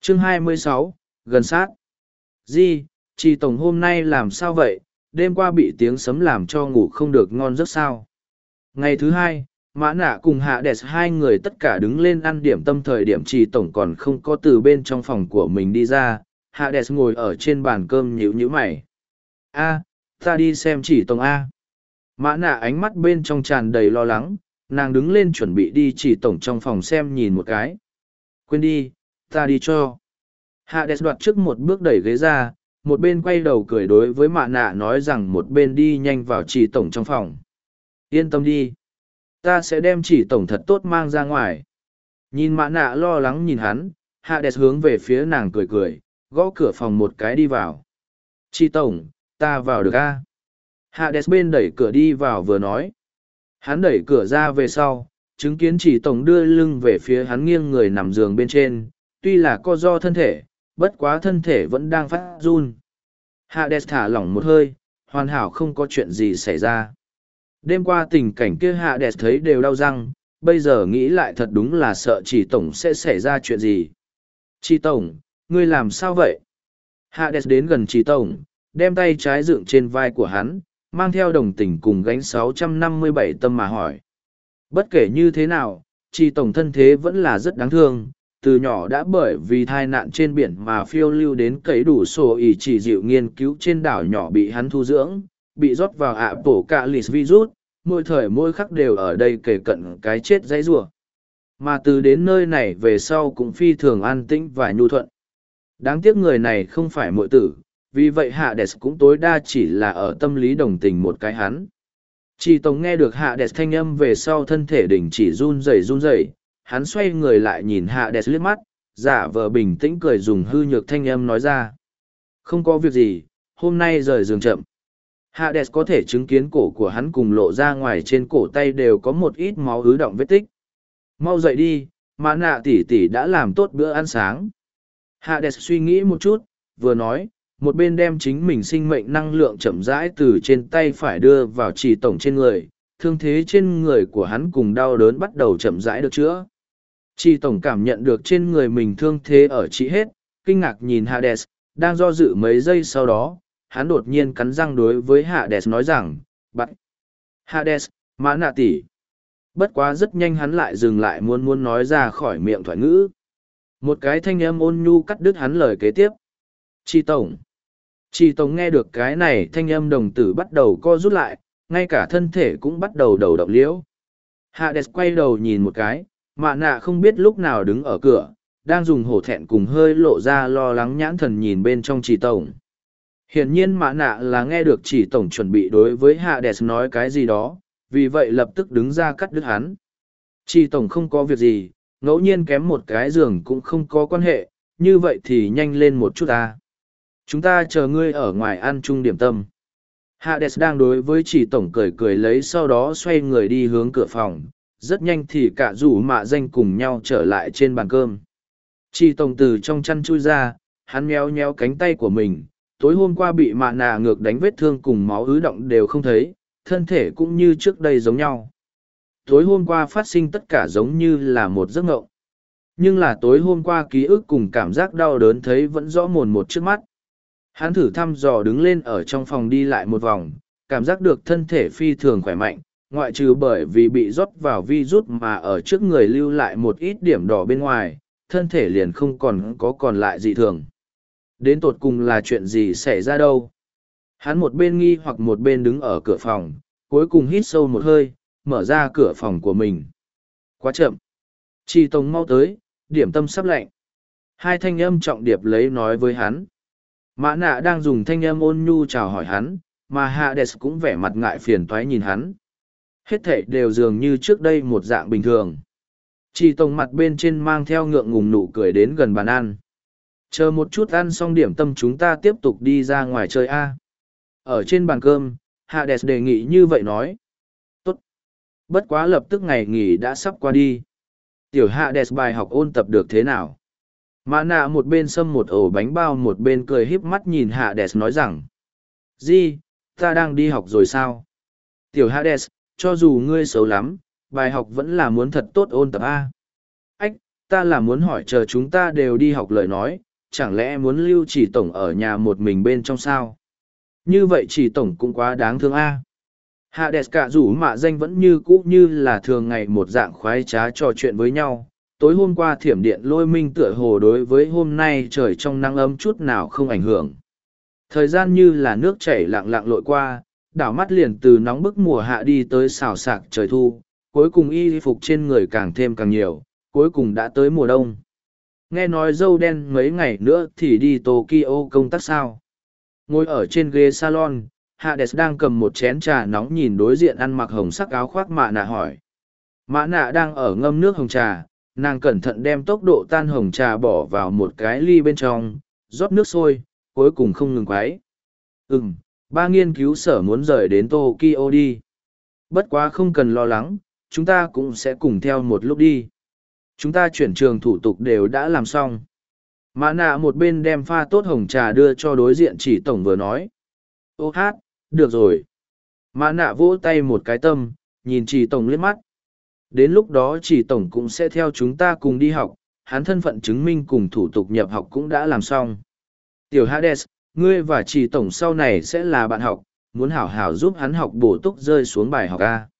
Chương 26, gần sát. Di, chị Tổng hôm nay làm sao vậy, đêm qua bị tiếng sấm làm cho ngủ không được ngon giấc sao. Ngày thứ hai, Mã Nạ cùng Hạ Đẹp hai người tất cả đứng lên ăn điểm tâm thời điểm chị Tổng còn không có từ bên trong phòng của mình đi ra. Hạ Đẹp ngồi ở trên bàn cơm nhíu nhíu mày. A, ta đi xem chị Tổng A. Mã Nạ ánh mắt bên trong tràn đầy lo lắng, nàng đứng lên chuẩn bị đi chị Tổng trong phòng xem nhìn một cái. Quên đi, ta đi cho. Hạ Đẹp đoạt trước một bước đẩy ghế ra, một bên quay đầu cười đối với Mã Nạ nói rằng một bên đi nhanh vào chị Tổng trong phòng. Yên tâm đi, ta sẽ đem chị Tổng thật tốt mang ra ngoài. Nhìn Mã Nạ lo lắng nhìn hắn, Hạ Đẹp hướng về phía nàng cười cười, gõ cửa phòng một cái đi vào. Chị Tổng, ta vào được a? Hạ Đẹp bên đẩy cửa đi vào vừa nói. Hắn đẩy cửa ra về sau, chứng kiến chị Tổng đưa lưng về phía hắn nghiêng người nằm giường bên trên, tuy là co do thân thể, bất quá thân thể vẫn đang phát run. Hạ Đẹp thả lỏng một hơi, hoàn hảo không có chuyện gì xảy ra. Đêm qua tình cảnh kia Hạ Đẹp thấy đều đau răng, bây giờ nghĩ lại thật đúng là sợ chị Tổng sẽ xảy ra chuyện gì. Chị Tổng, ngươi làm sao vậy? Hạ Đẹp đến gần chị Tổng, đem tay trái dựng trên vai của hắn, mang theo đồng tình cùng gánh 657 tâm mà hỏi. Bất kể như thế nào, chị Tổng thân thế vẫn là rất đáng thương, từ nhỏ đã bởi vì tai nạn trên biển mà phiêu lưu đến cấy đủ sổ ỉ chỉ dịu nghiên cứu trên đảo nhỏ bị hắn thu dưỡng, bị rót vào ạ bổ cạ lịt virus, mỗi thời mỗi khắc đều ở đây kể cận cái chết dãy rủa. Mà từ đến nơi này về sau cũng phi thường an tĩnh và nhu thuận. Đáng tiếc người này không phải muội tử, vì vậy Hạ Đẹp cũng tối đa chỉ là ở tâm lý đồng tình một cái hắn. Chị Tổng nghe được Hạ Đẹp thanh âm về sau thân thể đình chỉ run rẩy, hắn xoay người lại nhìn Hạ Đẹp liếc mắt, giả vờ bình tĩnh cười dùng hư nhược thanh âm nói ra. Không có việc gì, hôm nay rời giường chậm. Hạ Đẹp có thể chứng kiến cổ của hắn cùng lộ ra ngoài trên cổ tay đều có một ít máu ứ động vết tích. Mau dậy đi, Mã Nạ tỷ tỷ đã làm tốt bữa ăn sáng. Hạ Đẹp suy nghĩ một chút, vừa nói, một bên đem chính mình sinh mệnh năng lượng chậm rãi từ trên tay phải đưa vào chị Tổng trên người, thương thế trên người của hắn cùng đau đớn bắt đầu chậm rãi được chữa. Chị Tổng cảm nhận được trên người mình thương thế ở trị hết, kinh ngạc nhìn Hades, đang do dự mấy giây sau đó, hắn đột nhiên cắn răng đối với Hades nói rằng, bạn, Hades, Mã Nạ tỷ. Bất quá rất nhanh hắn lại dừng lại muốn nói ra khỏi miệng thoại ngữ. Một cái thanh âm ôn nhu cắt đứt hắn lời kế tiếp. Chị Tổng. Chị Tổng nghe được cái này thanh âm đồng tử bắt đầu co rút lại, ngay cả thân thể cũng bắt đầu đầu động liễu. Hades quay đầu nhìn một cái, Mã Nạ không biết lúc nào đứng ở cửa, đang dùng hổ thẹn cùng hơi lộ ra lo lắng nhãn thần nhìn bên trong chị Tổng. Hiển nhiên Mã Nạ là nghe được chị Tổng chuẩn bị đối với Hades nói cái gì đó, vì vậy lập tức đứng ra cắt đứt hắn. Chị Tổng không có việc gì, ngẫu nhiên kém một cái giường cũng không có quan hệ, như vậy thì nhanh lên một chút ta. Chúng ta chờ ngươi ở ngoài ăn chung điểm tâm. Hades đang đối với chị Tổng cười cười lấy sau đó xoay người đi hướng cửa phòng, rất nhanh thì cả rủ mạ danh cùng nhau trở lại trên bàn cơm. Chị Tổng từ trong chăn chui ra, hắn méo méo cánh tay của mình, tối hôm qua bị Mã Nạ ngược đánh vết thương cùng máu ứ động đều không thấy, thân thể cũng như trước đây giống nhau. Tối hôm qua phát sinh tất cả giống như là một giấc ngộng. Nhưng là tối hôm qua ký ức cùng cảm giác đau đớn thấy vẫn rõ mồn một trước mắt. Hắn thử thăm dò đứng lên ở trong phòng đi lại một vòng, cảm giác được thân thể phi thường khỏe mạnh, ngoại trừ bởi vì bị rót vào virus mà ở trước người lưu lại một ít điểm đỏ bên ngoài, thân thể liền không còn lại gì thường. Đến tột cùng là chuyện gì xảy ra đâu? Hắn một bên nghi hoặc một bên đứng ở cửa phòng, cuối cùng hít sâu một hơi, mở ra cửa phòng của mình. Quá chậm. Chị Tổng mau tới, điểm tâm sắp lạnh. Hai thanh âm trọng điệp lấy nói với hắn. Mã Nạ đang dùng thanh âm ôn nhu chào hỏi hắn, mà Hades cũng vẻ mặt ngại phiền toái nhìn hắn. Hết thảy đều dường như trước đây một dạng bình thường. Chị Tổng mặt bên trên mang theo ngượng ngùng nụ cười đến gần bàn ăn. Chờ một chút ăn xong điểm tâm chúng ta tiếp tục đi ra ngoài chơi a. Ở trên bàn cơm, Hades đề nghị như vậy nói. Tốt. Bất quá lập tức ngày nghỉ đã sắp qua đi. Tiểu Hades bài học ôn tập được thế nào? Mã Nạ một bên xâm một ổ bánh bao một bên cười híp mắt nhìn Hades nói rằng. Di, ta đang đi học rồi sao? Tiểu Hades, cho dù ngươi xấu lắm, bài học vẫn là muốn thật tốt ôn tập a. Ách, ta là muốn hỏi chờ chúng ta đều đi học lời nói, chẳng lẽ muốn lưu chỉ tổng ở nhà một mình bên trong sao? Như vậy chỉ tổng cũng quá đáng thương a. Hades cả rủ mạ danh vẫn như cũ như là thường ngày một dạng khoái trá trò chuyện với nhau. Tối hôm qua thiểm điện lôi minh tựa hồ đối với hôm nay trời trong nắng ấm chút nào không ảnh hưởng. Thời gian như là nước chảy lặng lặng lội qua, đảo mắt liền từ nóng bức mùa hạ đi tới xào sạc trời thu, cuối cùng y phục trên người càng thêm càng nhiều, cuối cùng đã tới mùa đông. Nghe nói dâu đen mấy ngày nữa thì đi Tokyo công tác sao. Ngồi ở trên ghế salon, Hades đang cầm một chén trà nóng nhìn đối diện ăn mặc hồng sắc áo khoác Mạ Nạ hỏi. Mạ Nạ đang ở ngâm nước hồng trà, nàng cẩn thận đem tốc độ tan hồng trà bỏ vào một cái ly bên trong, rót nước sôi, cuối cùng không ngừng quấy. Ba nghiên cứu sở muốn rời đến Tokyo đi. Bất quá không cần lo lắng, chúng ta cũng sẽ cùng theo một lúc đi. Chúng ta chuyển trường thủ tục đều đã làm xong. Mã nạ một bên đem pha tốt hồng trà đưa cho đối diện chỉ tổng vừa nói. Ô hát, được rồi. Mã nạ vỗ tay một cái tâm, nhìn chỉ tổng liếc mắt. Đến lúc đó chỉ tổng cũng sẽ theo chúng ta cùng đi học, hắn thân phận chứng minh cùng thủ tục nhập học cũng đã làm xong. Tiểu Hades, ngươi và chỉ tổng sau này sẽ là bạn học, muốn hảo hảo giúp hắn học bổ túc rơi xuống bài học A.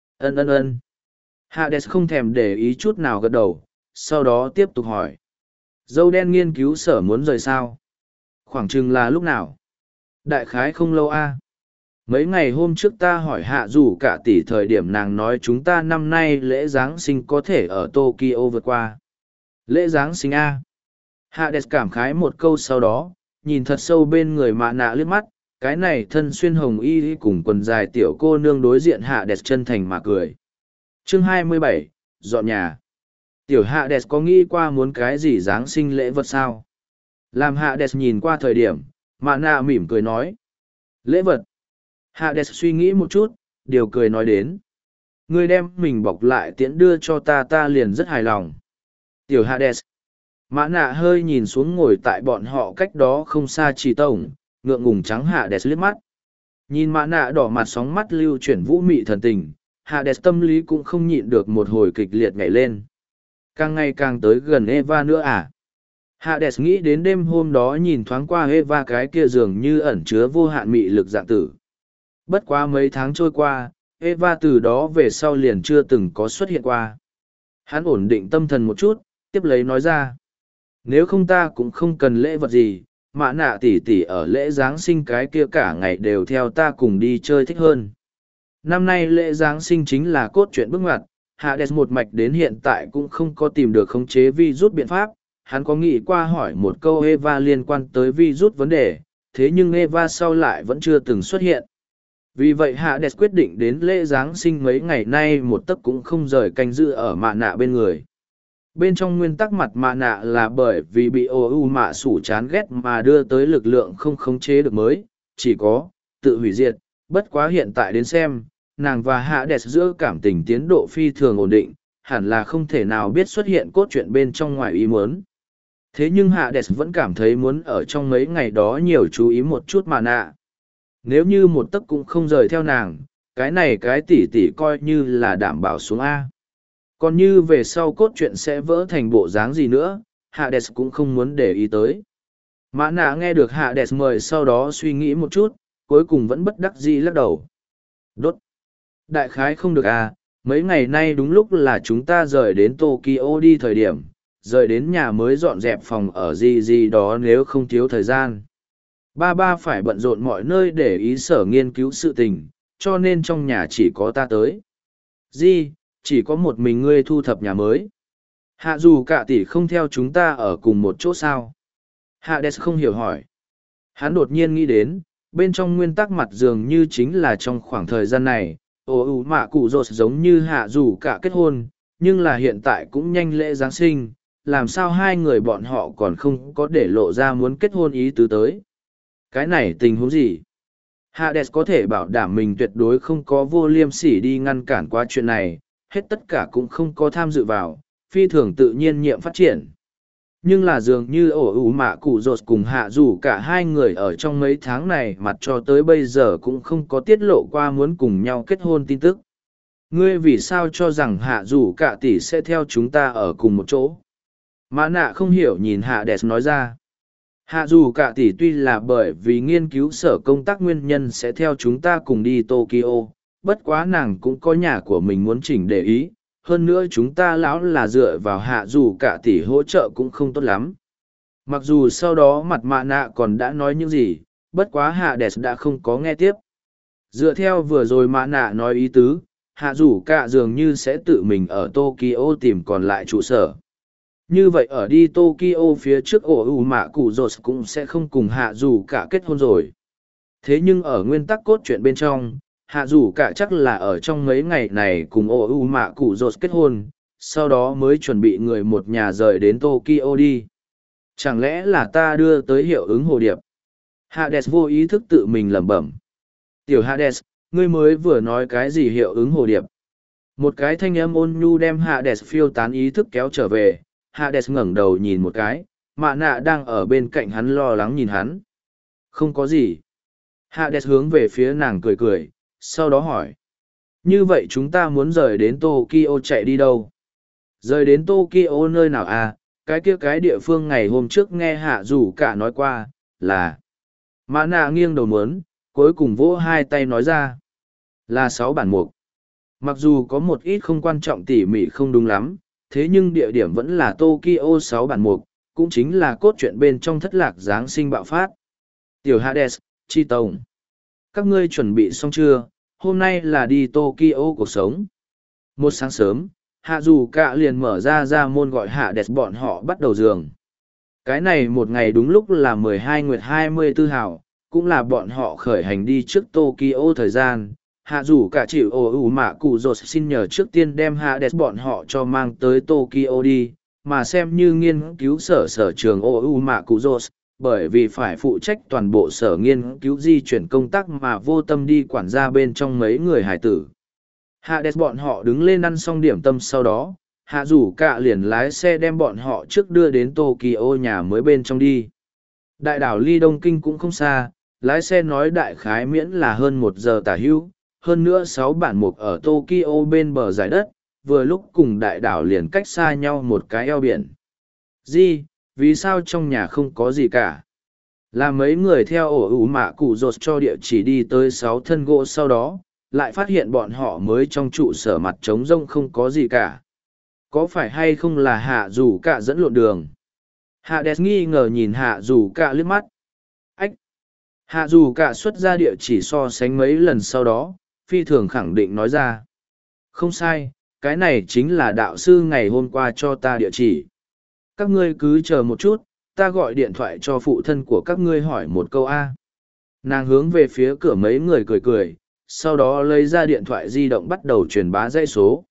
Ân. Hades không thèm để ý chút nào gật đầu, sau đó tiếp tục hỏi. Dâu đen nghiên cứu sở muốn rời sao? Khoảng chừng là lúc nào? Đại khái không lâu A. Mấy ngày hôm trước ta hỏi hạ dù cả tỷ thời điểm nàng nói chúng ta năm nay lễ Giáng sinh có thể ở Tokyo vượt qua. Lễ Giáng sinh A. Hades cảm khái một câu sau đó, nhìn thật sâu bên người Mạ Nạ liếc mắt, cái này thân xuyên hồng y cùng quần dài tiểu cô nương đối diện Hades chân thành mà cười. Chương 27, dọn nhà. Tiểu Hades có nghĩ qua muốn cái gì Giáng sinh lễ vật sao? Làm Hades nhìn qua thời điểm, Mạ Nạ mỉm cười nói. Lễ vật. Hades suy nghĩ một chút, điều cười nói đến. Ngươi đem mình bọc lại tiễn đưa cho ta liền rất hài lòng. Tiểu Hades. Mã nạ hơi nhìn xuống ngồi tại bọn họ cách đó không xa chỉ tổng, ngượng ngùng trắng Hades liếc mắt. Nhìn mã nạ đỏ mặt sóng mắt lưu chuyển vũ mị thần tình, Hades tâm lý cũng không nhịn được một hồi kịch liệt nhảy lên. Càng ngày càng tới gần Eva nữa à? Hades nghĩ đến đêm hôm đó nhìn thoáng qua Eva cái kia dường như ẩn chứa vô hạn mị lực dạng tử. Bất quá mấy tháng trôi qua, Eva từ đó về sau liền chưa từng có xuất hiện qua. Hắn ổn định tâm thần một chút, tiếp lấy nói ra. Nếu không ta cũng không cần lễ vật gì, Mã Nạ tỷ tỷ ở lễ Giáng sinh cái kia cả ngày đều theo ta cùng đi chơi thích hơn. Năm nay lễ Giáng sinh chính là cốt truyện bước ngoặt, Hades một mạch đến hiện tại cũng không có tìm được khống chế virus biện pháp. Hắn có nghĩ qua hỏi một câu Eva liên quan tới virus vấn đề, thế nhưng Eva sau lại vẫn chưa từng xuất hiện. Vì vậy Hades quyết định đến lễ Giáng sinh mấy ngày nay một tấc cũng không rời canh giữ ở Mạ Nạ bên người. Bên trong nguyên tắc mặt Mạ Nạ là bởi vì bị ô mạ sủ chán ghét mà đưa tới lực lượng không khống chế được mới, chỉ có tự hủy diệt. Bất quá hiện tại đến xem, nàng và Hades giữa cảm tình tiến độ phi thường ổn định, hẳn là không thể nào biết xuất hiện cốt truyện bên trong ngoài ý muốn. Thế nhưng Hades vẫn cảm thấy muốn ở trong mấy ngày đó nhiều chú ý một chút Mạ Nạ. Nếu như một tấc cũng không rời theo nàng, cái này cái tỷ tỷ coi như là đảm bảo xuống A. Còn như về sau cốt truyện sẽ vỡ thành bộ dáng gì nữa, Hades cũng không muốn để ý tới. Mã Nạ nghe được Hades mời sau đó suy nghĩ một chút, cuối cùng vẫn bất đắc dĩ lắc đầu. Đốt. Đại khái không được à, mấy ngày nay đúng lúc là chúng ta rời đến Tokyo đi thời điểm, rời đến nhà mới dọn dẹp phòng ở gì đó nếu không thiếu thời gian. Ba phải bận rộn mọi nơi để ý sở nghiên cứu sự tình, cho nên trong nhà chỉ có ta tới. Chỉ có một mình ngươi thu thập nhà mới. Hạ dù cả tỷ không theo chúng ta ở cùng một chỗ sao? Hades không hiểu hỏi. Hắn đột nhiên nghĩ đến, bên trong nguyên tắc mặt dường như chính là trong khoảng thời gian này, mạ cụ rột giống như hạ dù cả kết hôn, nhưng là hiện tại cũng nhanh lễ Giáng sinh, làm sao hai người bọn họ còn không có để lộ ra muốn kết hôn ý tứ tới. Cái này tình huống gì? Hades có thể bảo đảm mình tuyệt đối không có vô liêm sỉ đi ngăn cản qua chuyện này, hết tất cả cũng không có tham dự vào, phi thường tự nhiên nhiệm phát triển. Nhưng là dường như mạ cụ rột cùng hạ dù cả hai người ở trong mấy tháng này mặt cho tới bây giờ cũng không có tiết lộ qua muốn cùng nhau kết hôn tin tức. Ngươi vì sao cho rằng hạ dù cả tỷ sẽ theo chúng ta ở cùng một chỗ? Mã nạ không hiểu nhìn hạ đẹp nói ra. Hạ dù cả tỷ tuy là bởi vì nghiên cứu sở công tác nguyên nhân sẽ theo chúng ta cùng đi Tokyo, bất quá nàng cũng có nhà của mình muốn chỉnh để ý, hơn nữa chúng ta lão là dựa vào hạ dù cả tỷ hỗ trợ cũng không tốt lắm. Mặc dù sau đó mặt mạ nạ còn đã nói những gì, bất quá hạ đẹp đã không có nghe tiếp. Dựa theo vừa rồi mạ nạ nói ý tứ, hạ dù cả dường như sẽ tự mình ở Tokyo tìm còn lại trụ sở. Như vậy ở đi Tokyo phía trước ổ ủ mạ cụ rột cũng sẽ không cùng hạ dù cả kết hôn rồi. Thế nhưng ở nguyên tắc cốt truyện bên trong, hạ dù cả chắc là ở trong mấy ngày này cùng ổ ủ mạ cụ rột kết hôn, sau đó mới chuẩn bị người một nhà rời đến Tokyo đi. Chẳng lẽ là ta đưa tới hiệu ứng hồ điệp? Hades vô ý thức tự mình lẩm bẩm. Tiểu Hades, ngươi mới vừa nói cái gì hiệu ứng hồ điệp? Một cái thanh âm ôn nhu đem Hades phiêu tán ý thức kéo trở về. Hades ngẩng đầu nhìn một cái, mạ nạ đang ở bên cạnh hắn lo lắng nhìn hắn. Không có gì. Hades hướng về phía nàng cười cười, sau đó hỏi. Như vậy chúng ta muốn rời đến Tokyo chạy đi đâu? Rời đến Tokyo nơi nào à? Cái kia cái địa phương ngày hôm trước nghe hạ rủ cả nói qua, là... Mã nạ nghiêng đầu muốn, cuối cùng vỗ hai tay nói ra. Là 6 bản mục. Mặc dù có một ít không quan trọng tỉ mỉ không đúng lắm, thế nhưng địa điểm vẫn là Tokyo 6 bản mục, cũng chính là cốt truyện bên trong thất lạc Giáng sinh bạo phát. Tiểu Hades, Chi Tổng. Các ngươi chuẩn bị xong chưa? Hôm nay là đi Tokyo cuộc sống. Một sáng sớm, hạ dù cả liền mở ra môn gọi Hades bọn họ bắt đầu giường. Cái này một ngày đúng lúc là 12 nguyệt 24 hào, cũng là bọn họ khởi hành đi trước Tokyo thời gian. Hạ dù cả chịu ổ ủ mạ cụ rột xin nhờ trước tiên đem Hades bọn họ cho mang tới Tokyo đi, mà xem như nghiên cứu sở trường ổ ủ mạ cụ rột, bởi vì phải phụ trách toàn bộ sở nghiên cứu di chuyển công tác mà vô tâm đi quản gia bên trong mấy người hải tử. Hades bọn họ đứng lên ăn xong điểm tâm sau đó, hạ dù cả liền lái xe đem bọn họ trước đưa đến Tokyo nhà mới bên trong đi. Đại đảo ly Đông Kinh cũng không xa, lái xe nói đại khái miễn là hơn 1 giờ tả hữu, hơn nữa 6 bản mục ở Tokyo bên bờ giải đất, vừa lúc cùng đại đảo liền cách xa nhau một cái eo biển. Gì, vì sao trong nhà không có gì cả? Là mấy người theo ổ ủ mạ cụ rột cho địa chỉ đi tới 6 thân gỗ sau đó, lại phát hiện bọn họ mới trong trụ sở mặt trống rông không có gì cả. Có phải hay không là hạ dù cả dẫn lộn đường? Hades nghi ngờ nhìn hạ dù cả liếc mắt. Ách! Hạ dù cả xuất ra địa chỉ so sánh mấy lần sau đó, phi thường khẳng định nói ra. Không sai, cái này chính là đạo sư ngày hôm qua cho ta địa chỉ. Các ngươi cứ chờ một chút, ta gọi điện thoại cho phụ thân của các ngươi hỏi một câu A. Nàng hướng về phía cửa mấy người cười cười, sau đó lấy ra điện thoại di động bắt đầu truyền bá dãy số.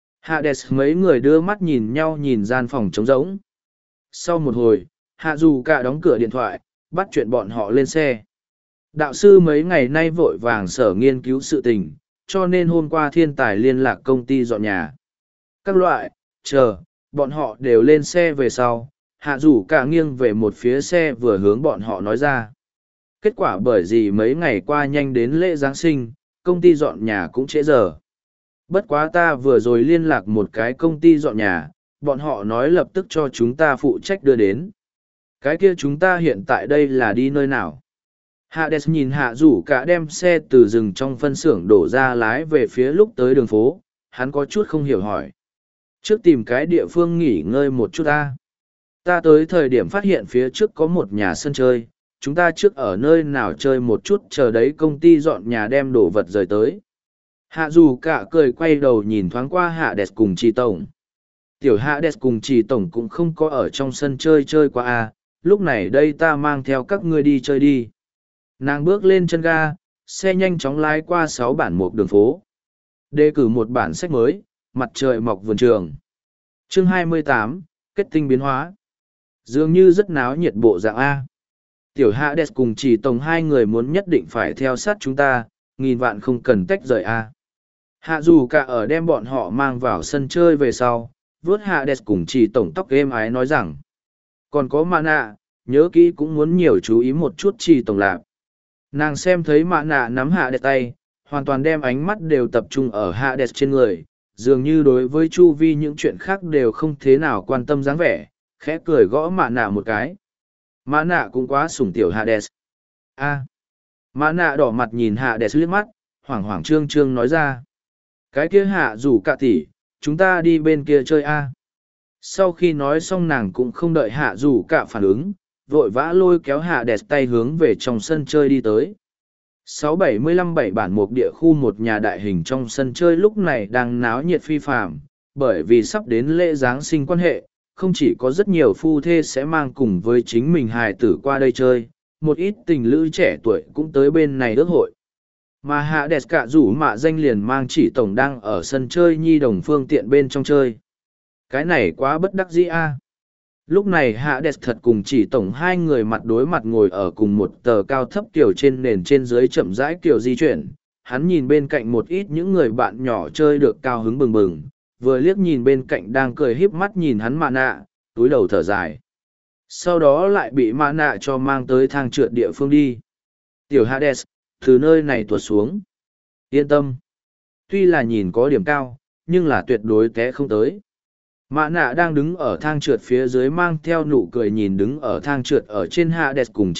Hades mấy người đưa mắt nhìn nhau nhìn gian phòng trống rỗng. Sau một hồi, hạ dù cả đóng cửa điện thoại, bắt chuyện bọn họ lên xe. Đạo sư mấy ngày nay vội vàng sở nghiên cứu sự tình, cho nên hôm qua thiên tài liên lạc công ty dọn nhà. Các loại, chờ, bọn họ đều lên xe về sau, hạ dù cả nghiêng về một phía xe vừa hướng bọn họ nói ra. Kết quả bởi vì mấy ngày qua nhanh đến lễ Giáng sinh, công ty dọn nhà cũng trễ giờ. Bất quá ta vừa rồi liên lạc một cái công ty dọn nhà, bọn họ nói lập tức cho chúng ta phụ trách đưa đến. Cái kia chúng ta hiện tại đây là đi nơi nào? Hades nhìn hạ rủ cả đem xe từ rừng trong phân xưởng đổ ra lái về phía lúc tới đường phố, hắn có chút không hiểu hỏi. Trước tìm cái địa phương nghỉ ngơi một chút ta. Ta tới thời điểm phát hiện phía trước có một nhà sân chơi, chúng ta trước ở nơi nào chơi một chút chờ đấy công ty dọn nhà đem đồ vật rời tới. Hạ dù cả cười quay đầu nhìn thoáng qua Hades cùng Trì Tổng. Tiểu Hades cùng Trì Tổng cũng không có ở trong sân chơi qua à, lúc này đây ta mang theo các ngươi đi chơi đi. Nàng bước lên chân ga, xe nhanh chóng lái qua 6 bản mục đường phố. Đề cử một bản sách mới, Mặt trời mọc vườn trường. Chương 28, kết tinh biến hóa. Dường như rất náo nhiệt bộ dạng A. Tiểu Hades cùng Trì Tổng hai người muốn nhất định phải theo sát chúng ta, nghìn vạn không cần tách rời A. Hạ dù cả ở đem bọn họ mang vào sân chơi về sau, vuốt Hades cùng Trì Tổng tóc êm ái nói rằng. Còn có mạ nạ, nhớ kỹ cũng muốn nhiều chú ý một chút Trì Tổng lạp. Nàng xem thấy mạ nạ nắm Hades tay, hoàn toàn đem ánh mắt đều tập trung ở Hades trên người, dường như đối với chu vi những chuyện khác đều không thế nào quan tâm dáng vẻ, Khẽ cười gõ mạ nạ một cái. Mạ nạ cũng quá sủng tiểu Hades. A. Mạ nạ đỏ mặt nhìn Hades liếc mắt, hoảng hoảng trương trương nói ra. Cái kia hạ rủ cả tỷ, chúng ta đi bên kia chơi a. Sau khi nói xong nàng cũng không đợi hạ rủ cả phản ứng, vội vã lôi kéo Hades tay hướng về trong sân chơi đi tới. 675-7 bản mục địa khu một nhà đại hình trong sân chơi lúc này đang náo nhiệt phi phàm, bởi vì sắp đến lễ Giáng sinh quan hệ, không chỉ có rất nhiều phu thê sẽ mang cùng với chính mình hài tử qua đây chơi, một ít tình lữ trẻ tuổi cũng tới bên này ước hội. Mà hạ đẹp cả rủ mạ danh liền mang chỉ tổng đang ở sân chơi nhi đồng phương tiện bên trong chơi. Cái này quá bất đắc dĩ a. Lúc này hạ đẹp thật cùng chỉ tổng hai người mặt đối mặt ngồi ở cùng một tờ cao thấp kiểu trên nền trên dưới chậm rãi kiểu di chuyển. Hắn nhìn bên cạnh một ít những người bạn nhỏ chơi được cao hứng bừng bừng, vừa liếc nhìn bên cạnh đang cười híp mắt nhìn hắn mạ nạ, túi đầu thở dài. Sau đó lại bị mạ nạ cho mang tới thang trượt địa phương đi. Tiểu Hades, từ nơi này tuột xuống. Yên tâm. Tuy là nhìn có điểm cao, nhưng là tuyệt đối té không tới. Mạ nạ đang đứng ở thang trượt phía dưới mang theo nụ cười nhìn đứng ở thang trượt ở trên Hades cùng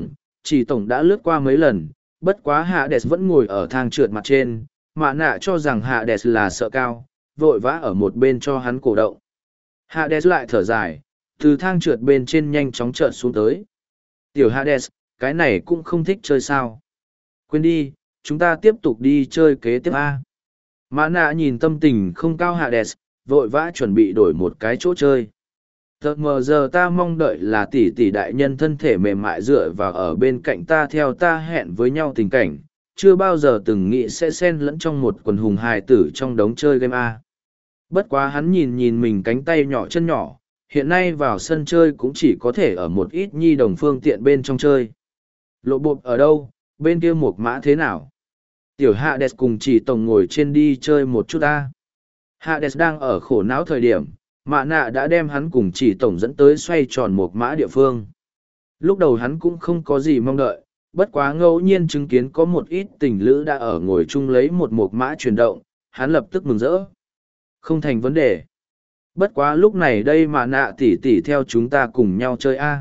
chỉ tổng đã lướt qua mấy lần, bất quá Hades vẫn ngồi ở thang trượt mặt trên, mạ nạ cho rằng Hades là sợ cao, vội vã ở một bên cho hắn cổ động. Hades lại thở dài, từ thang trượt bên trên nhanh chóng trượt xuống tới. Tiểu Hades, cái này cũng không thích chơi sao. Quên đi, chúng ta tiếp tục đi chơi kế tiếp A. Mã nạ nhìn tâm tình không cao Hades, vội vã chuẩn bị đổi một cái chỗ chơi. Thật mờ giờ ta mong đợi là tỷ tỷ đại nhân thân thể mềm mại dựa vào ở bên cạnh ta theo ta hẹn với nhau tình cảnh, chưa bao giờ từng nghĩ sẽ xen lẫn trong một quần hùng hài tử trong đống chơi game A. Bất quá hắn nhìn nhìn mình cánh tay nhỏ chân nhỏ, hiện nay vào sân chơi cũng chỉ có thể ở một ít nhi đồng phương tiện bên trong chơi. Lộ bộp ở đâu, bên kia một mã thế nào? Tiểu Hades cùng chỉ tổng ngồi trên đi chơi một chút ta. Hades đang ở khổ não thời điểm, mạ nạ đã đem hắn cùng chỉ tổng dẫn tới xoay tròn một mã địa phương. Lúc đầu hắn cũng không có gì mong đợi, bất quá ngẫu nhiên chứng kiến có một ít tình lữ đã ở ngồi chung lấy một mã chuyển động, hắn lập tức mừng rỡ. Không thành vấn đề. Bất quá lúc này đây mạ nạ tỉ tỉ theo chúng ta cùng nhau chơi a.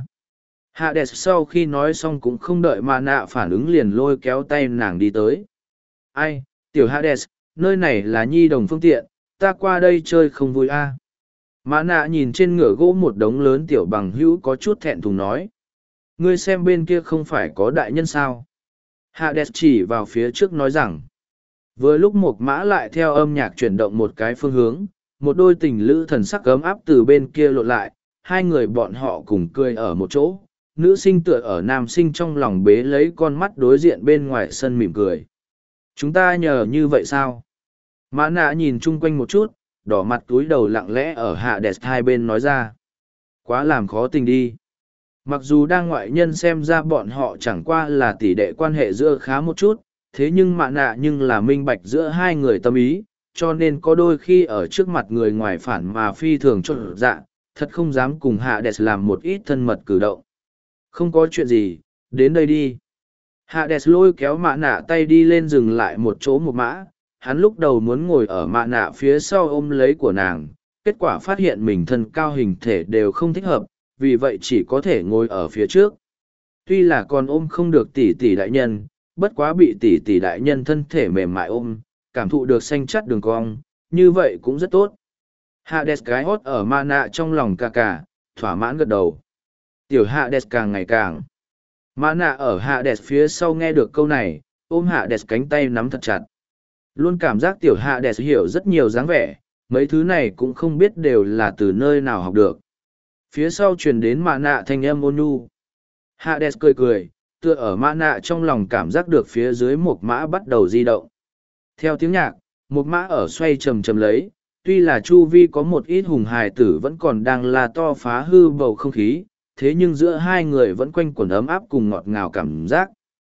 Hades sau khi nói xong cũng không đợi mạ nạ phản ứng liền lôi kéo tay nàng đi tới. Ai, tiểu Hades, nơi này là nhi đồng phương tiện, ta qua đây chơi không vui a. Mạ nạ nhìn trên ngựa gỗ một đống lớn tiểu bằng hữu có chút thẹn thùng nói. Ngươi xem bên kia không phải có đại nhân sao. Hades chỉ vào phía trước nói rằng. Vừa lúc một mã lại theo âm nhạc chuyển động một cái phương hướng, một đôi tình lữ thần sắc ấm áp từ bên kia lộn lại, hai người bọn họ cùng cười ở một chỗ, nữ sinh tựa ở nam sinh trong lòng bế lấy con mắt đối diện bên ngoài sân mỉm cười. Chúng ta nhờ như vậy sao? Mã nạ nhìn chung quanh một chút, đỏ mặt túi đầu lặng lẽ ở Hades hai bên nói ra. Quá làm khó tình đi. Mặc dù đang ngoại nhân xem ra bọn họ chẳng qua là tỷ đệ quan hệ giữa khá một chút, thế nhưng mạ nạ nhưng là minh bạch giữa hai người tâm ý, cho nên có đôi khi ở trước mặt người ngoài phản mà phi thường trộn dạ, thật không dám cùng Hades làm một ít thân mật cử động. Không có chuyện gì, đến đây đi. Hades lôi kéo mạ nạ tay đi lên dừng lại một chỗ một mã, hắn lúc đầu muốn ngồi ở mạ nạ phía sau ôm lấy của nàng, kết quả phát hiện mình thân cao hình thể đều không thích hợp, vì vậy chỉ có thể ngồi ở phía trước. Tuy là còn ôm không được tỷ tỷ đại nhân, bất quá bị tỷ tỷ đại nhân thân thể mềm mại ôm, cảm thụ được xanh chắt đường cong, như vậy cũng rất tốt. Hades cái hót ở mạ nạ trong lòng ca, thỏa mãn gật đầu. Tiểu Hades càng ngày càng. Mạ nạ ở Hades phía sau nghe được câu này, ôm Hades cánh tay nắm thật chặt. Luôn cảm giác tiểu Hades hiểu rất nhiều dáng vẻ, mấy thứ này cũng không biết đều là từ nơi nào học được. Phía sau truyền đến mạ nạ thanh âm ôn nhu. Hades cười cười, tựa ở mạ nạ trong lòng cảm giác được phía dưới một mã bắt đầu di động. Theo tiếng nhạc, một mã ở xoay trầm trầm lấy, tuy là chu vi có một ít hùng hài tử vẫn còn đang la to phá hư bầu không khí, thế nhưng giữa hai người vẫn quanh quẩn ấm áp cùng ngọt ngào cảm giác.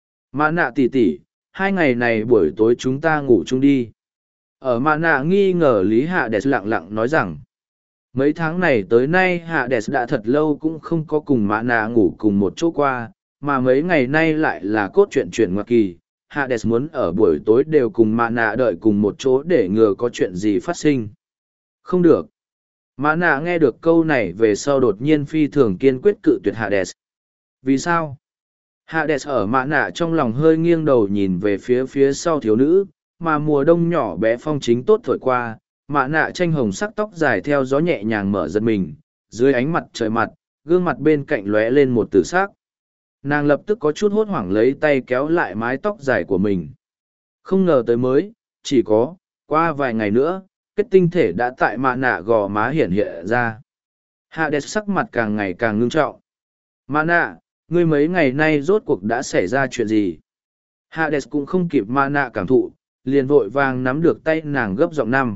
Mạ nạ tỉ tỉ, 2 ngày này buổi tối chúng ta ngủ chung đi. Ở mạ nạ nghi ngờ Lý Hades lặng lặng nói rằng, mấy tháng này tới nay Hades đã thật lâu cũng không có cùng mạ nạ ngủ cùng một chỗ qua, mà mấy ngày nay lại là cốt truyện chuyển ngoặc kỳ. Hades muốn ở buổi tối đều cùng mạ nạ đợi cùng một chỗ để ngừa có chuyện gì phát sinh. Không được. Mã nạ nghe được câu này về sau đột nhiên phi thường kiên quyết cự tuyệt Hades. Vì sao? Hades ở mã nạ trong lòng hơi nghiêng đầu nhìn về phía phía sau thiếu nữ, mà mùa đông nhỏ bé phong chính tốt thổi qua, mã nạ tranh hồng sắc tóc dài theo gió nhẹ nhàng mở giật mình, dưới ánh mặt trời mặt, gương mặt bên cạnh lóe lên một tử sắc. Nàng lập tức có chút hốt hoảng lấy tay kéo lại mái tóc dài của mình. Không ngờ tới mới, chỉ có, qua vài ngày nữa, kết tinh thể đã tại mạ nạ gò má hiện hiện ra. Hades sắc mặt càng ngày càng ngưng trọng. Mạ nạ, ngươi mấy ngày nay rốt cuộc đã xảy ra chuyện gì? Hades cũng không kịp mạ nạ cảm thụ, liền vội vàng nắm được tay nàng gấp giọng năm.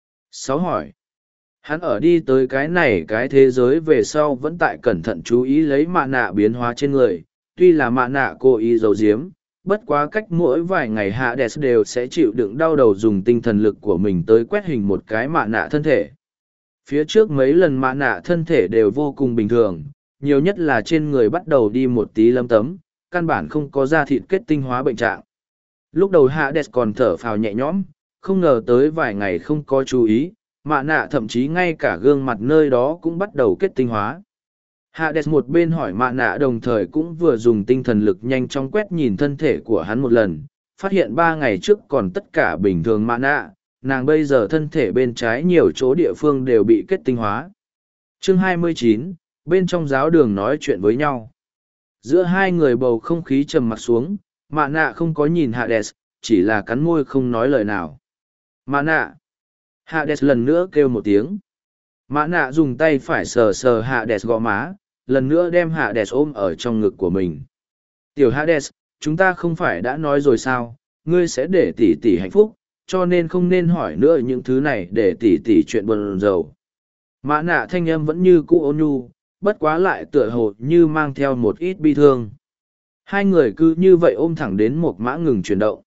6 hỏi. Hắn ở đi tới cái này cái thế giới về sau vẫn tại cẩn thận chú ý lấy mạ nạ biến hóa trên người, tuy là mạ nạ cố ý giấu giếm, bất quá cách mỗi vài ngày Hades đều sẽ chịu đựng đau đầu dùng tinh thần lực của mình tới quét hình một cái mạ nạ thân thể. Phía trước mấy lần mạ nạ thân thể đều vô cùng bình thường, nhiều nhất là trên người bắt đầu đi một tí lấm tấm, căn bản không có da thịt kết tinh hóa bệnh trạng. Lúc đầu Hades còn thở phào nhẹ nhõm, không ngờ tới vài ngày không có chú ý, mạ nạ thậm chí ngay cả gương mặt nơi đó cũng bắt đầu kết tinh hóa. Hades một bên hỏi mạ nạ đồng thời cũng vừa dùng tinh thần lực nhanh chóng quét nhìn thân thể của hắn một lần, phát hiện 3 ngày trước còn tất cả bình thường mạ nạ, nàng bây giờ thân thể bên trái nhiều chỗ địa phương đều bị kết tinh hóa. Chương 29, bên trong giáo đường nói chuyện với nhau. Giữa hai người bầu không khí trầm mặc xuống, mạ nạ không có nhìn Hades, chỉ là cắn môi không nói lời nào. Mạ nạ. Hades lần nữa kêu một tiếng. Mã nạ dùng tay phải sờ sờ Hades gò má, lần nữa đem Hades ôm ở trong ngực của mình. Tiểu Hades, chúng ta không phải đã nói rồi sao, ngươi sẽ để tỷ tỷ hạnh phúc, cho nên không nên hỏi nữa những thứ này để tỷ tỷ chuyện buồn rầu. Mã nạ thanh âm vẫn như cũ ôn nhu, bất quá lại tựa hồ như mang theo một ít bi thương. Hai người cứ như vậy ôm thẳng đến một mã ngừng chuyển động.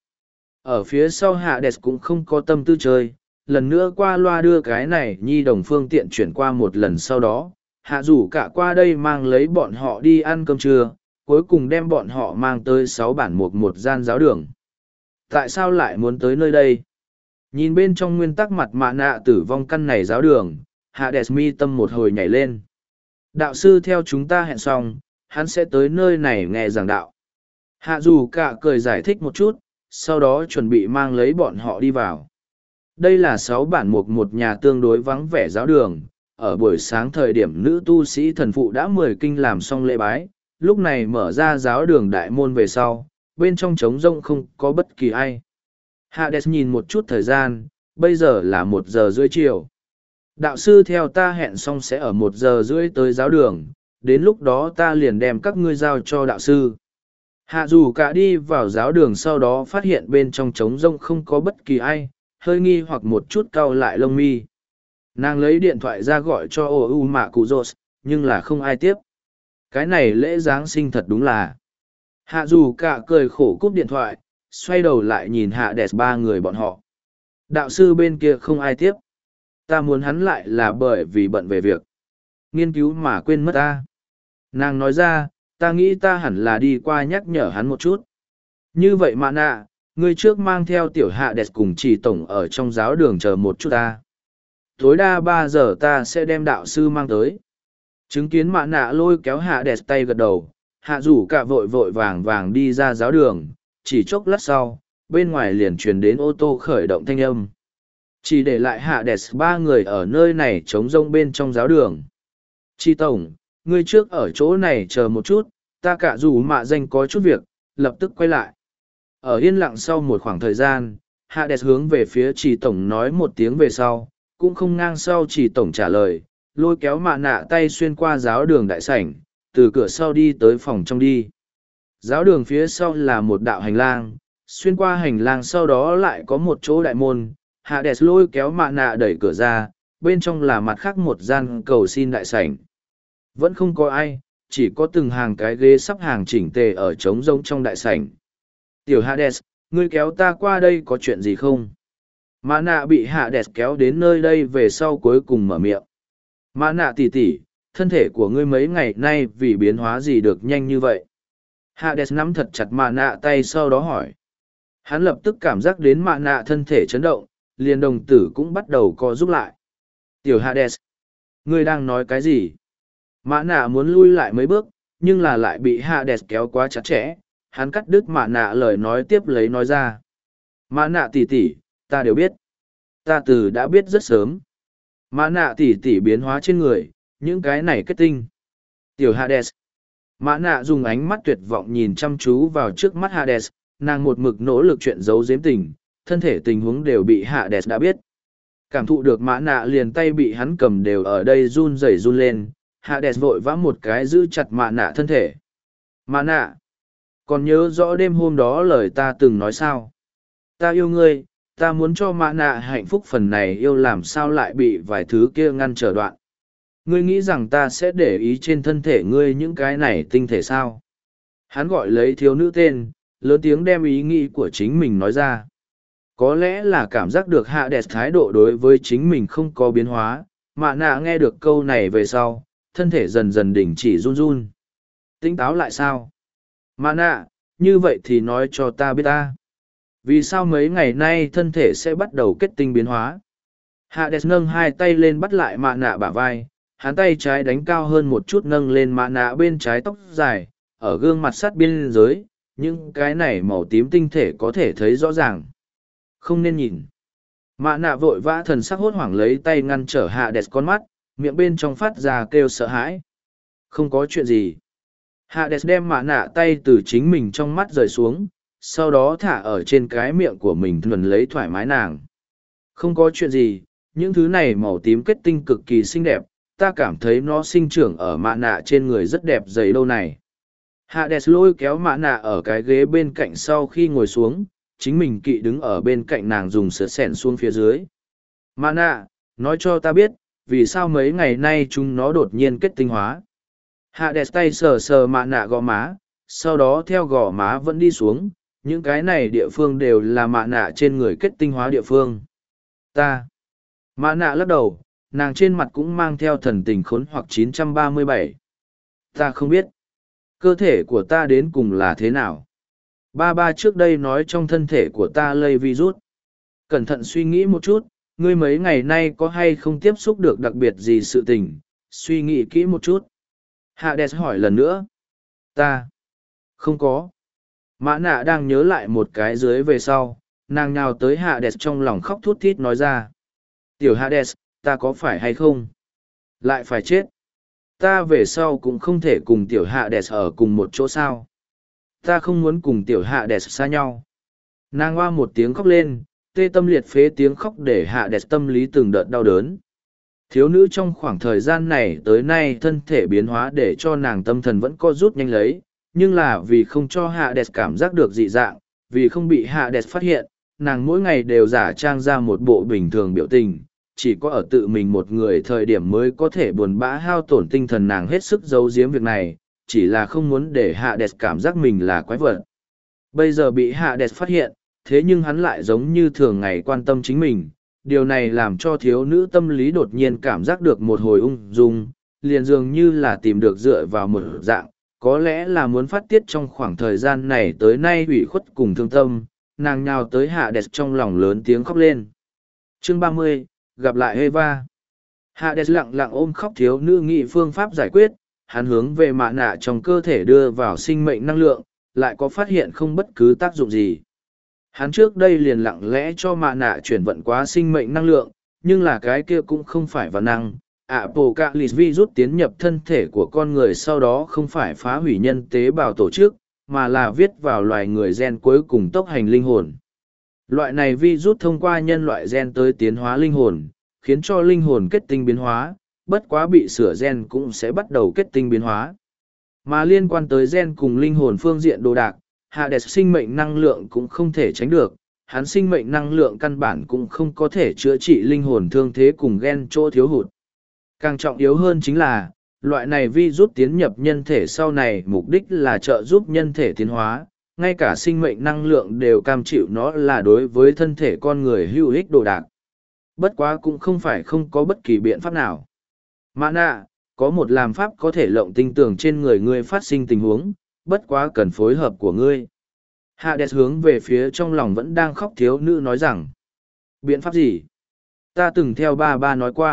Ở phía sau Hades cũng không có tâm tư chơi, lần nữa qua loa đưa cái này nhi đồng phương tiện chuyển qua một lần sau đó, hạ rủ cả qua đây mang lấy bọn họ đi ăn cơm trưa, cuối cùng đem bọn họ mang tới 6 bản một gian giáo đường. Tại sao lại muốn tới nơi đây? Nhìn bên trong nguyên tắc mặt mạ nạ tử vong căn này giáo đường, Hades mi tâm một hồi nhảy lên. Đạo sư theo chúng ta hẹn xong, hắn sẽ tới nơi này nghe giảng đạo. Hạ dù cả cười giải thích một chút, sau đó chuẩn bị mang lấy bọn họ đi vào. Đây là 6 bản một nhà tương đối vắng vẻ giáo đường. Ở buổi sáng thời điểm nữ tu sĩ thần phụ đã 10 kinh làm xong lễ bái, lúc này mở ra giáo đường đại môn về sau, bên trong trống rông không có bất kỳ ai. Hades nhìn một chút thời gian, bây giờ là 1 giờ rưỡi chiều. Đạo sư theo ta hẹn xong sẽ ở 1 giờ rưỡi tới giáo đường, đến lúc đó ta liền đem các ngươi giao cho đạo sư. Hạ dù cả đi vào giáo đường sau đó phát hiện bên trong trống rông không có bất kỳ ai, hơi nghi hoặc một chút cau lại lông mi. Nàng lấy điện thoại ra gọi cho ô mạ cụ rột, nhưng là không ai tiếp. Cái này lễ Giáng sinh thật đúng là. Hạ dù cả cười khổ cúp điện thoại, xoay đầu lại nhìn hạ đẹp 3 người bọn họ. Đạo sư bên kia không ai tiếp. Ta muốn hắn lại là bởi vì bận về việc nghiên cứu mà quên mất ta. Nàng nói ra, ta nghĩ ta hẳn là đi qua nhắc nhở hắn một chút. Như vậy mà nạ, ngươi trước mang theo tiểu hạ đẹp cùng chỉ tổng ở trong giáo đường chờ một chút ta. Tối đa 3 giờ ta sẽ đem đạo sư mang tới. Chứng kiến mạ nạ lôi kéo hạ đẹp tay gật đầu, hạ rủ cả vội vội vàng vàng đi ra giáo đường, chỉ chốc lát sau, bên ngoài liền truyền đến ô tô khởi động thanh âm. Chỉ để lại hạ đẹp 3 người ở nơi này trống rông bên trong giáo đường. Chi tổng, ngươi trước ở chỗ này chờ một chút, ta cả dù mạ danh có chút việc, lập tức quay lại. Ở yên lặng sau một khoảng thời gian, Hades hướng về phía chỉ tổng nói một tiếng về sau, cũng không ngang sau chỉ tổng trả lời, lôi kéo mạ nạ tay xuyên qua giáo đường đại sảnh, từ cửa sau đi tới phòng trong đi. Giáo đường phía sau là một đạo hành lang, xuyên qua hành lang sau đó lại có một chỗ đại môn, Hades lôi kéo mạ nạ đẩy cửa ra, bên trong là mặt khác một gian cầu xin đại sảnh. Vẫn không có ai, chỉ có từng hàng cái ghế sắp hàng chỉnh tề ở trống rỗng trong đại sảnh. Tiểu Hades, ngươi kéo ta qua đây có chuyện gì không? Mã nạ bị Hades kéo đến nơi đây về sau cuối cùng mở miệng. Mã nạ tỷ tỷ, thân thể của ngươi mấy ngày nay vì biến hóa gì được nhanh như vậy? Hades nắm thật chặt mã nạ tay sau đó hỏi. Hắn lập tức cảm giác đến mã nạ thân thể chấn động, liền đồng tử cũng bắt đầu co rút lại. Tiểu Hades, Ngươi đang nói cái gì? Mã nạ muốn lui lại mấy bước, nhưng là lại bị Hades kéo quá chặt chẽ. Hắn cắt đứt mã nạ lời nói tiếp lấy nói ra. Mã nạ tỷ tỷ, ta đều biết. Ta từ đã biết rất sớm. Mã nạ tỷ tỷ biến hóa trên người, những cái này kết tinh. Tiểu Hades. Mã nạ dùng ánh mắt tuyệt vọng nhìn chăm chú vào trước mắt Hades, nàng một mực nỗ lực chuyện giấu giếm tình, thân thể tình huống đều bị Hades đã biết. Cảm thụ được mã nạ liền tay bị hắn cầm đều ở đây run rẩy run lên, Hades vội vã một cái giữ chặt mã nạ thân thể. Mã nạ, còn nhớ rõ đêm hôm đó lời ta từng nói sao? Ta yêu ngươi, ta muốn cho mã nạ hạnh phúc phần này yêu làm sao lại bị vài thứ kia ngăn trở đoạn. Ngươi nghĩ rằng ta sẽ để ý trên thân thể ngươi những cái này tinh thể sao? Hắn gọi lấy thiếu nữ tên, lớn tiếng đem ý nghĩ của chính mình nói ra. Có lẽ là cảm giác được Hades thái độ đối với chính mình không có biến hóa, mạ nạ nghe được câu này về sau, thân thể dần dần đình chỉ run run. Tỉnh táo lại sao? Mạ nạ, như vậy thì nói cho ta biết ta. Vì sao mấy ngày nay thân thể sẽ bắt đầu kết tinh biến hóa? Hades nâng hai tay lên bắt lại mạ nạ bả vai, hắn tay trái đánh cao hơn một chút nâng lên mạ nạ bên trái tóc dài, ở gương mặt sát biên giới, những cái này màu tím tinh thể có thể thấy rõ ràng. Không nên nhìn. Mạ nạ vội vã thần sắc hốt hoảng lấy tay ngăn trở Hades con mắt, miệng bên trong phát ra kêu sợ hãi. Không có chuyện gì. Hades đem mạ nạ tay từ chính mình trong mắt rời xuống, sau đó thả ở trên cái miệng của mình thuần lấy thoải mái nàng. Không có chuyện gì, những thứ này màu tím kết tinh cực kỳ xinh đẹp, ta cảm thấy nó sinh trưởng ở mạ nạ trên người rất đẹp dày đâu này. Hades lôi kéo mạ nạ ở cái ghế bên cạnh sau khi ngồi xuống, chính mình kỵ đứng ở bên cạnh nàng dùng sữa sẻn xuống phía dưới. Mạ nạ, nói cho ta biết, vì sao mấy ngày nay chúng nó đột nhiên kết tinh hóa. Hades tay sờ sờ mạ nạ gò má, sau đó theo gò má vẫn đi xuống, những cái này địa phương đều là mạ nạ trên người kết tinh hóa địa phương. Ta. Mạ nạ lắc đầu, nàng trên mặt cũng mang theo thần tình khốn hoặc 937. Ta không biết. Cơ thể của ta đến cùng là thế nào? Ba trước đây nói trong thân thể của ta lây virus. Cẩn thận suy nghĩ một chút, ngươi mấy ngày nay có hay không tiếp xúc được đặc biệt gì sự tình? Suy nghĩ kỹ một chút. Hades hỏi lần nữa. Ta. Không có. Mã nạ đang nhớ lại một cái dưới về sau, nàng nhào tới Hades trong lòng khóc thút thít nói ra. Tiểu Hades, ta có phải hay không? Lại phải chết. Ta về sau cũng không thể cùng tiểu Hades ở cùng một chỗ sao. Ta không muốn cùng tiểu Hades xa nhau. Nàng hoa một tiếng khóc lên, tê tâm liệt phế tiếng khóc để Hades tâm lý từng đợt đau đớn. Thiếu nữ trong khoảng thời gian này tới nay thân thể biến hóa để cho nàng tâm thần vẫn co rút nhanh lấy, nhưng là vì không cho Hades cảm giác được dị dạng, vì không bị Hades phát hiện, nàng mỗi ngày đều giả trang ra một bộ bình thường biểu tình, chỉ có ở tự mình một người thời điểm mới có thể buồn bã hao tổn tinh thần nàng hết sức giấu giếm việc này, chỉ là không muốn để Hades cảm giác mình là quái vật. Bây giờ bị Hades phát hiện, thế nhưng hắn lại giống như thường ngày quan tâm chính mình, điều này làm cho thiếu nữ tâm lý đột nhiên cảm giác được một hồi ung dung, liền dường như là tìm được dựa vào một dạng, có lẽ là muốn phát tiết trong khoảng thời gian này tới nay ủy khuất cùng thương tâm, nàng nhào tới Hades trong lòng lớn tiếng khóc lên. Chương 30, gặp lại Eva. Hades lặng lặng ôm khóc thiếu nữ nghị phương pháp giải quyết, hắn hướng về mạ nạ trong cơ thể đưa vào sinh mệnh năng lượng, lại có phát hiện không bất cứ tác dụng gì. Hắn trước đây liền lặng lẽ cho mạ nạ chuyển vận quá sinh mệnh năng lượng, nhưng là cái kia cũng không phải vào năng. Apocalypse virus tiến nhập thân thể của con người sau đó không phải phá hủy nhân tế bào tổ chức, mà là viết vào loài người gen cuối cùng tốc hành linh hồn. Loại này virus thông qua nhân loại gen tới tiến hóa linh hồn, khiến cho linh hồn kết tinh biến hóa, bất quá bị sửa gen cũng sẽ bắt đầu kết tinh biến hóa. Mà liên quan tới gen cùng linh hồn phương diện đồ đạc, Hades sinh mệnh năng lượng cũng không thể tránh được, hắn sinh mệnh năng lượng căn bản cũng không có thể chữa trị linh hồn thương thế cùng gen chỗ thiếu hụt. Càng trọng yếu hơn chính là, loại này virus tiến nhập nhân thể sau này mục đích là trợ giúp nhân thể tiến hóa, ngay cả sinh mệnh năng lượng đều cam chịu nó là đối với thân thể con người hữu ích đồ đạc. Bất quá cũng không phải không có bất kỳ biện pháp nào. Mã nạ, có một làm pháp có thể lộng tinh tường trên người ngươi phát sinh tình huống, bất quá cần phối hợp của ngươi. Hades hướng về phía trong lòng vẫn đang khóc thiếu nữ nói rằng. Biện pháp gì? Ta từng theo ba nói qua,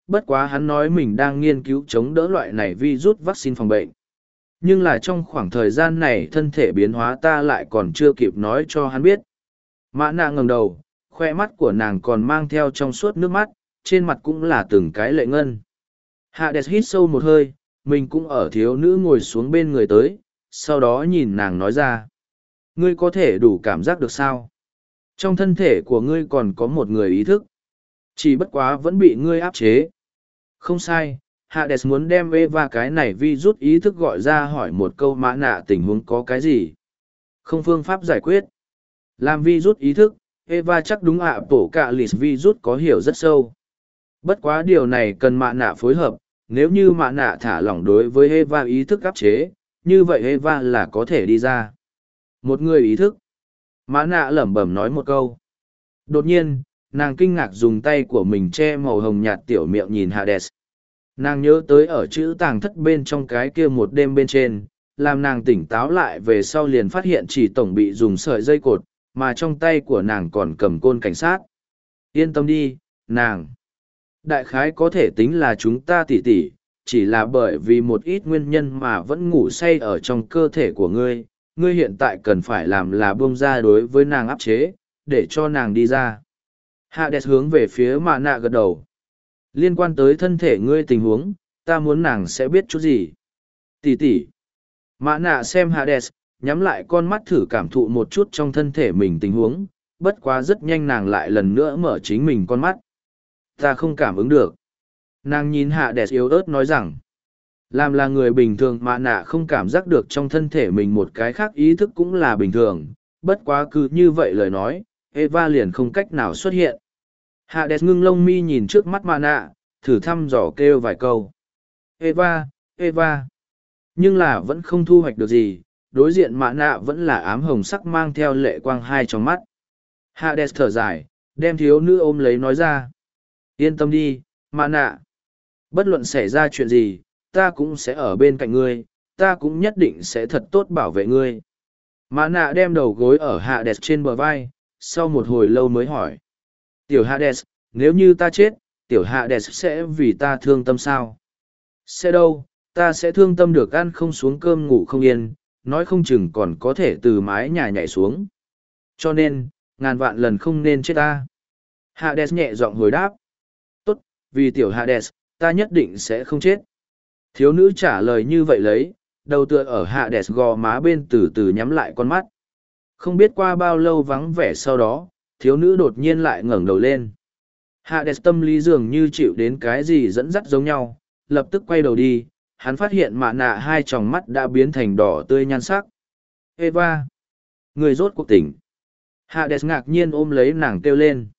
bất quá hắn nói mình đang nghiên cứu chống đỡ loại này virus vaccine phòng bệnh. Nhưng là trong khoảng thời gian này thân thể biến hóa ta lại còn chưa kịp nói cho hắn biết. Mã nạ ngẩng đầu, khoe mắt của nàng còn mang theo trong suốt nước mắt, trên mặt cũng là từng cái lệ ngân. Hades hít sâu một hơi, mình cũng ở thiếu nữ ngồi xuống bên người tới, sau đó nhìn nàng nói ra. Ngươi có thể đủ cảm giác được sao? Trong thân thể của ngươi còn có một người ý thức. Chỉ bất quá vẫn bị ngươi áp chế. Không sai, Hades muốn đem Eva cái này rút ý thức gọi ra hỏi một câu mã nạ tình huống có cái gì. Không phương pháp giải quyết. Làm rút ý thức, Eva chắc đúng ạ tổ cả lịt rút có hiểu rất sâu. Bất quá điều này cần mã nạ phối hợp, nếu như mã nạ thả lỏng đối với Eva ý thức áp chế, như vậy Eva là có thể đi ra. Một người ý thức. Mã nạ lẩm bẩm nói một câu. Đột nhiên, nàng kinh ngạc dùng tay của mình che màu hồng nhạt tiểu miệng nhìn Hades. Nàng nhớ tới ở chữ tàng thất bên trong cái kia một đêm bên trên, làm nàng tỉnh táo lại về sau liền phát hiện chỉ tổng bị dùng sợi dây cột, mà trong tay của nàng còn cầm côn cảnh sát. Yên tâm đi, nàng. Đại khái có thể tính là chúng ta tỉ tỉ, chỉ là bởi vì một ít nguyên nhân mà vẫn ngủ say ở trong cơ thể của ngươi. Ngươi hiện tại cần phải làm là buông ra đối với nàng áp chế, để cho nàng đi ra. Hades hướng về phía mạ nạ gật đầu. Liên quan tới thân thể ngươi tình huống, ta muốn nàng sẽ biết chút gì. Tỷ tỷ. Mạ nạ xem Hades, nhắm lại con mắt thử cảm thụ một chút trong thân thể mình tình huống, bất quá rất nhanh nàng lại lần nữa mở chính mình con mắt. Ta không cảm ứng được. Nàng nhìn Hades yếu ớt nói rằng, làm là người bình thường mạ nạ không cảm giác được trong thân thể mình một cái khác ý thức cũng là bình thường, bất quá cứ như vậy lời nói, Eva liền không cách nào xuất hiện. Hades ngưng lông mi nhìn trước mắt mạ nạ, thử thăm dò kêu vài câu. Eva, Eva. Nhưng là vẫn không thu hoạch được gì, đối diện mạ nạ vẫn là ám hồng sắc mang theo lệ quang hai trong mắt. Hades thở dài, đem thiếu nữ ôm lấy nói ra. Yên tâm đi, mạ nạ. Bất luận xảy ra chuyện gì, ta cũng sẽ ở bên cạnh ngươi, ta cũng nhất định sẽ thật tốt bảo vệ ngươi. Mã nạ đem đầu gối ở Hades trên bờ vai, sau một hồi lâu mới hỏi. Tiểu Hades, nếu như ta chết, tiểu Hades sẽ vì ta thương tâm sao? Sẽ đâu, ta sẽ thương tâm được ăn không xuống cơm ngủ không yên, nói không chừng còn có thể từ mái nhà nhảy xuống. Cho nên, ngàn vạn lần không nên chết ta. Hades nhẹ giọng hồi đáp. Tốt, vì tiểu Hades, ta nhất định sẽ không chết. Thiếu nữ trả lời như vậy lấy, đầu tựa ở Hades gò má bên từ từ nhắm lại con mắt. Không biết qua bao lâu vắng vẻ sau đó, thiếu nữ đột nhiên lại ngẩng đầu lên. Hades tâm lý dường như chịu đến cái gì dẫn dắt giống nhau, lập tức quay đầu đi, hắn phát hiện mạ nạ hai tròng mắt đã biến thành đỏ tươi nhan sắc. Eva! Người rốt cuộc tỉnh. Hades ngạc nhiên ôm lấy nàng kêu lên.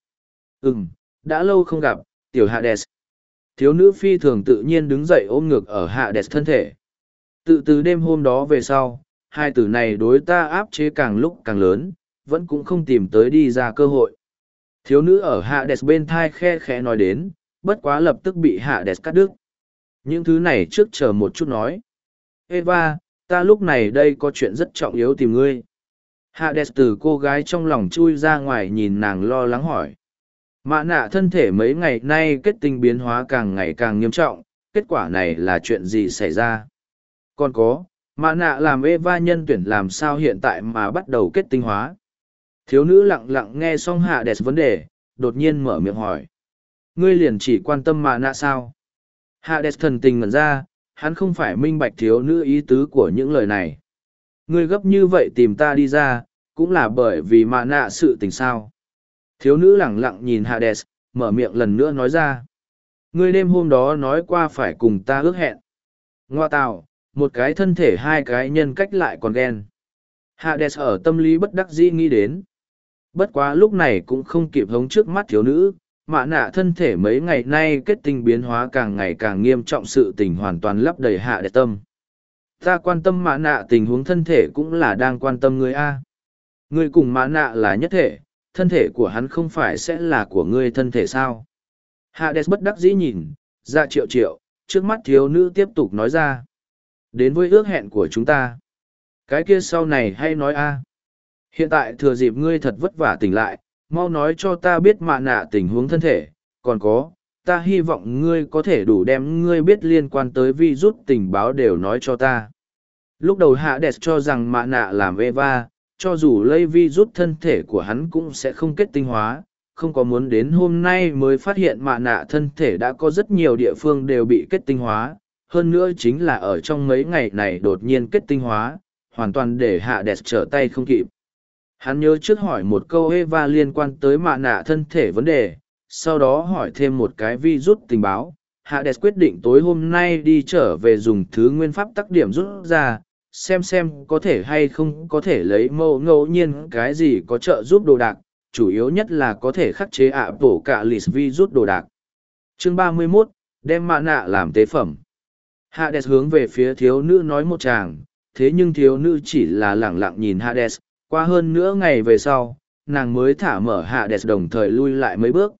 Đã lâu không gặp, tiểu Hades. Thiếu nữ phi thường tự nhiên đứng dậy ôm ngược ở Hades thân thể. Tự từ đêm hôm đó về sau, hai từ này đối ta áp chế càng lúc càng lớn, vẫn cũng không tìm tới đi ra cơ hội. Thiếu nữ ở Hades bên thai khe khẽ nói đến, bất quá lập tức bị Hades cắt đứt. Những thứ này trước chờ một chút nói. Eva, ta lúc này đây có chuyện rất trọng yếu tìm ngươi. Hades từ cô gái trong lòng chui ra ngoài nhìn nàng lo lắng hỏi. Mạ nạ thân thể mấy ngày nay kết tinh biến hóa càng ngày càng nghiêm trọng, kết quả này là chuyện gì xảy ra? Còn có, mạ nạ làm Eva nhân tuyển làm sao hiện tại mà bắt đầu kết tinh hóa? Thiếu nữ lặng lặng nghe xong Hades vấn đề, đột nhiên mở miệng hỏi. Ngươi liền chỉ quan tâm mạ nạ sao? Hades thần tình ngẩn ra, hắn không phải minh bạch thiếu nữ ý tứ của những lời này. Ngươi gấp như vậy tìm ta đi ra, cũng là bởi vì mạ nạ sự tình sao? Thiếu nữ lẳng lặng nhìn Hades, mở miệng lần nữa nói ra. Ngươi đêm hôm đó nói qua phải cùng ta ước hẹn. Ngoa tạo, một cái thân thể hai cái nhân cách lại còn ghen. Hades ở tâm lý bất đắc dĩ nghĩ đến. Bất quá lúc này cũng không kịp hống trước mắt thiếu nữ, mạ nạ thân thể mấy ngày nay kết tinh biến hóa càng ngày càng nghiêm trọng sự tình hoàn toàn lấp đầy Hades tâm. Ta quan tâm mạ nạ tình huống thân thể cũng là đang quan tâm ngươi a. Ngươi cùng mạ nạ là nhất thể, thân thể của hắn không phải sẽ là của ngươi thân thể sao? Hades bất đắc dĩ nhìn, ra triệu triệu, trước mắt thiếu nữ tiếp tục nói ra. Đến với ước hẹn của chúng ta. Cái kia sau này hay nói a. Hiện tại thừa dịp ngươi thật vất vả tỉnh lại, mau nói cho ta biết mạ nạ tình huống thân thể, còn có, ta hy vọng ngươi có thể đủ đem ngươi biết liên quan tới virus tình báo đều nói cho ta. Lúc đầu Hades cho rằng mạ nạ làm Eva, cho dù lây virus thân thể của hắn cũng sẽ không kết tinh hóa, không có muốn đến hôm nay mới phát hiện mạ nạ thân thể đã có rất nhiều địa phương đều bị kết tinh hóa, hơn nữa chính là ở trong mấy ngày này đột nhiên kết tinh hóa, hoàn toàn để Hades trở tay không kịp. Hắn nhớ trước hỏi một câu Eva liên quan tới mạ nạ thân thể vấn đề, sau đó hỏi thêm một cái virus tình báo. Hades quyết định tối hôm nay đi trở về dùng thứ nguyên pháp tắc điểm rút ra, xem có thể hay không có thể lấy mẫu ngẫu nhiên cái gì có trợ giúp đồ đạc, chủ yếu nhất là có thể khắc chế ạ bổ cả list virus đồ đạc. Chương 31, đem mạ nạ làm tế phẩm. Hades hướng về phía thiếu nữ nói một tràng, thế nhưng thiếu nữ chỉ là lẳng lặng nhìn Hades, qua hơn nửa ngày về sau, nàng mới thả mở Hades đồng thời lui lại mấy bước.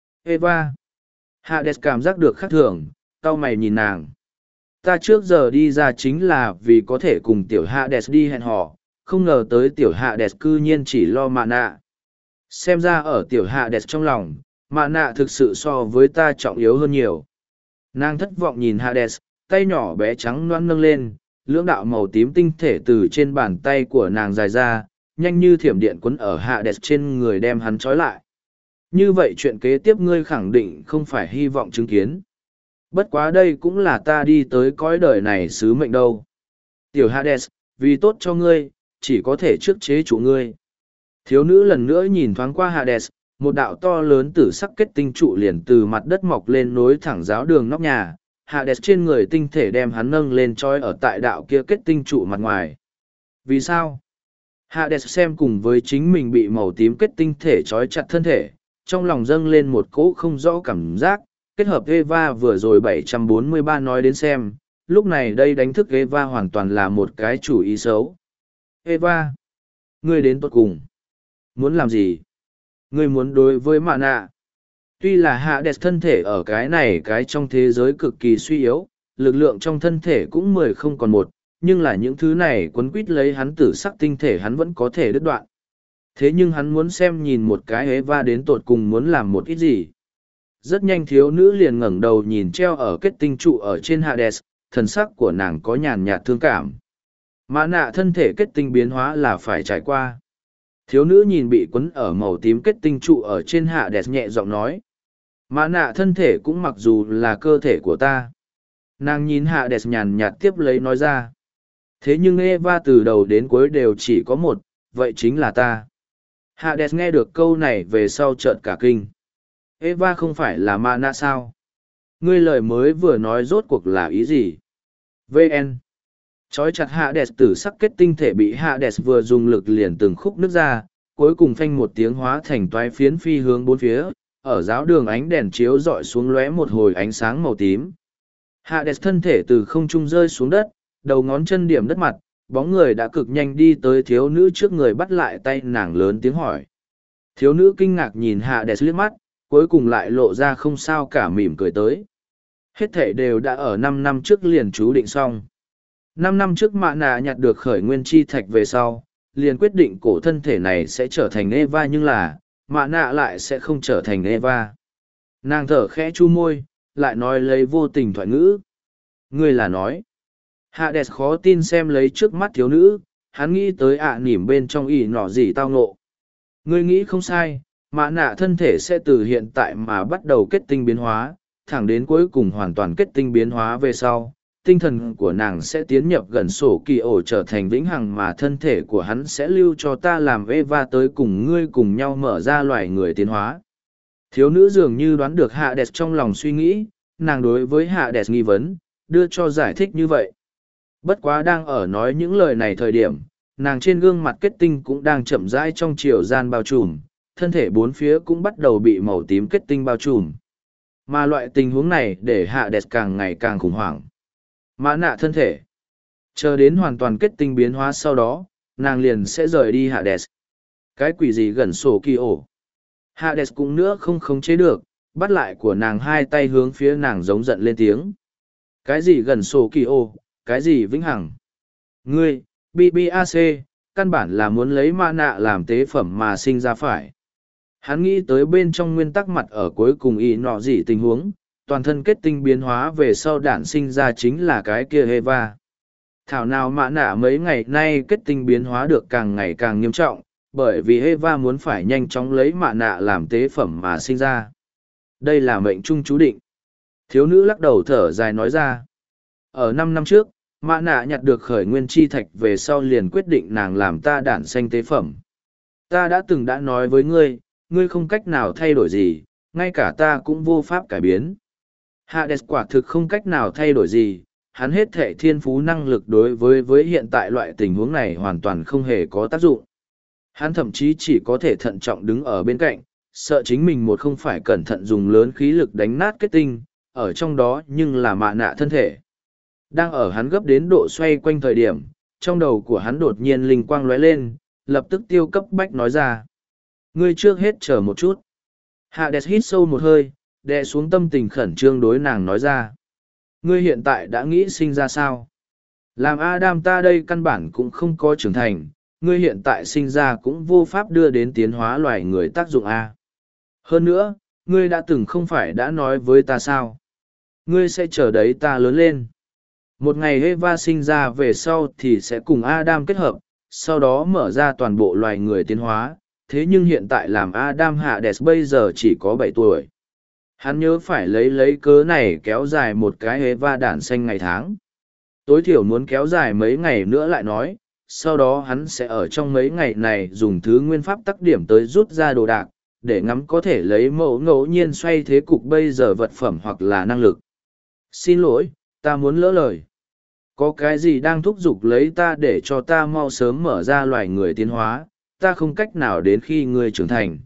Eva. Hades cảm giác được khác thường, cau mày nhìn nàng. Ta trước giờ đi ra chính là vì có thể cùng tiểu Hades đi hẹn hò, không ngờ tới tiểu Hades cư nhiên chỉ lo mạ nạ. Xem ra ở tiểu Hades trong lòng, mạ nạ thực sự so với ta trọng yếu hơn nhiều. Nàng thất vọng nhìn Hades, tay nhỏ bé trắng loãng nâng lên, lưỡng đạo màu tím tinh thể từ trên bàn tay của nàng dài ra, nhanh như thiểm điện quấn ở Hades trên người đem hắn trói lại. Như vậy chuyện kế tiếp ngươi khẳng định không phải hy vọng chứng kiến. Bất quá đây cũng là ta đi tới cõi đời này sứ mệnh đâu. Tiểu Hades, vì tốt cho ngươi, chỉ có thể trước chế chủ ngươi. Thiếu nữ lần nữa nhìn thoáng qua Hades, một đạo to lớn tử sắc kết tinh trụ liền từ mặt đất mọc lên nối thẳng giáo đường nóc nhà. Hades trên người tinh thể đem hắn nâng lên trói ở tại đạo kia kết tinh trụ mặt ngoài. Vì sao? Hades xem cùng với chính mình bị màu tím kết tinh thể trói chặt thân thể, trong lòng dâng lên một cỗ không rõ cảm giác, kết hợp Eva vừa rồi 743 nói đến xem, lúc này đây đánh thức Eva hoàn toàn là một cái chủ ý xấu. Eva, ngươi đến tột cùng. Muốn làm gì? Ngươi muốn đối với mạ nạ. Tuy là Hades thân thể ở cái trong thế giới cực kỳ suy yếu, lực lượng trong thân thể cũng 10 không còn một, nhưng là những thứ này quấn quýt lấy hắn tử sắc tinh thể hắn vẫn có thể đứt đoạn. Thế nhưng hắn muốn xem nhìn một cái Eva đến tột cùng muốn làm một ít gì. Rất nhanh thiếu nữ liền ngẩng đầu nhìn treo ở kết tinh trụ ở trên Hades, thần sắc của nàng có nhàn nhạt thương cảm. Mạ nạ thân thể kết tinh biến hóa là phải trải qua. Thiếu nữ nhìn bị quấn ở màu tím kết tinh trụ ở trên Hades nhẹ giọng nói. Mạ nạ thân thể cũng mặc dù là cơ thể của ta. Nàng nhìn Hades nhàn nhạt tiếp lấy nói ra. Thế nhưng Eva từ đầu đến cuối đều chỉ có một, vậy chính là ta. Hades nghe được câu này về sau chợt cả kinh. Eva không phải là mạ nạ sao? Ngươi lời mới vừa nói rốt cuộc là ý gì? VN. Chói chặt Hades tử sắc kết tinh thể bị Hades vừa dùng lực liền từng khúc nứt ra, cuối cùng phanh một tiếng hóa thành toái phiến phi hướng bốn phía, ở giáo đường ánh đèn chiếu dọi xuống lóe một hồi ánh sáng màu tím. Hades thân thể từ không trung rơi xuống đất, đầu ngón chân điểm đất mặt, bóng người đã cực nhanh đi tới thiếu nữ trước người bắt lại tay nàng lớn tiếng hỏi. Thiếu nữ kinh ngạc nhìn Hades liếc mắt, cuối cùng lại lộ ra không sao cả mỉm cười tới. Hết thể đều đã ở 5 năm trước liền chú định xong. 5 năm trước mạ nạ nhặt được khởi nguyên chi thạch về sau, liền quyết định cổ thân thể này sẽ trở thành Eva nhưng là, mạ nạ lại sẽ không trở thành Eva. Nàng thở khẽ chu môi, lại nói lấy vô tình thoại ngữ. Ngươi là nói. Hades khó tin xem lấy trước mắt thiếu nữ, hắn nghĩ tới nỉm bên trong ỉ nọ gì tao ngộ. Ngươi nghĩ không sai, mạ nạ thân thể sẽ từ hiện tại mà bắt đầu kết tinh biến hóa, thẳng đến cuối cùng hoàn toàn kết tinh biến hóa về sau. Tinh thần của nàng sẽ tiến nhập gần sổ kỳ ổ trở thành vĩnh hằng mà thân thể của hắn sẽ lưu cho ta làm Eva tới cùng ngươi cùng nhau mở ra loài người tiến hóa. Thiếu nữ dường như đoán được Hades trong lòng suy nghĩ, nàng đối với Hades nghi vấn, đưa cho giải thích như vậy. Bất quá đang ở nói những lời này thời điểm, nàng trên gương mặt kết tinh cũng đang chậm rãi trong chiều gian bao trùm, thân thể bốn phía cũng bắt đầu bị màu tím kết tinh bao trùm. Mà loại tình huống này để Hades càng ngày càng khủng hoảng. Mạ nạ thân thể. Chờ đến hoàn toàn kết tinh biến hóa sau đó, nàng liền sẽ rời đi Hades. Cái quỷ gì gần sổ kỳ ổ. Hades cũng nữa không khống chế được, bắt lại của nàng hai tay hướng phía nàng giống giận lên tiếng. Cái gì gần sổ kỳ ổ, cái gì vĩnh hằng. Ngươi, BBAC, căn bản là muốn lấy mạ nạ làm tế phẩm mà sinh ra phải. Hắn nghĩ tới bên trong nguyên tắc mặt ở cuối cùng ý nọ gì tình huống, toàn thân kết tinh biến hóa về sau đản sinh ra chính là cái kia Eva. Thảo nào mã nạ mấy ngày nay kết tinh biến hóa được càng ngày càng nghiêm trọng, bởi vì Eva muốn phải nhanh chóng lấy mạ nạ làm tế phẩm mà sinh ra. Đây là mệnh trung chú định. Thiếu nữ lắc đầu thở dài nói ra. Ở 5 năm trước, mạ nạ nhặt được khởi nguyên chi thạch về sau liền quyết định nàng làm ta đản sanh tế phẩm. Ta đã từng đã nói với ngươi, ngươi không cách nào thay đổi gì, ngay cả ta cũng vô pháp cải biến. Hades quả thực không cách nào thay đổi gì, hắn hết thệ thiên phú năng lực đối với hiện tại loại tình huống này hoàn toàn không hề có tác dụng. Hắn thậm chí chỉ có thể thận trọng đứng ở bên cạnh, sợ chính mình một không phải cẩn thận dùng lớn khí lực đánh nát kết tinh, ở trong đó nhưng là mạ nạ thân thể. Đang ở hắn gấp đến độ xoay quanh thời điểm, trong đầu của hắn đột nhiên linh quang lóe lên, lập tức tiêu cấp bách nói ra. Ngươi trước hết chờ một chút. Hades hít sâu một hơi, đè xuống tâm tình khẩn trương đối nàng nói ra. Ngươi hiện tại đã nghĩ sinh ra sao? Làm Adam ta đây căn bản cũng không có trưởng thành, ngươi hiện tại sinh ra cũng vô pháp đưa đến tiến hóa loài người tác dụng A. Hơn nữa, ngươi đã từng không phải đã nói với ta sao? Ngươi sẽ chờ đấy ta lớn lên. Một ngày Eva sinh ra về sau thì sẽ cùng Adam kết hợp, sau đó mở ra toàn bộ loài người tiến hóa. Thế nhưng hiện tại làm Adam Hades bây giờ chỉ có 7 tuổi. Hắn nhớ phải lấy cớ này kéo dài một cái Eva đản xanh ngày tháng. Tối thiểu muốn kéo dài mấy ngày nữa lại nói, sau đó hắn sẽ ở trong mấy ngày này dùng thứ nguyên pháp tắc điểm tới rút ra đồ đạc, để ngắm có thể lấy mẫu ngẫu nhiên xoay thế cục bây giờ vật phẩm hoặc là năng lực. Xin lỗi, ta muốn lỡ lời. Có cái gì đang thúc giục lấy ta để cho ta mau sớm mở ra loài người tiến hóa, ta không cách nào đến khi ngươi trưởng thành.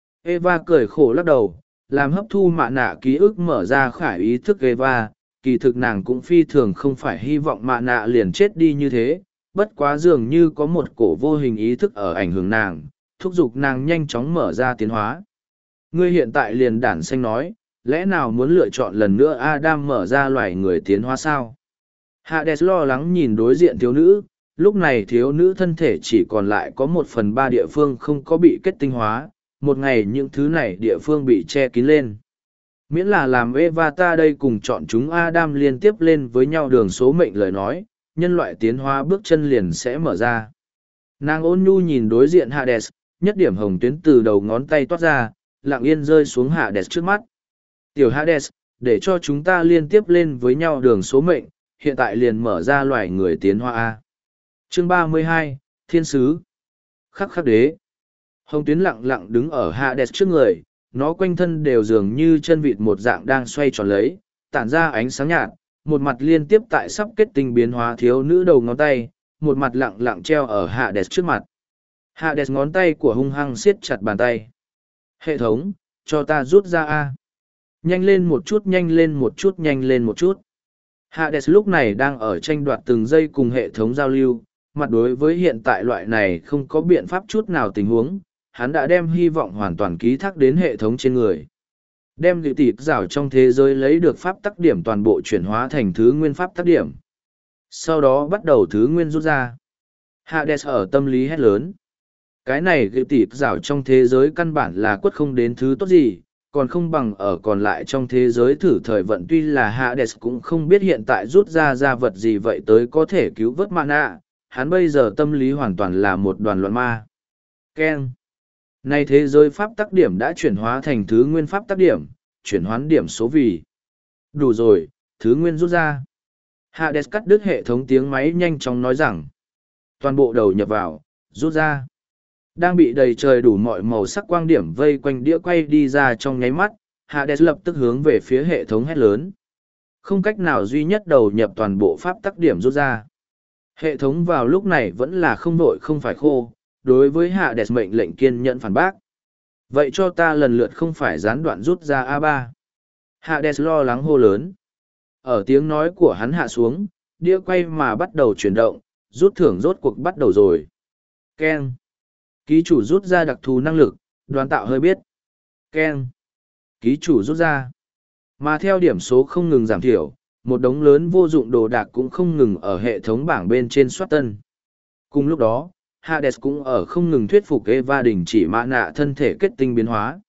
Eva cười khổ lắc đầu, làm hấp thu mạ nạ ký ức mở ra khải ý thức Eva, kỳ thực nàng cũng phi thường không phải hy vọng mạ nạ liền chết đi như thế, bất quá dường như có một cổ vô hình ý thức ở ảnh hưởng nàng, thúc giục nàng nhanh chóng mở ra tiến hóa. Ngươi hiện tại liền đản xanh nói, lẽ nào muốn lựa chọn lần nữa Adam mở ra loài người tiến hóa sao? Hades lo lắng nhìn đối diện thiếu nữ, lúc này thiếu nữ thân thể chỉ còn lại có 1/3 địa phương không có bị kết tinh hóa, một ngày những thứ này địa phương bị che kín lên. Miễn là làm Eva ta đây cùng chọn chúng Adam liên tiếp lên với nhau đường số mệnh lời nói, nhân loại tiến hóa bước chân liền sẽ mở ra. Nàng ôn nhu nhìn đối diện Hades, nhất điểm hồng tuyến từ đầu ngón tay toát ra, lặng yên rơi xuống Hades trước mắt. Tiểu Hades, để cho chúng ta liên tiếp lên với nhau đường số mệnh, hiện tại liền mở ra loài người tiến hóa A. Chương 32, Thiên Sứ. Khắc khắc đế. Hồng tuyến lặng lặng đứng ở Hades trước người, nó quanh thân đều dường như chân vịt một dạng đang xoay tròn lấy, tản ra ánh sáng nhạt, một mặt liên tiếp tại sắp kết tinh biến hóa thiếu nữ đầu ngón tay, một mặt lặng lặng treo ở Hades trước mặt. Hades ngón tay của hung hăng siết chặt bàn tay. Hệ thống, cho ta rút ra A. Nhanh lên một chút, nhanh lên một chút, nhanh lên một chút. Hades lúc này đang ở tranh đoạt từng giây cùng hệ thống giao lưu, mặt đối với hiện tại loại này không có biện pháp chút nào tình huống, hắn đã đem hy vọng hoàn toàn ký thác đến hệ thống trên người. Đem gửi tịp rào trong thế giới lấy được pháp tắc điểm toàn bộ chuyển hóa thành thứ nguyên pháp tắc điểm. Sau đó bắt đầu thứ nguyên rút ra. Hades ở tâm lý hét lớn. Cái này gửi tịp rào trong thế giới căn bản là quất không đến thứ tốt gì, còn không bằng ở còn lại trong thế giới thử thời vận, tuy là Hades cũng không biết hiện tại rút ra vật gì vậy tới có thể cứu vớt mana, hắn bây giờ tâm lý hoàn toàn là một đoàn loạn ma. Ken. Nay thế giới pháp tắc điểm đã chuyển hóa thành thứ nguyên pháp tắc điểm, chuyển hoán điểm số vì. Đủ rồi, thứ nguyên rút ra. Hades cắt đứt hệ thống tiếng máy nhanh chóng nói rằng. Toàn bộ đầu nhập vào, rút ra. Đang bị đầy trời đủ mọi màu sắc quang điểm vây quanh đĩa quay đi ra trong nháy mắt, Hades lập tức hướng về phía hệ thống hét lớn. Không cách nào duy nhất đầu nhập toàn bộ pháp tắc điểm rút ra. Hệ thống vào lúc này vẫn là không vội không phải khô, đối với Hades mệnh lệnh kiên nhẫn phản bác. Vậy cho ta lần lượt không phải gián đoạn rút ra A3. Hades lo lắng hô lớn. Ở tiếng nói của hắn hạ xuống, đĩa quay mà bắt đầu chuyển động, rút thưởng rốt cuộc bắt đầu rồi. Ken. Ký chủ rút ra đặc thù năng lực, đoàn tạo hơi biết. Ken. Ký chủ rút ra. Mà theo điểm số không ngừng giảm thiểu, một đống lớn vô dụng đồ đạc cũng không ngừng ở hệ thống bảng bên trên soát tân. Cùng lúc đó, Hades cũng ở không ngừng thuyết phục Eva đình chỉ mã nạ thân thể kết tinh biến hóa.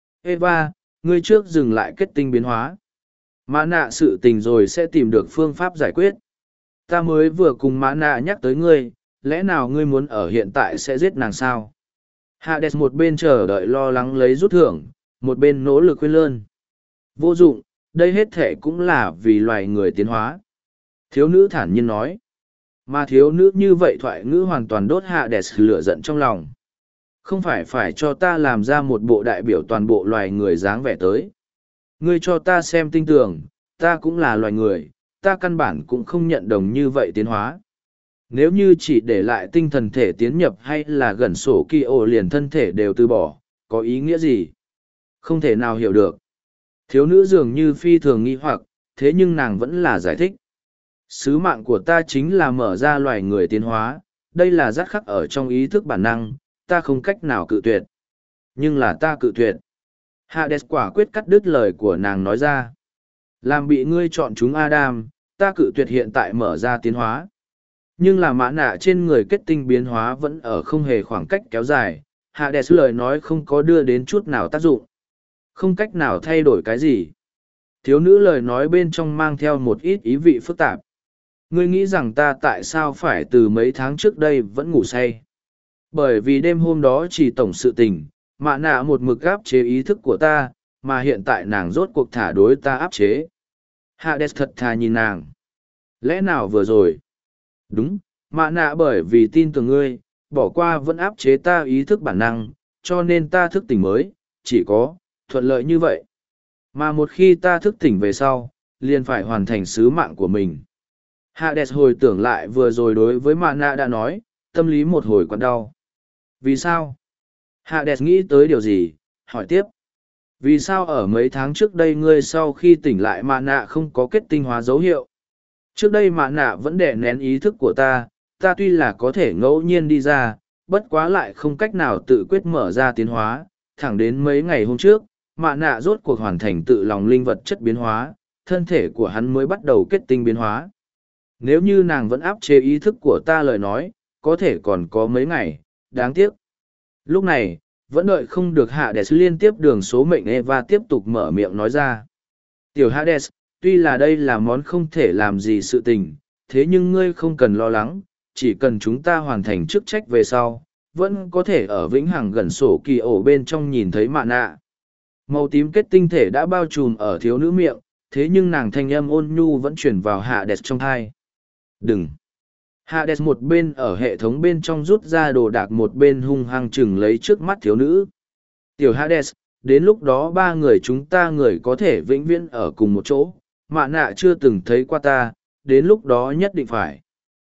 Eva, ngươi trước dừng lại kết tinh biến hóa. Mã nạ sự tình rồi sẽ tìm được phương pháp giải quyết. Ta mới vừa cùng mã nạ nhắc tới ngươi, lẽ nào ngươi muốn ở hiện tại sẽ giết nàng sao? Hades một bên chờ đợi lo lắng lấy rút thưởng, một bên nỗ lực khuyên lơn. Vô dụng, đây hết thể cũng là vì loài người tiến hóa. Thiếu nữ thản nhiên nói. Mà thiếu nữ như vậy thoại ngữ hoàn toàn đốt Hades lửa giận trong lòng. Không phải cho ta làm ra một bộ đại biểu toàn bộ loài người dáng vẻ tới. Ngươi cho ta xem tinh tường, ta cũng là loài người, ta căn bản cũng không nhận đồng như vậy tiến hóa. Nếu như chỉ để lại tinh thần thể tiến nhập hay là gần sổ kỳ ổ liền thân thể đều từ bỏ, có ý nghĩa gì? Không thể nào hiểu được. Thiếu nữ dường như phi thường nghi hoặc, thế nhưng nàng vẫn là giải thích. Sứ mạng của ta chính là mở ra loài người tiến hóa, đây là rắc khắc ở trong ý thức bản năng, ta không cách nào cự tuyệt. Nhưng là ta cự tuyệt. Hades quả quyết cắt đứt lời của nàng nói ra. Làm bị ngươi chọn chúng Adam, ta cự tuyệt hiện tại mở ra tiến hóa. Nhưng là mã nạ trên người kết tinh biến hóa vẫn ở không hề khoảng cách kéo dài, Hades lời nói không có đưa đến chút nào tác dụng. Không cách nào thay đổi cái gì. Thiếu nữ lời nói bên trong mang theo một ít ý vị phức tạp. Ngươi nghĩ rằng ta tại sao phải từ mấy tháng trước đây vẫn ngủ say? Bởi vì đêm hôm đó chỉ tổng sự tình, mạ nạ một mực áp chế ý thức của ta, mà hiện tại nàng rốt cuộc thả đối ta áp chế. Hades thật thà nhìn nàng. Lẽ nào vừa rồi? Đúng, mạ nạ bởi vì tin tưởng ngươi, bỏ qua vẫn áp chế ta ý thức bản năng, cho nên ta thức tỉnh mới, chỉ có, thuận lợi như vậy. Mà một khi ta thức tỉnh về sau, liền phải hoàn thành sứ mạng của mình. Hades hồi tưởng lại vừa rồi đối với mạ nạ đã nói, tâm lý một hồi còn đau. Vì sao? Hades nghĩ tới điều gì? Hỏi tiếp. Vì sao ở mấy tháng trước đây ngươi sau khi tỉnh lại mạ nạ không có kết tinh hóa dấu hiệu? Trước đây mạ nạ vẫn đè nén ý thức của ta tuy là có thể ngẫu nhiên đi ra, bất quá lại không cách nào tự quyết mở ra tiến hóa, thẳng đến mấy ngày hôm trước, mạ nạ rốt cuộc hoàn thành tự lòng linh vật chất biến hóa, thân thể của hắn mới bắt đầu kết tinh biến hóa. Nếu như nàng vẫn áp chế ý thức của ta lời nói, có thể còn có mấy ngày, đáng tiếc. Lúc này, vẫn đợi không được Hades liên tiếp đường số mệnh Eva tiếp tục mở miệng nói ra. Tiểu Hades, tuy là đây là món không thể làm gì sự tình, thế nhưng ngươi không cần lo lắng, chỉ cần chúng ta hoàn thành chức trách về sau, vẫn có thể ở vĩnh hằng gần sổ kỳ ổ bên trong nhìn thấy mạ nạ. Màu tím kết tinh thể đã bao trùm ở thiếu nữ miệng, thế nhưng nàng thanh âm ôn nhu vẫn chuyển vào Hades trong thai. Đừng! Hades một bên ở hệ thống bên trong rút ra đồ đạc một bên hung hăng chừng lấy trước mắt thiếu nữ. Tiểu Hades, đến lúc đó ba người chúng ta người có thể vĩnh viễn ở cùng một chỗ, mạ nạ chưa từng thấy qua ta, đến lúc đó nhất định phải.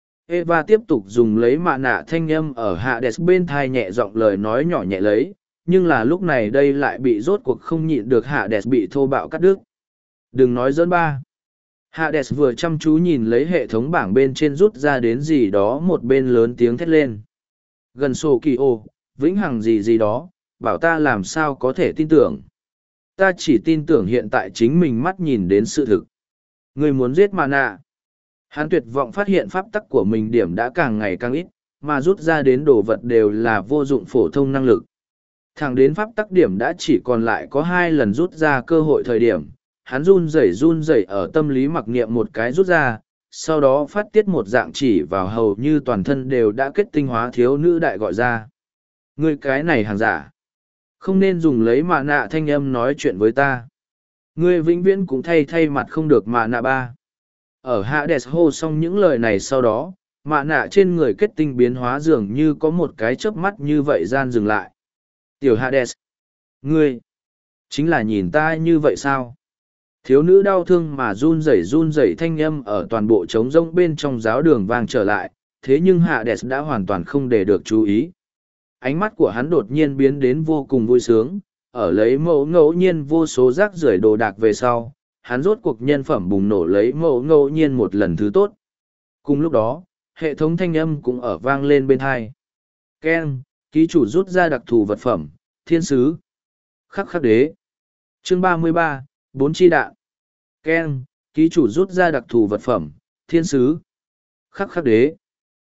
Eva tiếp tục dùng lấy mạ nạ thanh âm ở Hades bên thai nhẹ giọng lời nói nhỏ nhẹ lấy, nhưng là lúc này đây lại bị rốt cuộc không nhịn được Hades bị thô bạo cắt đứt. Đừng nói dẫn ba. Hades vừa chăm chú nhìn lấy hệ thống bảng bên trên rút ra đến gì đó một bên lớn tiếng thét lên. Gần sổ kỳ ô, vĩnh hằng gì gì đó, bảo ta làm sao có thể tin tưởng. Ta chỉ tin tưởng hiện tại chính mình mắt nhìn đến sự thực. Người muốn giết mà nạ. Hắn tuyệt vọng phát hiện pháp tắc của mình điểm đã càng ngày càng ít, mà rút ra đến đồ vật đều là vô dụng phổ thông năng lực. Thẳng đến pháp tắc điểm đã chỉ còn lại có 2 lần rút ra cơ hội thời điểm, hắn run rẩy ở tâm lý mặc niệm một cái rút ra, sau đó phát tiết một dạng chỉ vào hầu như toàn thân đều đã kết tinh hóa thiếu nữ đại gọi ra. Ngươi cái này hàng giả. Không nên dùng lấy mạ nạ thanh âm nói chuyện với ta. Ngươi vĩnh viễn cũng thay mặt không được mạ nạ ba. Ở Hades hô xong những lời này sau đó, mạ nạ trên người kết tinh biến hóa dường như có một cái chớp mắt như vậy gian dừng lại. Tiểu Hades, ngươi, chính là nhìn ta như vậy sao? Thiếu nữ đau thương mà run rẩy thanh âm ở toàn bộ trống rỗng bên trong giáo đường vang trở lại, thế nhưng Hades đã hoàn toàn không để được chú ý. Ánh mắt của hắn đột nhiên biến đến vô cùng vui sướng, ở lấy mẫu ngẫu nhiên vô số rác rưởi đồ đạc về sau, hắn rốt cuộc nhân phẩm bùng nổ lấy mẫu ngẫu nhiên một lần thứ tốt. Cùng lúc đó, hệ thống thanh âm cũng ở vang lên bên hai. Ken, ký chủ rút ra đặc thù vật phẩm, thiên sứ. Khắc khắc đế. Chương 33, 4 chi đạn. Ken, ký chủ rút ra đặc thù vật phẩm, thiên sứ. Khắc khắc đế.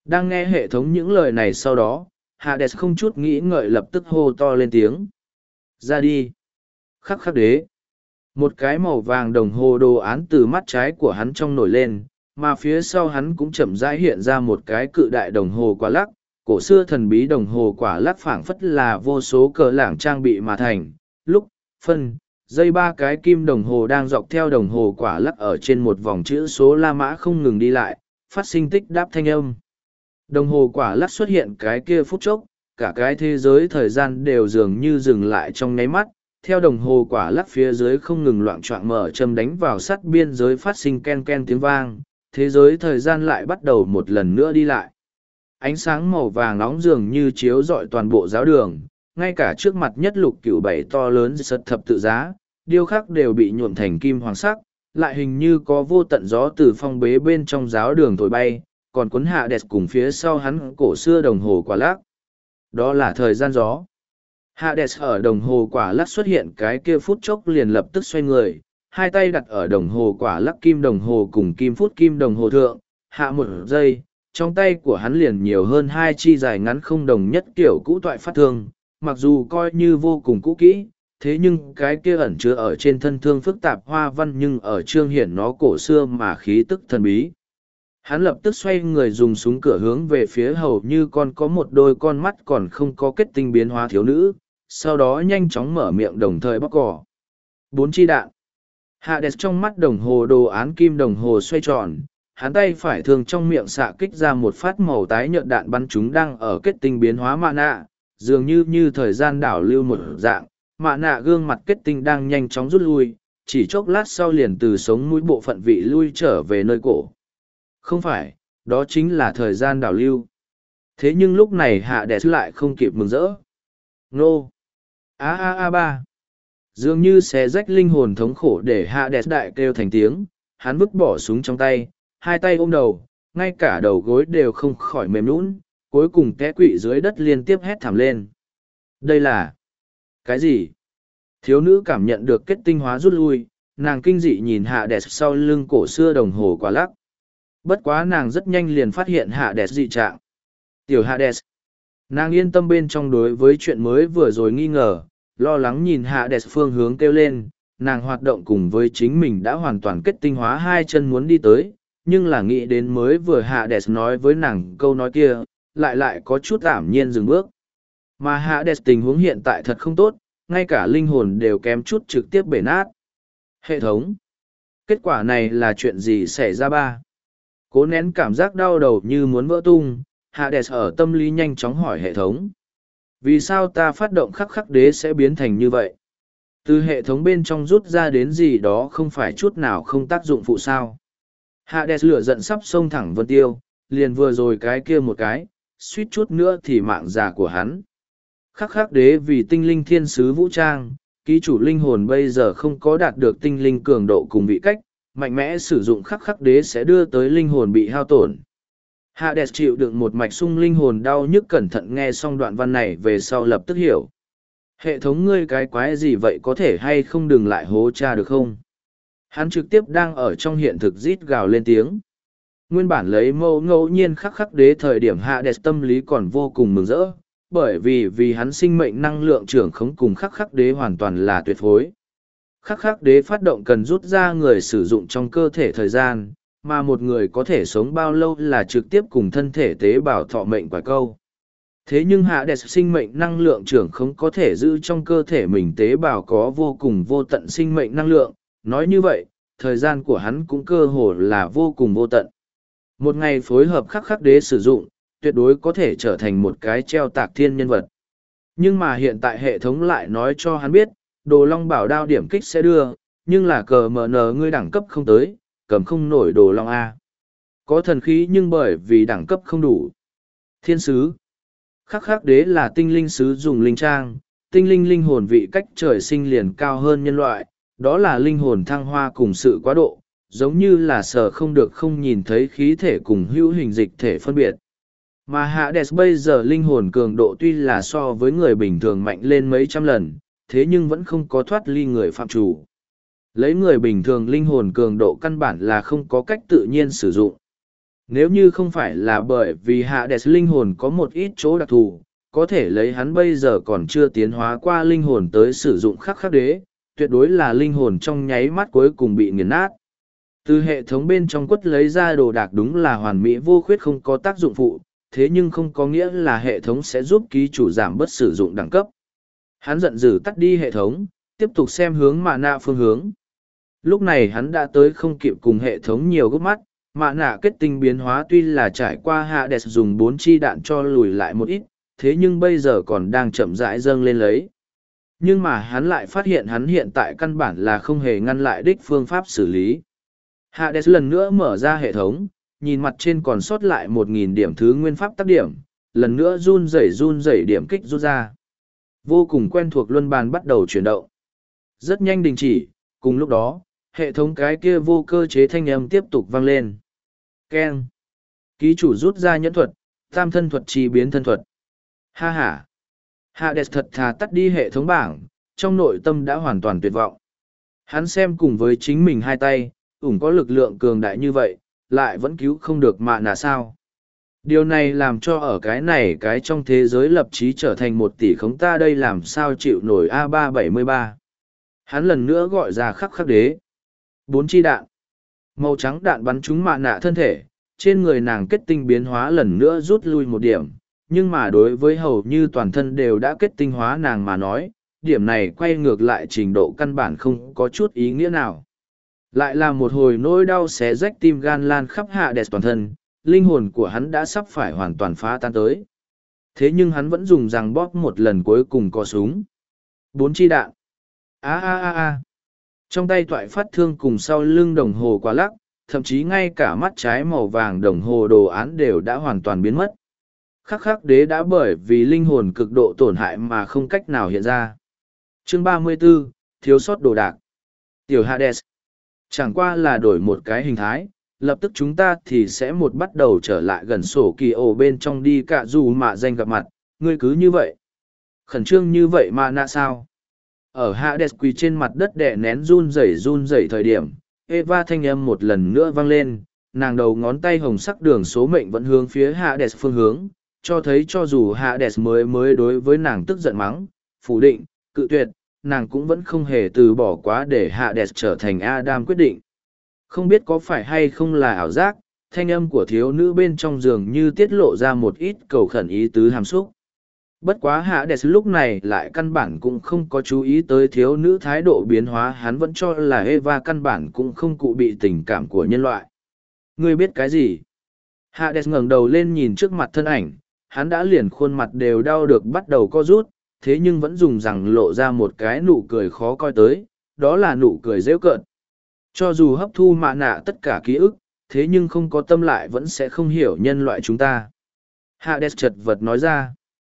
Đang nghe hệ thống những lời này sau đó, Hades không chút nghĩ ngợi lập tức hô to lên tiếng. Ra đi! Khắc khắc đế! Một cái màu vàng đồng hồ đồ án từ mắt trái của hắn trong nổi lên, mà phía sau hắn cũng chậm rãi hiện ra một cái cự đại đồng hồ quả lắc. Cổ xưa thần bí đồng hồ quả lắc phảng phất là vô số cờ lảng trang bị mà thành, lúc, phân, dây ba cái kim đồng hồ đang dọc theo đồng hồ quả lắc ở trên một vòng chữ số La Mã không ngừng đi lại, phát sinh tích đáp thanh âm. Đồng hồ quả lắc xuất hiện cái kia phút chốc, cả cái thế giới thời gian đều dường như dừng lại trong nháy mắt, theo đồng hồ quả lắc phía dưới không ngừng loạng choạng mở châm đánh vào sắt biên giới phát sinh ken ken tiếng vang, thế giới thời gian lại bắt đầu một lần nữa đi lại. Ánh sáng màu vàng nóng dường như chiếu rọi toàn bộ giáo đường, ngay cả trước mặt nhất lục cửu bảy to lớn sật thập tự giá, điêu khắc đều bị nhuộm thành kim hoàng sắc, lại hình như có vô tận gió từ phong bế bên trong giáo đường thổi bay, còn cuốn hạ đẹp cùng phía sau hắn cổ xưa đồng hồ quả lắc. Đó là thời gian gió. Hades ở đồng hồ quả lắc xuất hiện cái kia phút chốc liền lập tức xoay người, hai tay đặt ở đồng hồ quả lắc kim đồng hồ cùng kim phút kim đồng hồ thượng, hạ một giây, trong tay của hắn liền nhiều hơn hai chi dài ngắn không đồng nhất kiểu cũ toại phát thương, mặc dù coi như vô cùng cũ kỹ, thế nhưng cái kia ẩn chứa ở trên thân thương phức tạp hoa văn nhưng ở trương hiển nó cổ xưa mà khí tức thần bí. Hắn lập tức xoay người dùng súng cửa hướng về phía hầu như con có một đôi con mắt còn không có kết tinh biến hóa thiếu nữ, sau đó nhanh chóng mở miệng đồng thời bóc cỏ. 4 chi đạn. Hades trong mắt đồng hồ đồ án kim đồng hồ xoay tròn, hắn tay phải thường trong miệng xạ kích ra một phát màu tái nhợt đạn bắn chúng đang ở kết tinh biến hóa mạ nạ, dường như thời gian đảo lưu một dạng, mạ nạ gương mặt kết tinh đang nhanh chóng rút lui, chỉ chốc lát sau liền từ sống mũi bộ phận vị lui trở về nơi cổ. Không phải, đó chính là thời gian đảo lưu. Thế nhưng lúc này Hades lại không kịp mừng rỡ. Nô! A. Dường như xé rách linh hồn thống khổ để Hades đại kêu thành tiếng, hắn vứt bỏ súng trong tay, hai tay ôm đầu, ngay cả đầu gối đều không khỏi mềm nhũn, cuối cùng té quỵ dưới đất liên tiếp hét thảm lên. Đây là... cái gì? Thiếu nữ cảm nhận được kết tinh hóa rút lui, nàng kinh dị nhìn Hades sau lưng cổ xưa đồng hồ quả lắc. Bất quá nàng rất nhanh liền phát hiện Hades dị trạng. Tiểu Hades. Nàng yên tâm bên trong đối với chuyện mới vừa rồi nghi ngờ, lo lắng nhìn Hades phương hướng kêu lên, nàng hoạt động cùng với chính mình đã hoàn toàn kết tinh hóa hai chân muốn đi tới, nhưng là nghĩ đến mới vừa Hades nói với nàng câu nói kia, lại có chút ảm nhiên dừng bước. Mà Hades tình huống hiện tại thật không tốt, ngay cả linh hồn đều kém chút trực tiếp bể nát. Hệ thống. Kết quả này là chuyện gì xảy ra ba? Cố nén cảm giác đau đầu như muốn vỡ tung, Hades ở tâm lý nhanh chóng hỏi hệ thống. Vì sao ta phát động khắc khắc đế sẽ biến thành như vậy? Từ hệ thống bên trong rút ra đến gì đó không phải chút nào không tác dụng phụ sao? Hades lửa giận sắp xông thẳng Vân Tiêu, liền vừa rồi cái kia một cái, suýt chút nữa thì mạng già của hắn. Khắc khắc đế vì tinh linh thiên sứ vũ trang, ký chủ linh hồn bây giờ không có đạt được tinh linh cường độ cùng vị cách, mạnh mẽ sử dụng khắc khắc đế sẽ đưa tới linh hồn bị hao tổn. Hades chịu đựng một mạch sung linh hồn đau nhức cẩn thận nghe xong đoạn văn này về sau lập tức hiểu. Hệ thống ngươi cái quái gì vậy có thể hay không đừng lại hố cha được không? Hắn trực tiếp đang ở trong hiện thực rít gào lên tiếng. Nguyên bản lấy mâu ngẫu nhiên khắc khắc đế thời điểm Hades tâm lý còn vô cùng mừng rỡ, bởi vì hắn sinh mệnh năng lượng trưởng khống cùng khắc khắc đế hoàn toàn là tuyệt phối. Khắc khắc đế phát động cần rút ra người sử dụng trong cơ thể thời gian, mà một người có thể sống bao lâu là trực tiếp cùng thân thể tế bào thọ mệnh quả câu. Thế nhưng Hades sinh mệnh năng lượng trưởng không có thể giữ trong cơ thể mình tế bào có vô cùng vô tận sinh mệnh năng lượng, nói như vậy, thời gian của hắn cũng cơ hồ là vô cùng vô tận. Một ngày phối hợp khắc khắc đế sử dụng, tuyệt đối có thể trở thành một cái treo tạc thiên nhân vật. Nhưng mà hiện tại hệ thống lại nói cho hắn biết, đồ long bảo đao điểm kích sẽ đưa, nhưng là cờ mờ nờ ngươi đẳng cấp không tới, cầm không nổi đồ long A. Có thần khí nhưng bởi vì đẳng cấp không đủ. Thiên sứ. Khắc khắc đế là tinh linh sứ dùng linh trang, tinh linh linh hồn vị cách trời sinh liền cao hơn nhân loại, đó là linh hồn thăng hoa cùng sự quá độ, giống như là sở không được không nhìn thấy khí thể cùng hữu hình dịch thể phân biệt. Mà Hades bây giờ linh hồn cường độ tuy là so với người bình thường mạnh lên mấy trăm lần, thế nhưng vẫn không có thoát ly người phạm chủ. Lấy người bình thường linh hồn cường độ căn bản là không có cách tự nhiên sử dụng. Nếu như không phải là bởi vì Hades linh hồn có một ít chỗ đặc thù, có thể lấy hắn bây giờ còn chưa tiến hóa qua linh hồn tới sử dụng khắc khắc đế, tuyệt đối là linh hồn trong nháy mắt cuối cùng bị nghiền nát. Từ hệ thống bên trong quất lấy ra đồ đạc đúng là hoàn mỹ vô khuyết không có tác dụng phụ, thế nhưng không có nghĩa là hệ thống sẽ giúp ký chủ giảm bớt sử dụng đẳng cấp. Hắn giận dữ tắt đi hệ thống, tiếp tục xem hướng mạ nạ phương hướng. Lúc này hắn đã tới không kịp cùng hệ thống nhiều gấp mắt, mạ nạ kết tinh biến hóa tuy là trải qua Hades dùng 4 chi đạn cho lùi lại một ít, thế nhưng bây giờ còn đang chậm rãi dâng lên lấy. Nhưng mà hắn lại phát hiện hắn hiện tại căn bản là không hề ngăn lại đích phương pháp xử lý. Hades lần nữa mở ra hệ thống, nhìn mặt trên còn sót lại 1.000 điểm thứ nguyên pháp tác điểm, lần nữa run rẩy điểm kích rút ra. Vô cùng quen thuộc luân bàn bắt đầu chuyển động. Rất nhanh đình chỉ, cùng lúc đó, hệ thống cái kia vô cơ chế thanh âm tiếp tục vang lên. Keng. Ký chủ rút ra nhẫn thuật, tam thân thuật chi biến thân thuật. Ha ha. Hades thật thà tắt đi hệ thống bảng, trong nội tâm đã hoàn toàn tuyệt vọng. Hắn xem cùng với chính mình hai tay, có lực lượng cường đại như vậy, lại vẫn cứu không được mạ nạ sao. Điều này làm cho ở cái này cái trong thế giới lập chí trở thành 1 tỷ khống ta đây làm sao chịu nổi A373. Hắn lần nữa gọi ra khắc khắc đế. 4 chi đạn. Màu trắng đạn bắn trúng mạ nạ thân thể, trên người nàng kết tinh biến hóa lần nữa rút lui 1 điểm, nhưng mà đối với hầu như toàn thân đều đã kết tinh hóa nàng mà nói, điểm này quay ngược lại trình độ căn bản không có chút ý nghĩa nào. Lại là một hồi nỗi đau xé rách tim gan lan khắp Hades toàn thân, linh hồn của hắn đã sắp phải hoàn toàn phá tan tới. Thế nhưng hắn vẫn dùng răng bóp một lần cuối cùng có súng. 4 chi đạn. Trong tay toại phát thương cùng sau lưng đồng hồ quá lắc, thậm chí ngay cả mắt trái màu vàng đồng hồ đồ án đều đã hoàn toàn biến mất. Khắc khắc đế đã bởi vì linh hồn cực độ tổn hại mà không cách nào hiện ra. Chương 34, thiếu sót đồ đạc. Tiểu Hades. Chẳng qua là đổi một cái hình thái, lập tức chúng ta thì sẽ bắt đầu trở lại gần sổ kỳ ổ bên trong đi cả dù mạ danh gặp mặt, ngươi cứ như vậy. Khẩn trương như vậy mà nạ sao? Ở Hades quỳ trên mặt đất đè nén run rẩy thời điểm, Eva thanh âm một lần nữa vang lên, nàng đầu ngón tay hồng sắc đường số mệnh vẫn hướng phía Hades phương hướng, cho thấy cho dù Hades mới đối với nàng tức giận mắng, phủ định, cự tuyệt, nàng cũng vẫn không hề từ bỏ quá để Hades trở thành Adam quyết định. Không biết có phải hay không là ảo giác, thanh âm của thiếu nữ bên trong giường như tiết lộ ra một ít cầu khẩn ý tứ hàm xúc. Bất quá Hades lúc này lại căn bản cũng không có chú ý tới thiếu nữ thái độ biến hóa, hắn vẫn cho là Eva căn bản cũng không cụ bị tình cảm của nhân loại. Ngươi biết cái gì? Hades ngẩng đầu lên nhìn trước mặt thân ảnh, hắn đã liền khuôn mặt đều đau được bắt đầu co rút, thế nhưng vẫn dùng rằng lộ ra một cái nụ cười khó coi tới, đó là nụ cười rêu cợt. Cho dù hấp thu mạ nạ tất cả ký ức, thế nhưng không có tâm lại vẫn sẽ không hiểu nhân loại chúng ta. Hades chật vật nói ra.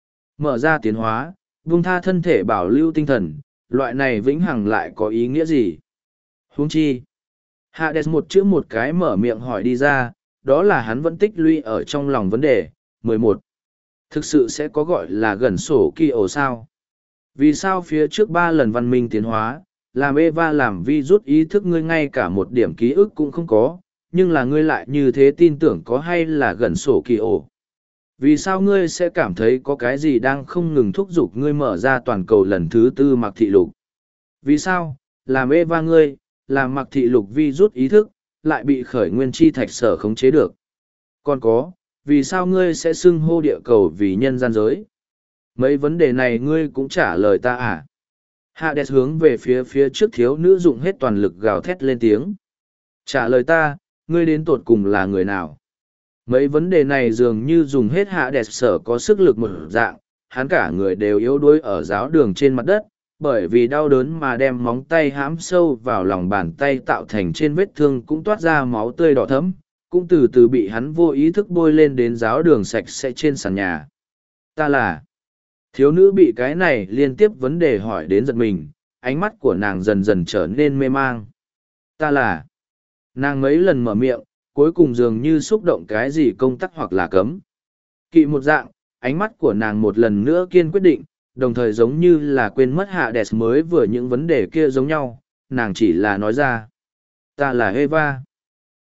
Mở ra tiến hóa, buông tha thân thể bảo lưu tinh thần, loại này vĩnh hằng lại có ý nghĩa gì? Huống chi. Hades một chữ một cái mở miệng hỏi đi ra, đó là hắn vẫn tích lũy ở trong lòng vấn đề. 11. Thực sự sẽ có gọi là gần sổ kỳ ổ sao? Vì sao phía trước 3 lần văn minh tiến hóa, làm Eva làm vi rút ý thức ngươi ngay cả một điểm ký ức cũng không có, nhưng là ngươi lại như thế tin tưởng có hay là gần sổ kỳ ổ? Vì sao ngươi sẽ cảm thấy có cái gì đang không ngừng thúc giục ngươi mở ra toàn cầu lần thứ 4 mặc thị lục? Vì sao, làm Eva ngươi, làm mặc thị lục vi rút ý thức, lại bị khởi nguyên chi thạch sở khống chế được? Còn có, vì sao ngươi sẽ xưng hô địa cầu vì nhân gian giới? Mấy vấn đề này ngươi cũng trả lời ta à? Hades hướng về phía trước thiếu nữ dụng hết toàn lực gào thét lên tiếng. Trả lời ta, ngươi đến tột cùng là người nào? Mấy vấn đề này dường như dùng hết Hades sở có sức lực một dạng, hắn cả người đều yếu đuối ở giáo đường trên mặt đất, bởi vì đau đớn mà đem móng tay hãm sâu vào lòng bàn tay tạo thành trên vết thương cũng toát ra máu tươi đỏ thẫm, cũng từ từ bị hắn vô ý thức bôi lên đến giáo đường sạch sẽ trên sàn nhà. Ta là... Thiếu nữ bị cái này liên tiếp vấn đề hỏi đến giật mình, ánh mắt của nàng dần dần trở nên mê mang. Ta là... Nàng mấy lần mở miệng, cuối cùng dường như xúc động cái gì công tắc hoặc là cấm. Kỵ một dạng, ánh mắt của nàng một lần nữa kiên quyết định, đồng thời giống như là quên mất Hades mới vừa những vấn đề kia giống nhau, nàng chỉ là nói ra. Ta là Eva.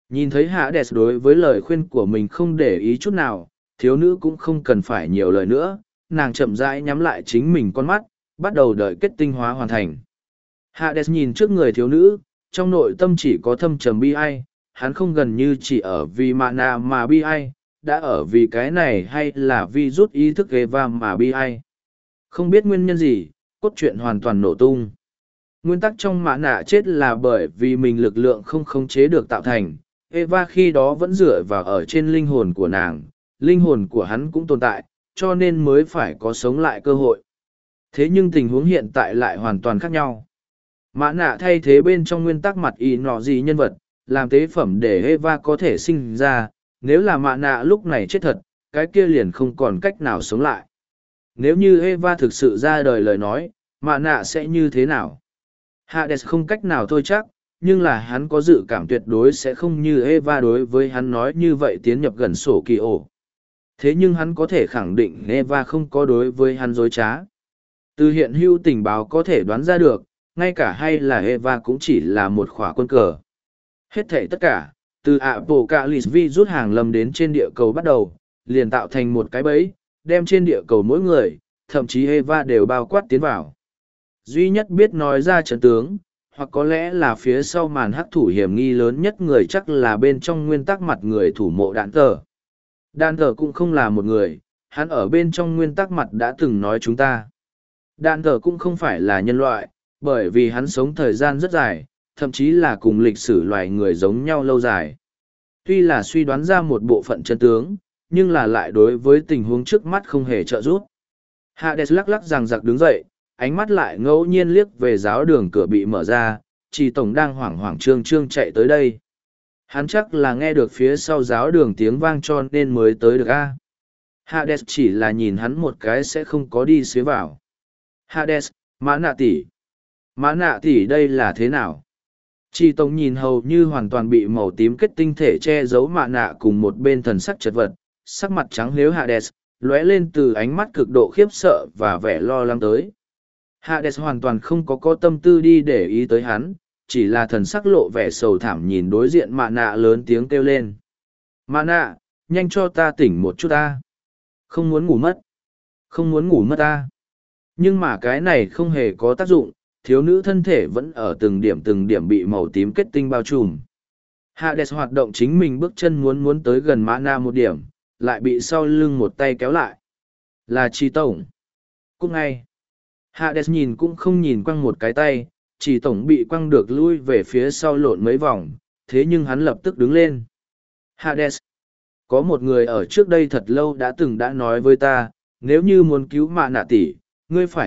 Nhìn thấy Hades đối với lời khuyên của mình không để ý chút nào, thiếu nữ cũng không cần phải nhiều lời nữa, nàng chậm rãi nhắm lại chính mình con mắt, bắt đầu đợi kết tinh hóa hoàn thành. Hades nhìn trước người thiếu nữ, trong nội tâm chỉ có thâm trầm bi ai, hắn không gần như chỉ ở vì mana mà bi ai, đã ở vì cái này hay là vì rút ý thức Eva mà bi ai. Không biết nguyên nhân gì, cốt truyện hoàn toàn nổ tung. Nguyên tắc trong mã nạ chết là bởi vì mình lực lượng không khống chế được tạo thành. Eva khi đó vẫn dựa vào ở trên linh hồn của nàng, linh hồn của hắn cũng tồn tại, cho nên mới phải có sống lại cơ hội. Thế nhưng tình huống hiện tại lại hoàn toàn khác nhau. Mã nạ thay thế bên trong nguyên tắc mặt y nọ gì nhân vật, làm tế phẩm để Eva có thể sinh ra, nếu là mã nạ lúc này chết thật, cái kia liền không còn cách nào sống lại. Nếu như Eva thực sự ra đời lời nói, mã nạ sẽ như thế nào? Hades không cách nào thôi chắc, nhưng là hắn có dự cảm tuyệt đối sẽ không như Eva đối với hắn nói như vậy tiến nhập gần sổ kỳ ổ. Thế nhưng hắn có thể khẳng định Eva không có đối với hắn dối trá. Từ hiện hữu tình báo có thể đoán ra được, ngay cả hay là Eva cũng chỉ là một khỏa quân cờ. Hết thảy tất cả, từ Apocalypse virus hàng lâm đến trên địa cầu bắt đầu, liền tạo thành một cái bẫy, đem trên địa cầu mỗi người, thậm chí Eva đều bao quát tiến vào. Duy nhất biết nói ra trận tướng, hoặc có lẽ là phía sau màn hắc thủ hiểm nghi lớn nhất người chắc là bên trong nguyên tắc mặt người thủ mộ đạn tờ. Đạn tờ cũng không là một người, hắn ở bên trong nguyên tắc mặt đã từng nói chúng ta. Đạn tờ cũng không phải là nhân loại, bởi vì hắn sống thời gian rất dài, thậm chí là cùng lịch sử loài người giống nhau lâu dài. Tuy là suy đoán ra một bộ phận chân tướng, nhưng là lại đối với tình huống trước mắt không hề trợ giúp. Hades lắc lắc rằng giặc đứng dậy, ánh mắt lại ngẫu nhiên liếc về giáo đường cửa bị mở ra, chỉ tổng đang hoảng hoảng trương trương chạy tới đây. Hắn chắc là nghe được phía sau giáo đường tiếng vang cho nên mới tới được a. Hades chỉ là nhìn hắn một cái sẽ không có đi xế vào. Hades, mã nạ tỷ. Mã nạ tỷ đây là thế nào? Chỉ tổng nhìn hầu như hoàn toàn bị màu tím kết tinh thể che giấu mạ nạ cùng một bên thần sắc chật vật, sắc mặt trắng lếu Hades, lóe lên từ ánh mắt cực độ khiếp sợ và vẻ lo lắng tới. Hades hoàn toàn không có tâm tư đi để ý tới hắn, chỉ là thần sắc lộ vẻ sầu thảm nhìn đối diện mạ nạ lớn tiếng kêu lên. Mạ nạ, nhanh cho ta tỉnh một chút ta. Không muốn ngủ mất. Không muốn ngủ mất ta. Nhưng mà cái này không hề có tác dụng, thiếu nữ thân thể vẫn ở từng điểm bị màu tím kết tinh bao trùm. Hades hoạt động chính mình bước chân muốn tới gần mã na một điểm, lại bị sau lưng một tay kéo lại. Là Chi Tổng. Cũng ngay. Hades nhìn cũng không nhìn quăng một cái tay, Chi Tổng bị quăng được lui về phía sau lộn mấy vòng, thế nhưng hắn lập tức đứng lên. Hades. Có một người ở trước đây thật lâu đã nói với ta, nếu như muốn cứu mạ nạ tỷ, ngươi phải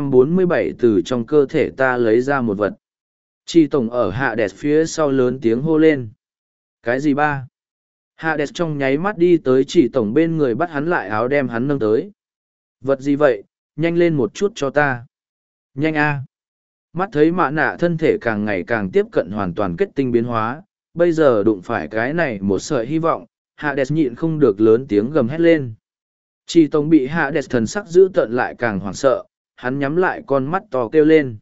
947 từ trong cơ thể ta lấy ra một vật. Chi Tổng ở Hades phía sau lớn tiếng hô lên. Cái gì ba? Hades trong nháy mắt đi tới Chi Tổng bên người bắt hắn lại áo đem hắn nâng tới. Vật gì vậy? Nhanh lên một chút cho ta. Nhanh a! Mắt thấy mạ nạ thân thể càng ngày càng tiếp cận hoàn toàn kết tinh biến hóa, bây giờ đụng phải cái này một sợi hy vọng, Hades nhịn không được lớn tiếng gầm hét lên. Chi Tổng bị Hades thần sắc dữ tợn lại càng hoảng sợ, hắn nhắm lại con mắt to kêu lên.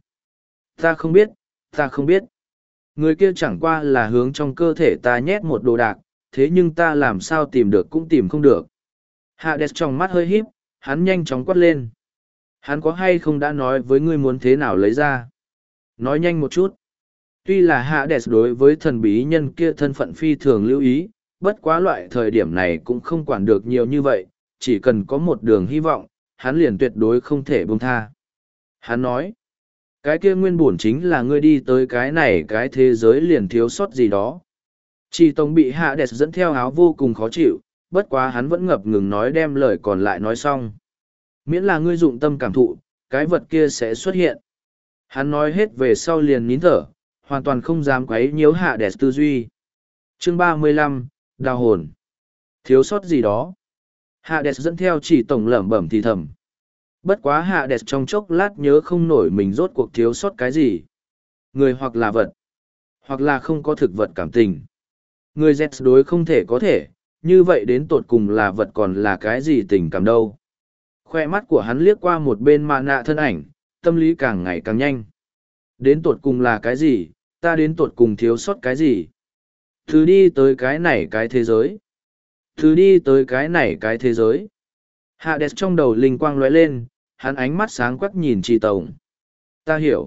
Ta không biết, ta không biết. Người kia chẳng qua là hướng trong cơ thể ta nhét một đồ đạc, thế nhưng ta làm sao tìm được cũng tìm không được. Hades trong mắt hơi híp, hắn nhanh chóng quát lên. Hắn có hay không đã nói với ngươi muốn thế nào lấy ra? Nói nhanh một chút. Tuy là Hades đối với thần bí nhân kia thân phận phi thường lưu ý, bất quá loại thời điểm này cũng không quản được nhiều như vậy, chỉ cần có một đường hy vọng, hắn liền tuyệt đối không thể buông tha. Hắn nói, cái kia nguyên bổn chính là ngươi đi tới cái này cái thế giới liền thiếu sót gì đó. Chỉ Tông bị Hades dẫn theo áo vô cùng khó chịu, bất quá hắn vẫn ngập ngừng nói đem lời còn lại nói xong. Miễn là ngươi dụng tâm cảm thụ, cái vật kia sẽ xuất hiện. Hắn nói hết về sau liền nín thở, hoàn toàn không dám quấy nhiễu Hades tư duy. Chương 35, Đào hồn. Thiếu sót gì đó. Hades dẫn theo Chỉ Tổng lẩm bẩm thì thầm. Bất quá Hades trong chốc lát nhớ không nổi mình rốt cuộc thiếu sót cái gì. Người hoặc là vật, hoặc là không có thực vật cảm tình. Người Z đối không thể có thể, như vậy đến tột cùng là vật còn là cái gì tình cảm đâu. Khoe mắt của hắn liếc qua một bên mạ nạ thân ảnh, tâm lý càng ngày càng nhanh. Đến tột cùng là cái gì, ta đến tột cùng thiếu sót cái gì. Từ đi tới cái này cái thế giới. Từ đi tới cái này cái thế giới. Hades trong đầu linh quang lóe lên, hắn ánh mắt sáng quắc nhìn Trì Tổng. Ta hiểu.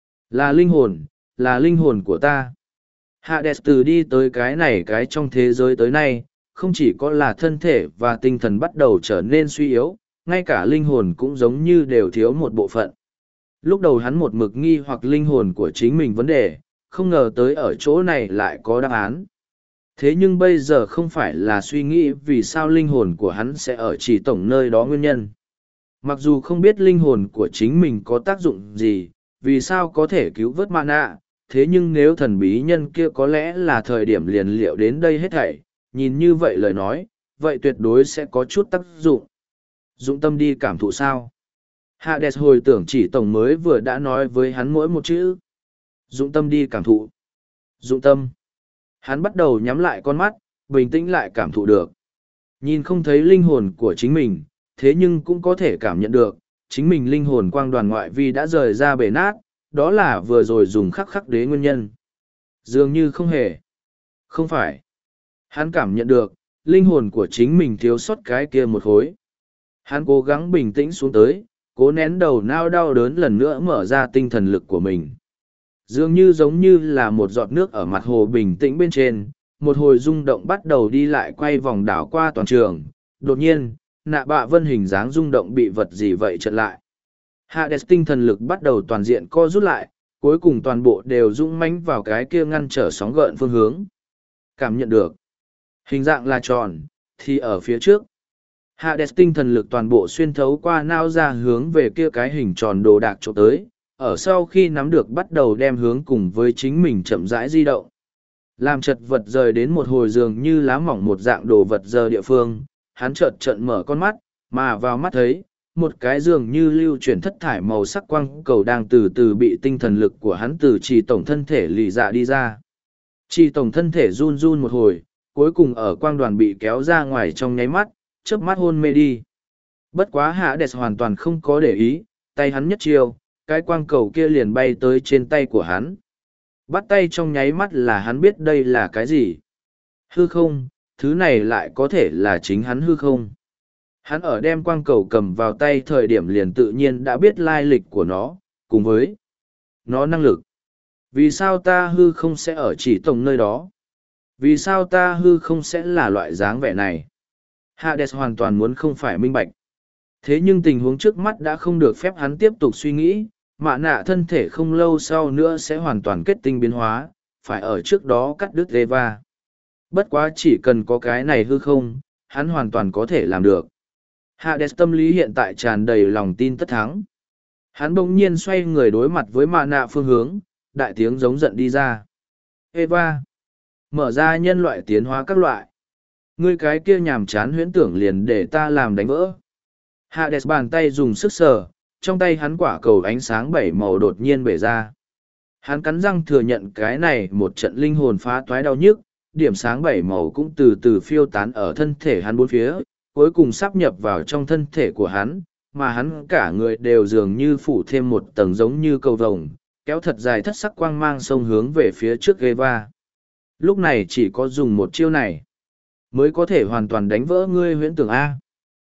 Là linh hồn của ta. Hades từ đi tới cái này cái trong thế giới tới nay, không chỉ có là thân thể và tinh thần bắt đầu trở nên suy yếu, ngay cả linh hồn cũng giống như đều thiếu một bộ phận. Lúc đầu hắn một mực nghi hoặc linh hồn của chính mình vấn đề, không ngờ tới ở chỗ này lại có đáp án. Thế nhưng bây giờ không phải là suy nghĩ vì sao linh hồn của hắn sẽ ở Chỉ Tổng nơi đó nguyên nhân. Mặc dù không biết linh hồn của chính mình có tác dụng gì, vì sao có thể cứu vớt Mana, thế nhưng nếu thần bí nhân kia có lẽ là thời điểm liền liệu đến đây hết thảy, nhìn như vậy lời nói, vậy tuyệt đối sẽ có chút tác dụng. Dụng tâm đi cảm thụ sao? Hades hồi tưởng Chỉ Tổng mới vừa đã nói với hắn mỗi một chữ. Dụng tâm đi cảm thụ. Dụng tâm. Hắn bắt đầu nhắm lại con mắt, bình tĩnh lại cảm thụ được. Nhìn không thấy linh hồn của chính mình, thế nhưng cũng có thể cảm nhận được, chính mình linh hồn quang đoàn ngoại vi đã rời ra bể nát, đó là vừa rồi dùng khắc khắc đế nguyên nhân. Dường như không hề. Không phải. Hắn cảm nhận được, linh hồn của chính mình thiếu sót cái kia một khối. Hắn cố gắng bình tĩnh xuống tới, cố nén đầu nao đau đớn lần nữa mở ra tinh thần lực của mình. Dường như giống như là một giọt nước ở mặt hồ bình tĩnh bên trên, một hồi rung động bắt đầu đi lại quay vòng đảo qua toàn trường. Đột nhiên, nạ bạ vân hình dáng rung động bị vật gì vậy chặn lại. Hades tinh thần lực bắt đầu toàn diện co rút lại, cuối cùng toàn bộ đều dũng mãnh vào cái kia ngăn trở sóng gợn phương hướng. Cảm nhận được. Hình dạng là tròn, thì ở phía trước. Hades tinh thần lực toàn bộ xuyên thấu qua nao ra hướng về kia cái hình tròn đồ đạc trộm tới, ở sau khi nắm được bắt đầu đem hướng cùng với chính mình chậm rãi di động. Làm chật vật rời đến một hồi giường như lá mỏng một dạng đồ vật giờ địa phương, hắn chợt trận mở con mắt, mà vào mắt thấy, một cái giường như lưu chuyển thất thải màu sắc quang cầu đang từ từ bị tinh thần lực của hắn từ Trì Tổng thân thể lì dạ đi ra. Trì Tổng thân thể run run một hồi, cuối cùng ở quang đoàn bị kéo ra ngoài trong nháy mắt, chớp mắt hôn mê đi. Bất quá Hades hoàn toàn không có để ý, tay hắn nhất chiêu, cái quang cầu kia liền bay tới trên tay của hắn. Bắt tay trong nháy mắt là hắn biết đây là cái gì. Hư không, thứ này lại có thể là chính hắn hư không. Hắn ở đem quang cầu cầm vào tay thời điểm liền tự nhiên đã biết lai lịch của nó, cùng với nó năng lực. Vì sao ta hư không sẽ ở Chỉ Tổng nơi đó? Vì sao ta hư không sẽ là loại dáng vẻ này? Hades hoàn toàn muốn không phải minh bạch. Thế nhưng tình huống trước mắt đã không được phép hắn tiếp tục suy nghĩ, mạ nạ thân thể không lâu sau nữa sẽ hoàn toàn kết tinh biến hóa, phải ở trước đó cắt đứt Eva. Bất quá chỉ cần có cái này hư không, hắn hoàn toàn có thể làm được. Hades tâm lý hiện tại tràn đầy lòng tin tất thắng. Hắn bỗng nhiên xoay người đối mặt với mạ nạ phương hướng, đại tiếng giống giận đi ra. Eva! Mở ra nhân loại tiến hóa các loại. Ngươi cái kia nhàm chán huyễn tưởng liền để ta làm đánh vỡ. Hades bàn tay dùng sức sờ, trong tay hắn quả cầu ánh sáng bảy màu đột nhiên bể ra. Hắn cắn răng thừa nhận cái này một trận linh hồn phá toái đau nhức, điểm sáng bảy màu cũng từ từ phiêu tán ở thân thể hắn bốn phía, cuối cùng sắp nhập vào trong thân thể của hắn, mà hắn cả người đều dường như phủ thêm một tầng giống như cầu vồng, kéo thật dài thất sắc quang mang sông hướng về phía trước Eva. Lúc này chỉ có dùng một chiêu này, mới có thể hoàn toàn đánh vỡ ngươi huyễn tưởng A.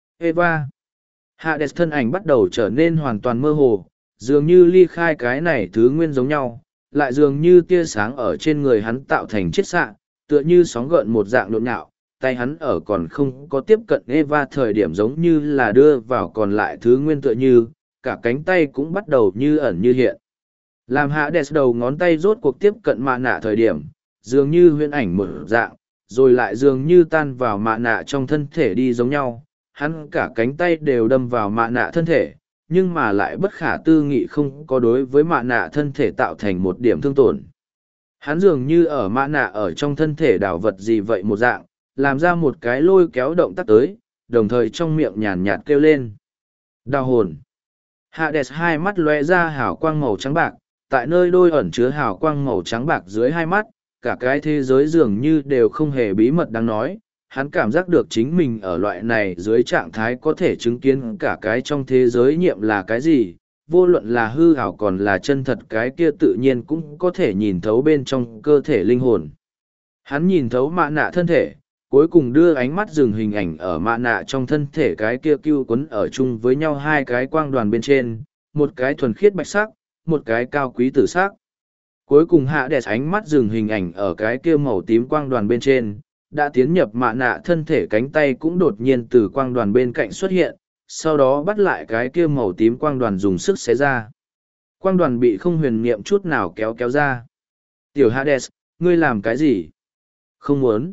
Eva. Hades thân ảnh bắt đầu trở nên hoàn toàn mơ hồ, dường như ly khai cái này thứ nguyên giống nhau, lại dường như tia sáng ở trên người hắn tạo thành chiết xạ, tựa như sóng gợn một dạng nhộn nhạo, tay hắn ở còn không có tiếp cận Eva thời điểm giống như là đưa vào còn lại thứ nguyên tựa như, cả cánh tay cũng bắt đầu như ẩn như hiện. Làm Hades đầu ngón tay rốt cuộc tiếp cận mạ nạ thời điểm, dường như huyễn ảnh một dạng, rồi lại dường như tan vào mạ nạ trong thân thể đi giống nhau. Hắn cả cánh tay đều đâm vào mạ nạ thân thể, nhưng mà lại bất khả tư nghị không có đối với mạ nạ thân thể tạo thành một điểm thương tổn. Hắn dường như ở mạ nạ ở trong thân thể đảo vật gì vậy một dạng, làm ra một cái lôi kéo động tác tới, đồng thời trong miệng nhàn nhạt kêu lên. Đào hồn. Hades hai mắt lóe ra hào quang màu trắng bạc, tại nơi đôi ẩn chứa hào quang màu trắng bạc dưới hai mắt, cả cái thế giới dường như đều không hề bí mật đáng nói. Hắn cảm giác được chính mình ở loại này dưới trạng thái có thể chứng kiến cả cái trong thế giới nhiệm là cái gì, vô luận là hư ảo còn là chân thật cái kia tự nhiên cũng có thể nhìn thấu bên trong cơ thể linh hồn. Hắn nhìn thấu mạ nạ thân thể, cuối cùng đưa ánh mắt dừng hình ảnh ở mạ nạ trong thân thể cái kia cưu quấn ở chung với nhau hai cái quang đoàn bên trên, một cái thuần khiết bạch sắc, một cái cao quý tử sắc. Cuối cùng hạ đẹp ánh mắt dừng hình ảnh ở cái kia màu tím quang đoàn bên trên, đã tiến nhập mạ nạ thân thể cánh tay cũng đột nhiên từ quang đoàn bên cạnh xuất hiện, sau đó bắt lại cái kia màu tím quang đoàn dùng sức xé ra. Quang đoàn bị không huyền niệm chút nào kéo kéo ra. Tiểu Hades, ngươi làm cái gì? Không muốn.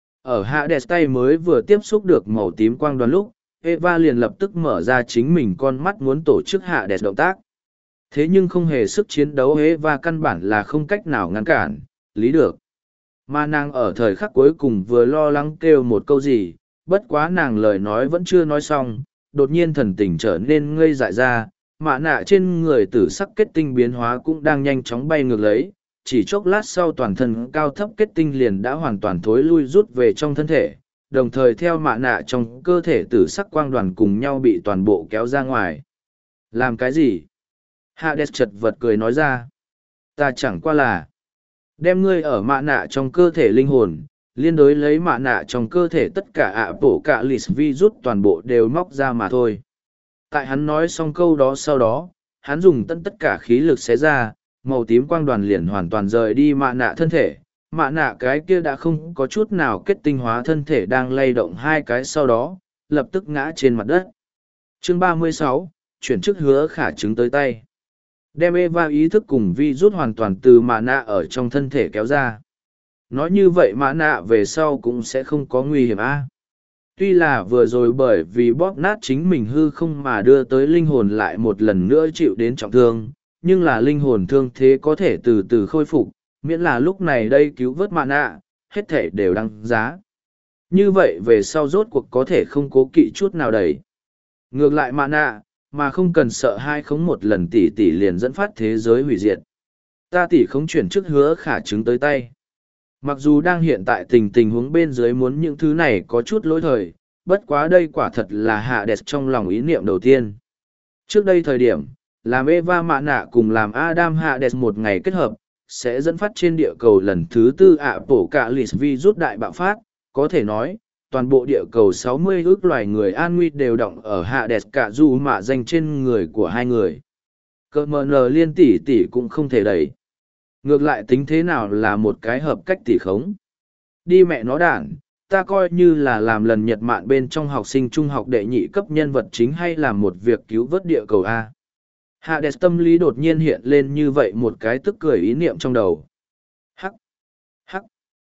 Ở Hades tay mới vừa tiếp xúc được màu tím quang đoàn lúc, Eva liền lập tức mở ra chính mình con mắt muốn tổ chức Hades động tác. Thế nhưng không hề sức chiến đấu Eva căn bản là không cách nào ngăn cản, lý được. Mà nàng ở thời khắc cuối cùng vừa lo lắng kêu một câu gì, bất quá nàng lời nói vẫn chưa nói xong, đột nhiên thần tình trở nên ngây dại ra, mạ nạ trên người tử sắc kết tinh biến hóa cũng đang nhanh chóng bay ngược lấy, chỉ chốc lát sau toàn thân cao thấp kết tinh liền đã hoàn toàn thối lui rút về trong thân thể, đồng thời theo mạ nạ trong cơ thể tử sắc quang đoàn cùng nhau bị toàn bộ kéo ra ngoài. Làm cái gì? Hades chật vật cười nói ra. Ta chẳng qua là đem ngươi ở mạ nạ trong cơ thể linh hồn, liên đối lấy mạ nạ trong cơ thể tất cả ạ bổ cả lì virus toàn bộ đều móc ra mà thôi. Tại hắn nói xong câu đó sau đó, hắn dùng tất cả khí lực xé ra, màu tím quang đoàn liền hoàn toàn rời đi mạ nạ thân thể. Mạ nạ cái kia đã không có chút nào kết tinh hóa thân thể đang lay động hai cái sau đó, lập tức ngã trên mặt đất. Chương 36, chuyển chức hứa khả chứng tới tay. Đem Eva ý thức cùng virus hoàn toàn từ mạ nạ ở trong thân thể kéo ra. Nói như vậy mạ nạ về sau cũng sẽ không có nguy hiểm a. Tuy là vừa rồi bởi vì bóp nát chính mình hư không mà đưa tới linh hồn lại một lần nữa chịu đến trọng thương, nhưng là linh hồn thương thế có thể từ từ khôi phục, miễn là lúc này đây cứu vớt mạ nạ, hết thể đều đăng giá. Như vậy về sau rốt cuộc có thể không cố kỵ chút nào đầy. Ngược lại mạ nạ, mà không cần sợ hai không một lần tỷ tỷ liền dẫn phát thế giới hủy diệt. Ta tỷ không chuyển chức hứa khả chứng tới tay. Mặc dù đang hiện tại tình huống bên dưới muốn những thứ này có chút lỗi thời, bất quá đây quả thật là Hades trong lòng ý niệm đầu tiên. Trước đây thời điểm, làm Eva mạ nạ cùng làm Adam Hades một ngày kết hợp, sẽ dẫn phát trên địa cầu lần thứ tư ạ bổ cả lì virus đại bạo phát, có thể nói, toàn bộ địa cầu 60 ước loài người an nguy đều động ở Hades cả dù mạ danh trên người của hai người. Cơ mờ nờ liên tỷ tỷ cũng không thể đẩy. Ngược lại tính thế nào là một cái hợp cách tỷ khống. Đi mẹ nó đản, ta coi như là làm lần nhật mạn bên trong học sinh trung học đệ nhị cấp nhân vật chính hay làm một việc cứu vớt địa cầu A. Hades tâm lý đột nhiên hiện lên như vậy một cái tức cười ý niệm trong đầu. Hắc! Hắc!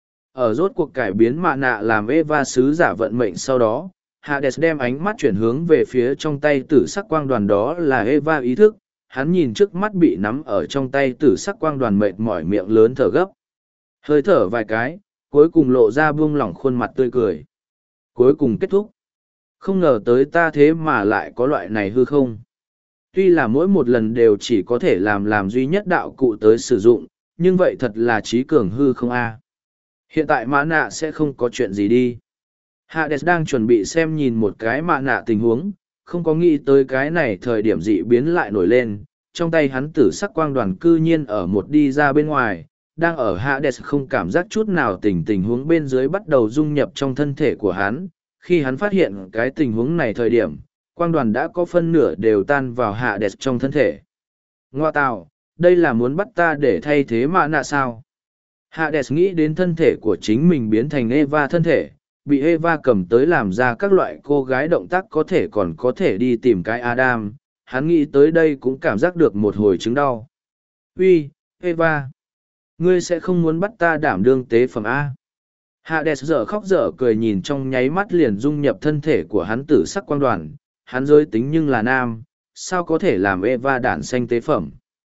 Ở rốt cuộc cải biến mạ nạ làm Eva sứ giả vận mệnh sau đó, Hades đem ánh mắt chuyển hướng về phía trong tay tử sắc quang đoàn đó là Eva ý thức, hắn nhìn trước mắt bị nắm ở trong tay tử sắc quang đoàn mệt mỏi miệng lớn thở gấp. Hơi thở vài cái, cuối cùng lộ ra buông lỏng khuôn mặt tươi cười. Cuối cùng kết thúc. Không ngờ tới ta thế mà lại có loại này hư không. Tuy là mỗi một lần đều chỉ có thể làm duy nhất đạo cụ tới sử dụng, nhưng vậy thật là trí cường hư không a. Hiện tại mã nạ sẽ không có chuyện gì đi. Hades đang chuẩn bị xem nhìn một cái mạ nạ tình huống, không có nghĩ tới cái này thời điểm dị biến lại nổi lên, trong tay hắn tử sắc quang đoàn cư nhiên ở một đi ra bên ngoài, đang ở Hades không cảm giác chút nào tình huống bên dưới bắt đầu dung nhập trong thân thể của hắn, khi hắn phát hiện cái tình huống này thời điểm, quang đoàn đã có phân nửa đều tan vào Hades trong thân thể. Ngoa tạo, đây là muốn bắt ta để thay thế mạ nạ sao? Hades nghĩ đến thân thể của chính mình biến thành Eva thân thể, bị Eva cầm tới làm ra các loại cô gái động tác còn có thể đi tìm cái Adam, hắn nghĩ tới đây cũng cảm giác được một hồi chứng đau. Uy, Eva! Ngươi sẽ không muốn bắt ta đảm đương tế phẩm A. Hades dở khóc dở cười nhìn trong nháy mắt liền dung nhập thân thể của hắn tử sắc quang đoàn, hắn giới tính nhưng là nam, sao có thể làm Eva đản xanh tế phẩm.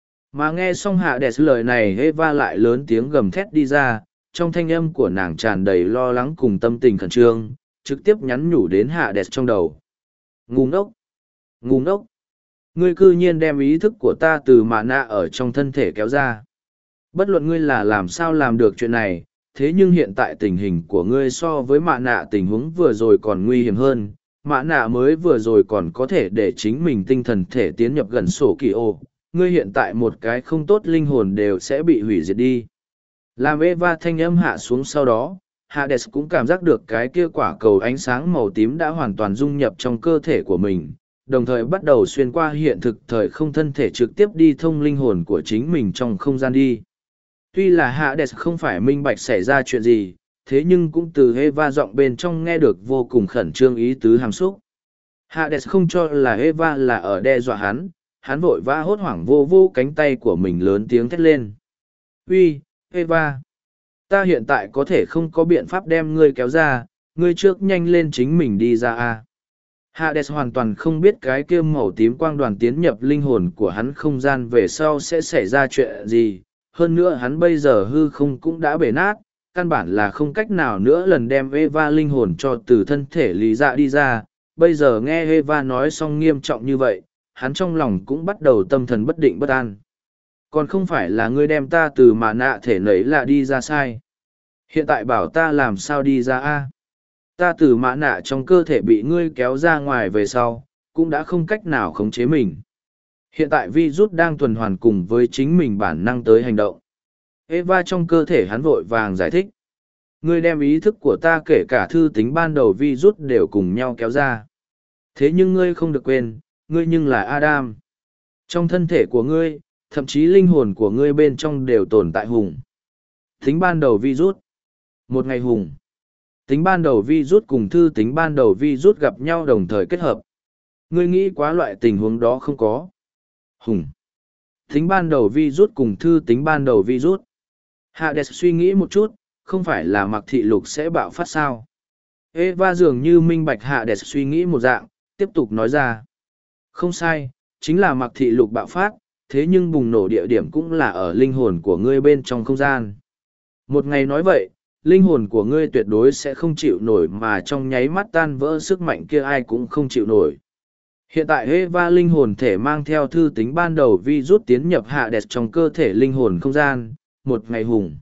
Mà nghe xong Hades lời này Eva lại lớn tiếng gầm thét đi ra, trong thanh âm của nàng tràn đầy lo lắng cùng tâm tình khẩn trương, trực tiếp nhắn nhủ đến Hades trong đầu. Ngu ngốc! Ngu ngốc! Ngươi cư nhiên đem ý thức của ta từ mạ nạ ở trong thân thể kéo ra. Bất luận ngươi là làm sao làm được chuyện này, thế nhưng hiện tại tình hình của ngươi so với mạ nạ tình huống vừa rồi còn nguy hiểm hơn. Mạ nạ mới vừa rồi còn có thể để chính mình tinh thần thể tiến nhập gần sổ kỳ ô. Ngươi hiện tại một cái không tốt linh hồn đều sẽ bị hủy diệt đi. Làm Eva thanh âm hạ xuống sau đó, Hades cũng cảm giác được cái kia quả cầu ánh sáng màu tím đã hoàn toàn dung nhập trong cơ thể của mình, đồng thời bắt đầu xuyên qua hiện thực thời không thân thể trực tiếp đi thông linh hồn của chính mình trong không gian đi. Tuy là Hades không phải minh bạch xảy ra chuyện gì, thế nhưng cũng từ Eva giọng bên trong nghe được vô cùng khẩn trương ý tứ hàm xúc. Hades không cho là Eva là ở đe dọa hắn vội vã hốt hoảng vô vô cánh tay của mình lớn tiếng thét lên. Uy, Eva! Ta hiện tại có thể không có biện pháp đem ngươi kéo ra, ngươi trước nhanh lên chính mình đi ra a. Hades hoàn toàn không biết cái kia màu tím quang đoàn tiến nhập linh hồn của hắn không gian về sau sẽ xảy ra chuyện gì. Hơn nữa hắn bây giờ hư không cũng đã bể nát, căn bản là không cách nào nữa lần đem Eva linh hồn cho từ thân thể lý dạ đi ra. Bây giờ nghe Eva nói xong nghiêm trọng như vậy, hắn trong lòng cũng bắt đầu tâm thần bất định bất an. Còn không phải là ngươi đem ta từ mà nạ thể nấy là đi ra sai. Hiện tại bảo ta làm sao đi ra a? Ta từ mã nạ trong cơ thể bị ngươi kéo ra ngoài về sau, cũng đã không cách nào khống chế mình. Hiện tại virus đang tuần hoàn cùng với chính mình bản năng tới hành động. Eva trong cơ thể hắn vội vàng giải thích. Ngươi đem ý thức của ta kể cả thư tính ban đầu virus đều cùng nhau kéo ra. Thế nhưng ngươi không được quên, ngươi nhưng là Adam. Trong thân thể của ngươi, thậm chí linh hồn của ngươi bên trong đều tồn tại hùng. Tính ban đầu virus. Một ngày hùng. Tính ban đầu virus cùng thư tính ban đầu virus gặp nhau đồng thời kết hợp. Ngươi nghĩ quá loại tình huống đó không có. Hùng. Tính ban đầu virus cùng thư tính ban đầu virus. Hades suy nghĩ một chút, không phải là mặc thị lục sẽ bạo phát sao. Eva dường như minh bạch Hades suy nghĩ một dạng, tiếp tục nói ra. Không sai, chính là mặc thị lục bạo phát, thế nhưng bùng nổ địa điểm cũng là ở linh hồn của ngươi bên trong không gian. Một ngày nói vậy, linh hồn của ngươi tuyệt đối sẽ không chịu nổi mà trong nháy mắt tan vỡ sức mạnh kia ai cũng không chịu nổi. Hiện tại Eva linh hồn thể mang theo thư tính ban đầu virus tiến nhập Hades trong cơ thể linh hồn không gian, một ngày hùng.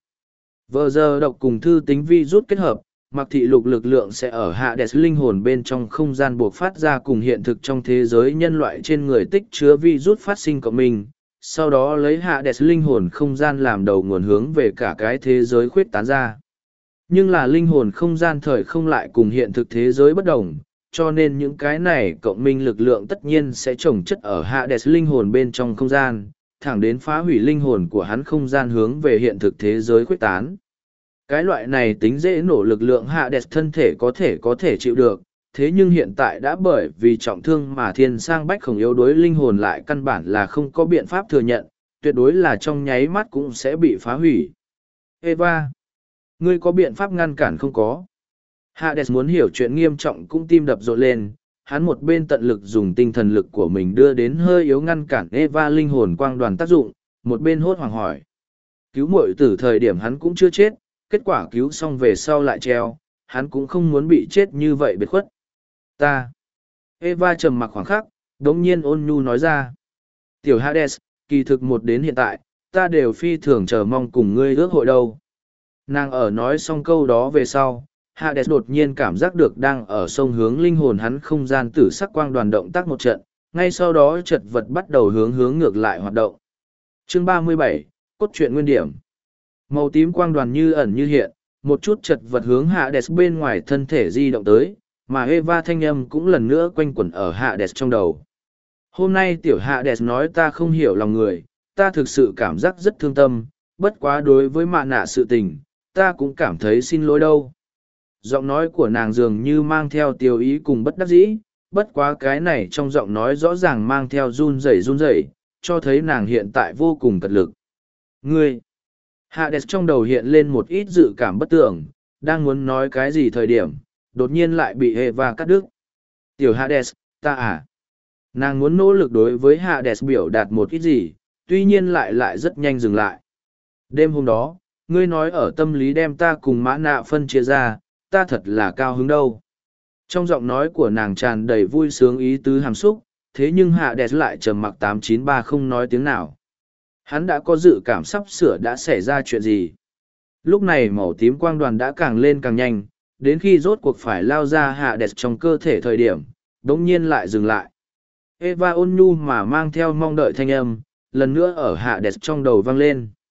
Vờ giờ độc cùng thư tính virus kết hợp, mặc thị lục lực lượng sẽ ở Hades linh hồn bên trong không gian buộc phát ra cùng hiện thực trong thế giới nhân loại trên người tích chứa virus phát sinh cộng minh. Sau đó lấy Hades linh hồn không gian làm đầu nguồn hướng về cả cái thế giới khuyết tán ra. Nhưng là linh hồn không gian thời không lại cùng hiện thực thế giới bất đồng, cho nên những cái này cộng minh lực lượng tất nhiên sẽ chồng chất ở Hades linh hồn bên trong không gian, thẳng đến phá hủy linh hồn của hắn không gian hướng về hiện thực thế giới khuyết tán. Cái loại này tính dễ nổ lực lượng Hades thân thể có thể chịu được, thế nhưng hiện tại đã bởi vì trọng thương mà thiên sang bách khổng yếu đối linh hồn lại căn bản là không có biện pháp thừa nhận, tuyệt đối là trong nháy mắt cũng sẽ bị phá hủy. Eva, ngươi có biện pháp ngăn cản không có? Hades muốn hiểu chuyện nghiêm trọng cũng tim đập rộn lên, hắn một bên tận lực dùng tinh thần lực của mình đưa đến hơi yếu ngăn cản Eva linh hồn quang đoàn tác dụng, một bên hốt hoảng hỏi. Cứu muội từ thời điểm hắn cũng chưa chết, kết quả cứu xong về sau lại treo, hắn cũng không muốn bị chết như vậy biệt khuất. Ta. Eva trầm mặc khoảng khắc, đống nhiên ôn nhu nói ra. Tiểu Hades, kỳ thực một đến hiện tại, ta đều phi thường chờ mong cùng ngươi ước hội đâu. Nàng ở nói xong câu đó về sau, Hades đột nhiên cảm giác được đang ở sông hướng linh hồn hắn không gian tử sắc quang đoàn động tác một trận, ngay sau đó chật vật bắt đầu hướng ngược lại hoạt động. Chương 37, cốt truyện nguyên điểm. Màu tím quang đoàn như ẩn như hiện, một chút chật vật hướng Hades bên ngoài thân thể di động tới, mà Eva thanh âm cũng lần nữa quanh quẩn ở Hades trong đầu. Hôm nay tiểu Hades nói ta không hiểu lòng người, ta thực sự cảm giác rất thương tâm, bất quá đối với mạ nạ sự tình, ta cũng cảm thấy xin lỗi đâu. Giọng nói của nàng dường như mang theo tiêu ý cùng bất đắc dĩ, bất quá cái này trong giọng nói rõ ràng mang theo run rẩy, cho thấy nàng hiện tại vô cùng cật lực. Ngươi! Hades trong đầu hiện lên một ít dự cảm bất tưởng, đang muốn nói cái gì thời điểm, đột nhiên lại bị Eva cắt đứt. Tiểu Hades, ta à? Nàng muốn nỗ lực đối với Hades biểu đạt một ít gì, tuy nhiên lại rất nhanh dừng lại. Đêm hôm đó, ngươi nói ở tâm lý đem ta cùng mã nạ phân chia ra, ta thật là cao hứng đâu. Trong giọng nói của nàng tràn đầy vui sướng ý tứ hàm xúc, thế nhưng Hades lại trầm mặc 893 không nói tiếng nào. Hắn đã có dự cảm sắp sửa đã xảy ra chuyện gì. Lúc này màu tím quang đoàn đã càng lên càng nhanh, đến khi rốt cuộc phải lao ra Hades trong cơ thể thời điểm, đống nhiên lại dừng lại. Eva ôn nhu mà mang theo mong đợi thanh âm, lần nữa ở Hades trong đầu vang lên.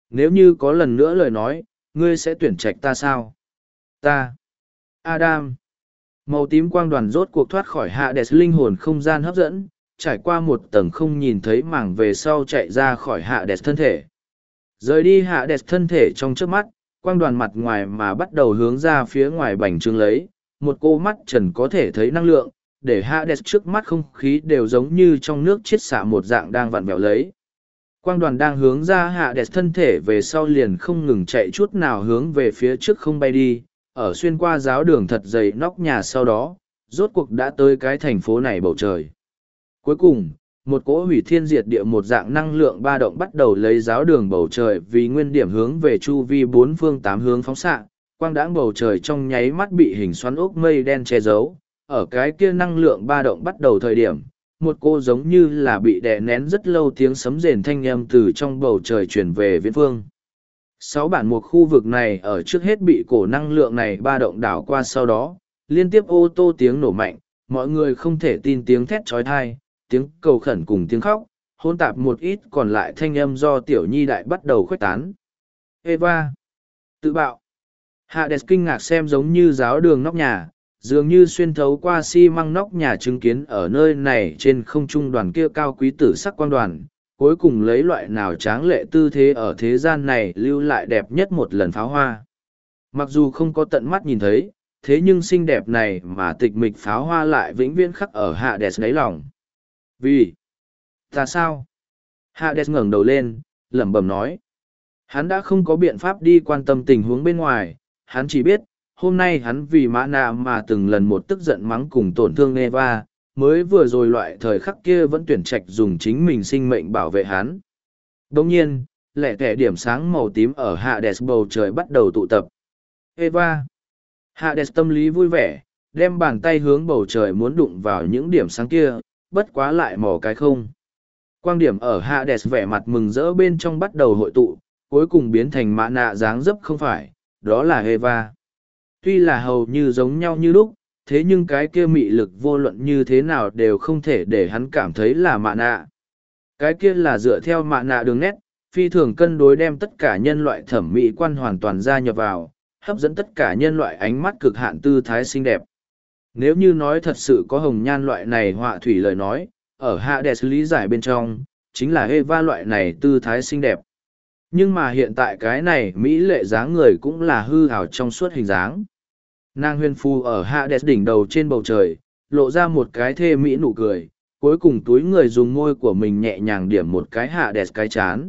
Nếu như có lần nữa lời nói, ngươi sẽ tuyển trạch ta sao? Ta. Adam. Màu tím quang đoàn rốt cuộc thoát khỏi Hades linh hồn không gian hấp dẫn, trải qua một tầng không nhìn thấy mảng về sau chạy ra khỏi Hades thân thể. Rời đi Hades thân thể trong trước mắt, quang đoàn mặt ngoài mà bắt đầu hướng ra phía ngoài bành trướng lấy, một cô mắt trần có thể thấy năng lượng, để Hades trước mắt không khí đều giống như trong nước chiết xạ một dạng đang vặn vẹo lấy. Quang đoàn đang hướng ra Hades thân thể về sau liền không ngừng chạy chút nào hướng về phía trước không bay đi, ở xuyên qua giáo đường thật dày nóc nhà sau đó, rốt cuộc đã tới cái thành phố này bầu trời. Cuối cùng, một cỗ hủy thiên diệt địa một dạng năng lượng ba động bắt đầu lấy giáo đường bầu trời vì nguyên điểm hướng về chu vi bốn phương tám hướng phóng xạ, quang đãng bầu trời trong nháy mắt bị hình xoắn ốc mây đen che giấu. Ở cái kia năng lượng ba động bắt đầu thời điểm, một cô giống như là bị đè nén rất lâu tiếng sấm rền thanh âm từ trong bầu trời truyền về viễn phương. 6 bản một khu vực này ở trước hết bị cổ năng lượng này ba động đảo qua sau đó, liên tiếp ô tô tiếng nổ mạnh, mọi người không thể tin tiếng thét trói thai, tiếng cầu khẩn cùng tiếng khóc, hỗn tạp một ít còn lại thanh âm do tiểu nhi đại bắt đầu khuếch tán. Eva! Tự bạo! Hades kinh ngạc xem giống như giáo đường nóc nhà, dường như xuyên thấu qua xi măng nóc nhà chứng kiến ở nơi này trên không trung đoàn kia cao quý tử sắc quang đoàn, cuối cùng lấy loại nào tráng lệ tư thế ở thế gian này lưu lại đẹp nhất một lần pháo hoa. Mặc dù không có tận mắt nhìn thấy, thế nhưng xinh đẹp này mà tịch mịch pháo hoa lại vĩnh viễn khắc ở Hades đáy lòng. Vì? Ta sao? Hades ngẩng đầu lên, lẩm bẩm nói. Hắn đã không có biện pháp đi quan tâm tình huống bên ngoài, hắn chỉ biết, hôm nay hắn vì mã nạ mà từng lần một tức giận mắng cùng tổn thương Eva, mới vừa rồi loại thời khắc kia vẫn tuyển trạch dùng chính mình sinh mệnh bảo vệ hắn. Đồng nhiên, lẻ tẻ điểm sáng màu tím ở Hades bầu trời bắt đầu tụ tập. Eva! Hades tâm lý vui vẻ, đem bàn tay hướng bầu trời muốn đụng vào những điểm sáng kia, bất quá lại mò cái không. Quang điểm ở Hades vẻ mặt mừng rỡ bên trong bắt đầu hội tụ, cuối cùng biến thành mã nạ dáng dấp không phải, đó là Eva. Tuy là hầu như giống nhau như lúc, thế nhưng cái kia mị lực vô luận như thế nào đều không thể để hắn cảm thấy là mạ nạ. Cái kia là dựa theo mạ nạ đường nét, phi thường cân đối đem tất cả nhân loại thẩm mỹ quan hoàn toàn gia nhập vào, hấp dẫn tất cả nhân loại ánh mắt cực hạn tư thái xinh đẹp. Nếu như nói thật sự có hồng nhan loại này họa thủy lời nói, ở Hades lý giải bên trong, chính là Eva loại này tư thái xinh đẹp. Nhưng mà hiện tại cái này mỹ lệ dáng người cũng là hư ảo trong suốt hình dáng. Nàng huyền phu ở Hades đỉnh đầu trên bầu trời, lộ ra một cái thê mỹ nụ cười, cuối cùng túi người dùng môi của mình nhẹ nhàng điểm một cái Hades cái chán.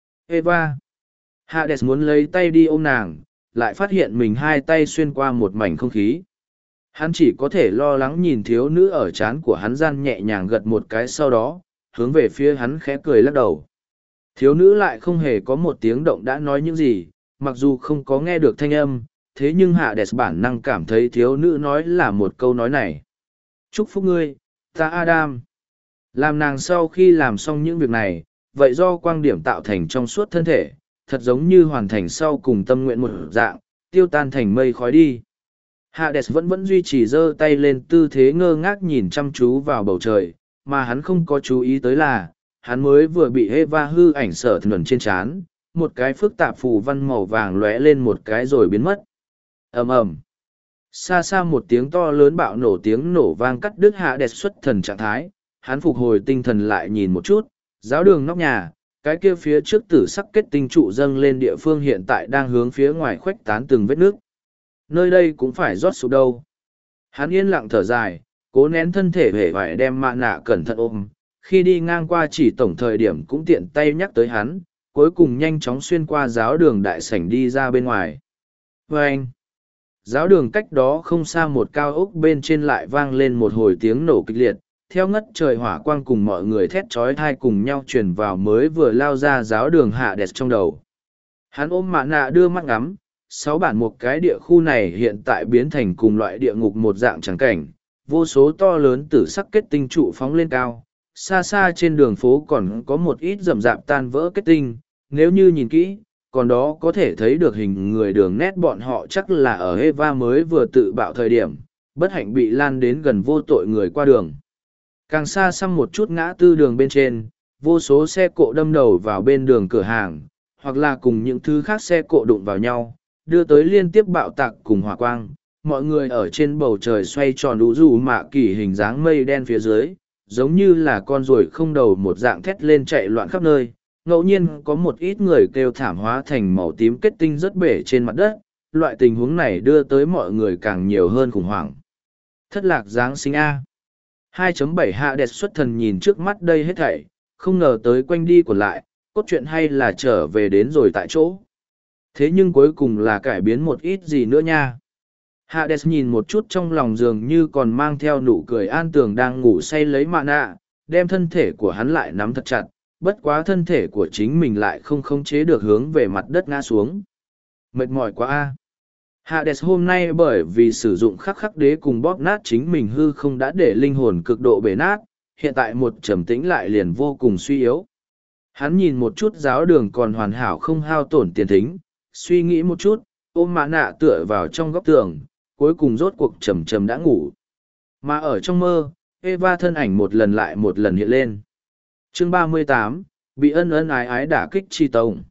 Eva! Hades muốn lấy tay đi ôm nàng, lại phát hiện mình hai tay xuyên qua một mảnh không khí. Hắn chỉ có thể lo lắng nhìn thiếu nữ ở chán của hắn gian nhẹ nhàng gật một cái sau đó, hướng về phía hắn khẽ cười lắc đầu. Thiếu nữ lại không hề có một tiếng động đã nói những gì, mặc dù không có nghe được thanh âm, thế nhưng Hades bản năng cảm thấy thiếu nữ nói là một câu nói này. Chúc phúc ngươi, ta Adam. Làm nàng sau khi làm xong những việc này, vậy do quang điểm tạo thành trong suốt thân thể, thật giống như hoàn thành sau cùng tâm nguyện một dạng, tiêu tan thành mây khói đi. Hades vẫn duy trì giơ tay lên tư thế ngơ ngác nhìn chăm chú vào bầu trời, mà hắn không có chú ý tới là, hắn mới vừa bị Eva hư ảnh sở thuần trên trán, một cái phức tạp phù văn màu vàng lóe lên một cái rồi biến mất. Ầm ầm. Xa xa một tiếng to lớn bạo nổ tiếng nổ vang cắt đứt Hades xuất thần trạng thái, hắn phục hồi tinh thần lại nhìn một chút, giáo đường nóc nhà, cái kia phía trước tử sắc kết tinh trụ dâng lên địa phương hiện tại đang hướng phía ngoài khuếch tán từng vết nước. Nơi đây cũng phải rót sụp đâu. Hắn yên lặng thở dài, cố nén thân thể hề phải đem mạ nạ cẩn thận ôm, khi đi ngang qua chỉ tổng thời điểm cũng tiện tay nhắc tới hắn, cuối cùng nhanh chóng xuyên qua giáo đường đại sảnh đi ra bên ngoài. Vâng! Giáo đường cách đó không xa một cao ốc bên trên lại vang lên một hồi tiếng nổ kịch liệt, theo ngất trời hỏa quang cùng mọi người thét trói thai cùng nhau truyền vào mới vừa lao ra giáo đường Hades trong đầu. Hắn ôm mạ nạ đưa mắt ngắm, 6 bản một cái địa khu này hiện tại biến thành cùng loại địa ngục một dạng trắng cảnh, vô số to lớn tử sắc kết tinh trụ phóng lên cao, xa xa trên đường phố còn có một ít rậm rạp tan vỡ kết tinh, nếu như nhìn kỹ, còn đó có thể thấy được hình người đường nét bọn họ chắc là ở Eva mới vừa tự bạo thời điểm, bất hạnh bị lan đến gần vô tội người qua đường. Càng xa xăm một chút ngã tư đường bên trên, vô số xe cộ đâm đầu vào bên đường cửa hàng, hoặc là cùng những thứ khác xe cộ đụng vào nhau, đưa tới liên tiếp bạo tạc cùng hỏa quang. Mọi người ở trên bầu trời xoay tròn đủ dù mạ kỳ hình dáng mây đen phía dưới, giống như là con ruồi không đầu một dạng thét lên chạy loạn khắp nơi. Ngẫu nhiên có một ít người kêu thảm hóa thành màu tím kết tinh rất bể trên mặt đất. Loại tình huống này đưa tới mọi người càng nhiều hơn khủng hoảng. Thất lạc Giáng sinh A. 2.7 Hạ đẹp xuất thần nhìn trước mắt đây hết thảy, không ngờ tới quanh đi còn lại, cốt truyện hay là trở về đến rồi tại chỗ. Thế nhưng cuối cùng là cải biến một ít gì nữa nha. Hades nhìn một chút trong lòng giường như còn mang theo nụ cười an tường đang ngủ say lấy mạ nạ, đem thân thể của hắn lại nắm thật chặt, bất quá thân thể của chính mình lại không khống chế được hướng về mặt đất ngã xuống. Mệt mỏi quá a. Hades hôm nay bởi vì sử dụng khắc khắc đế cùng bóp nát chính mình hư không đã để linh hồn cực độ bể nát, hiện tại một trầm tĩnh lại liền vô cùng suy yếu. Hắn nhìn một chút giáo đường còn hoàn hảo không hao tổn tiền thính, suy nghĩ một chút, ôm mạ nạ tựa vào trong góc tường, cuối cùng rốt cuộc trầm trầm đã ngủ. Mà ở trong mơ, Eva thân ảnh một lần lại một lần hiện lên. Chương 38, bị ân ân ái ái đả kích chi tổng.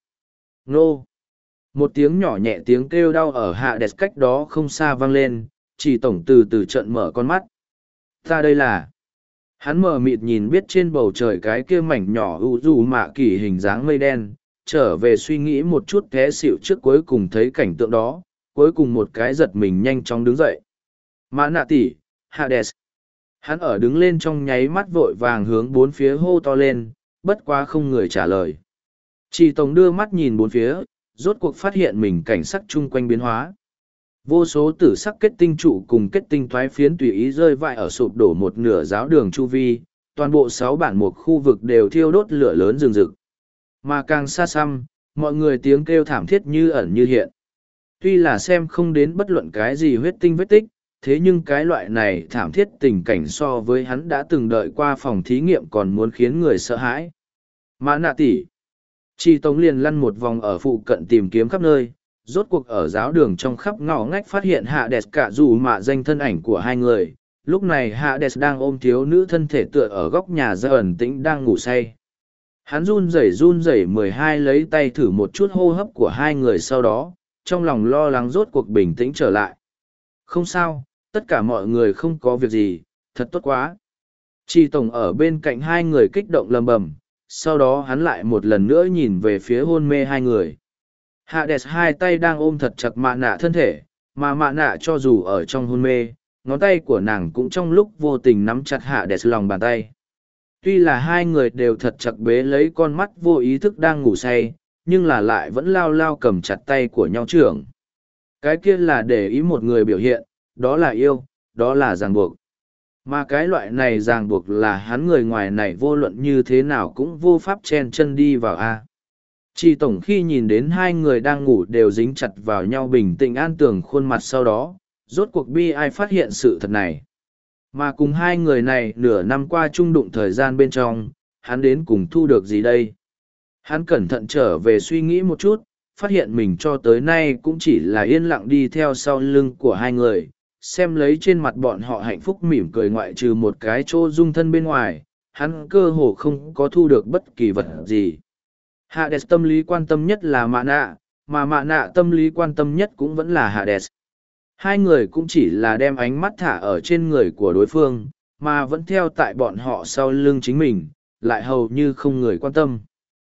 Nô! Một tiếng nhỏ nhẹ tiếng kêu đau ở hạ đẹp cách đó không xa vang lên, chỉ tổng từ từ trận mở con mắt. Ta đây là... Hắn mờ mịt nhìn biết trên bầu trời cái kia mảnh nhỏ u dù mạ kỳ hình dáng mây đen, trở về suy nghĩ một chút té xỉu trước cuối cùng thấy cảnh tượng đó, cuối cùng một cái giật mình nhanh chóng đứng dậy. Mã nạ tỷ, Hades. Hắn ở đứng lên trong nháy mắt vội vàng hướng bốn phía hô to lên, bất quá không người trả lời. Chỉ tổng đưa mắt nhìn bốn phía, rốt cuộc phát hiện mình cảnh sắc chung quanh biến hóa. Vô số tử sắc kết tinh trụ cùng kết tinh thoái phiến tùy ý rơi vãi ở sụp đổ một nửa giáo đường chu vi, toàn bộ 6 bản một khu vực đều thiêu đốt lửa lớn rừng rực. Mà càng xa xăm, mọi người tiếng kêu thảm thiết như ẩn như hiện. Tuy là xem không đến bất luận cái gì huyết tinh vết tích, thế nhưng cái loại này thảm thiết tình cảnh so với hắn đã từng đợi qua phòng thí nghiệm còn muốn khiến người sợ hãi. Mã nạ tỷ. Chỉ tổng liền lăn một vòng ở phụ cận tìm kiếm khắp nơi, rốt cuộc ở giáo đường trong khắp ngõ ngách phát hiện Hades cả dù mạ danh thân ảnh của hai người. Lúc này Hades đang ôm thiếu nữ thân thể tựa ở góc nhà ra ẩn tĩnh đang ngủ say. Hắn run rẩy 12 lấy tay thử một chút hô hấp của hai người sau đó, trong lòng lo lắng rốt cuộc bình tĩnh trở lại. Không sao, tất cả mọi người không có việc gì, thật tốt quá. Chỉ tổng ở bên cạnh hai người kích động lầm bầm, sau đó hắn lại một lần nữa nhìn về phía hôn mê hai người. Hades hai tay đang ôm thật chặt mạ nạ thân thể, mà mạ nạ cho dù ở trong hôn mê, ngón tay của nàng cũng trong lúc vô tình nắm chặt Hades lòng bàn tay. Tuy là hai người đều thật chặt bế lấy con mắt vô ý thức đang ngủ say, nhưng là lại vẫn lao lao cầm chặt tay của nhau trưởng. Cái kia là để ý một người biểu hiện, đó là yêu, đó là ràng buộc. Mà cái loại này ràng buộc là hắn người ngoài này vô luận như thế nào cũng vô pháp chen chân đi vào a. Chỉ tổng khi nhìn đến hai người đang ngủ đều dính chặt vào nhau bình tĩnh an tường khuôn mặt sau đó, rốt cuộc bi ai phát hiện sự thật này. Mà cùng hai người này nửa năm qua chung đụng thời gian bên trong, hắn đến cùng thu được gì đây? Hắn cẩn thận trở về suy nghĩ một chút, phát hiện mình cho tới nay cũng chỉ là yên lặng đi theo sau lưng của hai người, xem lấy trên mặt bọn họ hạnh phúc mỉm cười ngoại trừ một cái chỗ dung thân bên ngoài, hắn cơ hồ không có thu được bất kỳ vật gì. Hades tâm lý quan tâm nhất là mạ nạ, mà mạ nạ tâm lý quan tâm nhất cũng vẫn là Hades. Hai người cũng chỉ là đem ánh mắt thả ở trên người của đối phương, mà vẫn theo tại bọn họ sau lưng chính mình, lại hầu như không người quan tâm.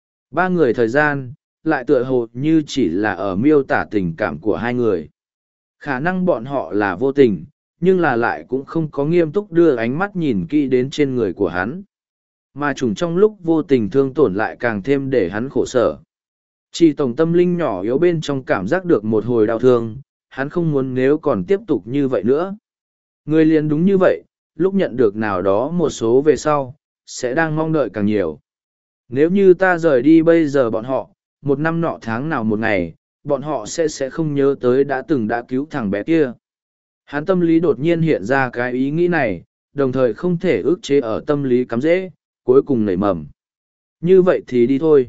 3 người thời gian, lại tựa hồ như chỉ là ở miêu tả tình cảm của hai người. Khả năng bọn họ là vô tình, nhưng là lại cũng không có nghiêm túc đưa ánh mắt nhìn kỹ đến trên người của hắn. Mà trùng trong lúc vô tình thương tổn lại càng thêm để hắn khổ sở. Chỉ tổng tâm linh nhỏ yếu bên trong cảm giác được một hồi đau thương, hắn không muốn nếu còn tiếp tục như vậy nữa. Người liền đúng như vậy, lúc nhận được nào đó một số về sau, sẽ đang mong đợi càng nhiều. Nếu như ta rời đi bây giờ bọn họ, một năm nọ tháng nào một ngày, bọn họ sẽ không nhớ tới đã từng đã cứu thằng bé kia. Hắn tâm lý đột nhiên hiện ra cái ý nghĩ này, đồng thời không thể ức chế ở tâm lý cắm dễ, cuối cùng nảy mầm. Như vậy thì đi thôi.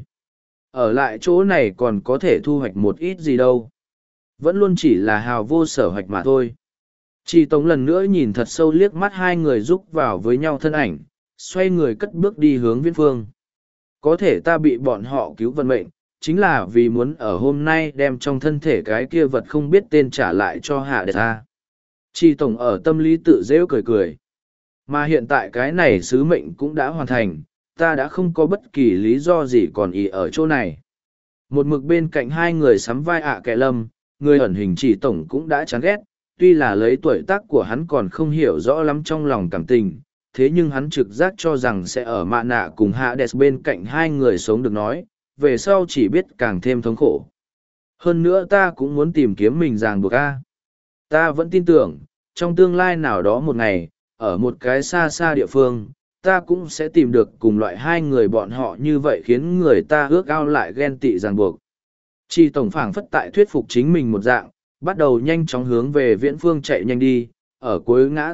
Ở lại chỗ này còn có thể thu hoạch một ít gì đâu. Vẫn luôn chỉ là hào vô sở hoạch mà thôi. Chỉ tổng lần nữa nhìn thật sâu liếc mắt hai người rúc vào với nhau thân ảnh, xoay người cất bước đi hướng viễn phương. Có thể ta bị bọn họ cứu vận mệnh, chính là vì muốn ở hôm nay đem trong thân thể cái kia vật không biết tên trả lại cho hạ đẹp ta. Chi tổng ở tâm lý tự rêu cười cười. Mà hiện tại cái này sứ mệnh cũng đã hoàn thành, ta đã không có bất kỳ lý do gì còn ý ở chỗ này. Một mực bên cạnh hai người sắm vai kẻ lâm, người ẩn hình chỉ tổng cũng đã chán ghét, tuy là lấy tuổi tác của hắn còn không hiểu rõ lắm trong lòng cảm tình, thế nhưng hắn trực giác cho rằng sẽ ở mạ nạ cùng Hades bên cạnh hai người sống được nói, về sau chỉ biết càng thêm thống khổ. Hơn nữa ta cũng muốn tìm kiếm mình ràng buộc a. Ta vẫn tin tưởng, trong tương lai nào đó một ngày, ở một cái xa xa địa phương, ta cũng sẽ tìm được cùng loại hai người bọn họ như vậy khiến người ta ước ao lại ghen tị ràng buộc. Chi tổng phảng phất tại thuyết phục chính mình một dạng, bắt đầu nhanh chóng hướng về viễn phương chạy nhanh đi, ở cuối ngã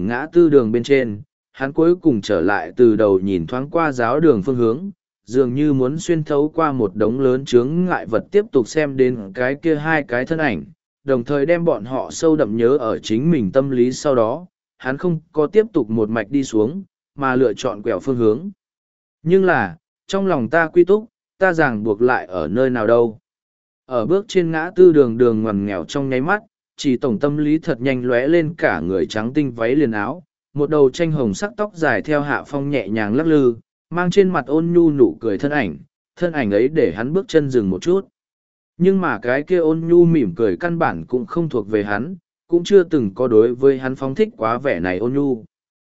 tư đường bên trên, hắn cuối cùng trở lại từ đầu nhìn thoáng qua giáo đường phương hướng, dường như muốn xuyên thấu qua một đống lớn chướng ngại vật tiếp tục xem đến cái kia hai cái thân ảnh, đồng thời đem bọn họ sâu đậm nhớ ở chính mình tâm lý sau đó, hắn không có tiếp tục một mạch đi xuống, mà lựa chọn quẹo phương hướng. Nhưng là, trong lòng ta quy túc, ta ràng buộc lại ở nơi nào đâu. Ở bước trên ngã tư đường ngoằn nghèo trong nháy mắt, chỉ tổng tâm lý thật nhanh lóe lên cả người trắng tinh váy liền áo, một đầu tranh hồng sắc tóc dài theo hạ phong nhẹ nhàng lắc lư, mang trên mặt ôn nhu nụ cười thân ảnh ấy để hắn bước chân dừng một chút. Nhưng mà cái kia ôn nhu mỉm cười căn bản cũng không thuộc về hắn, cũng chưa từng có đối với hắn phóng thích quá vẻ này ôn nhu.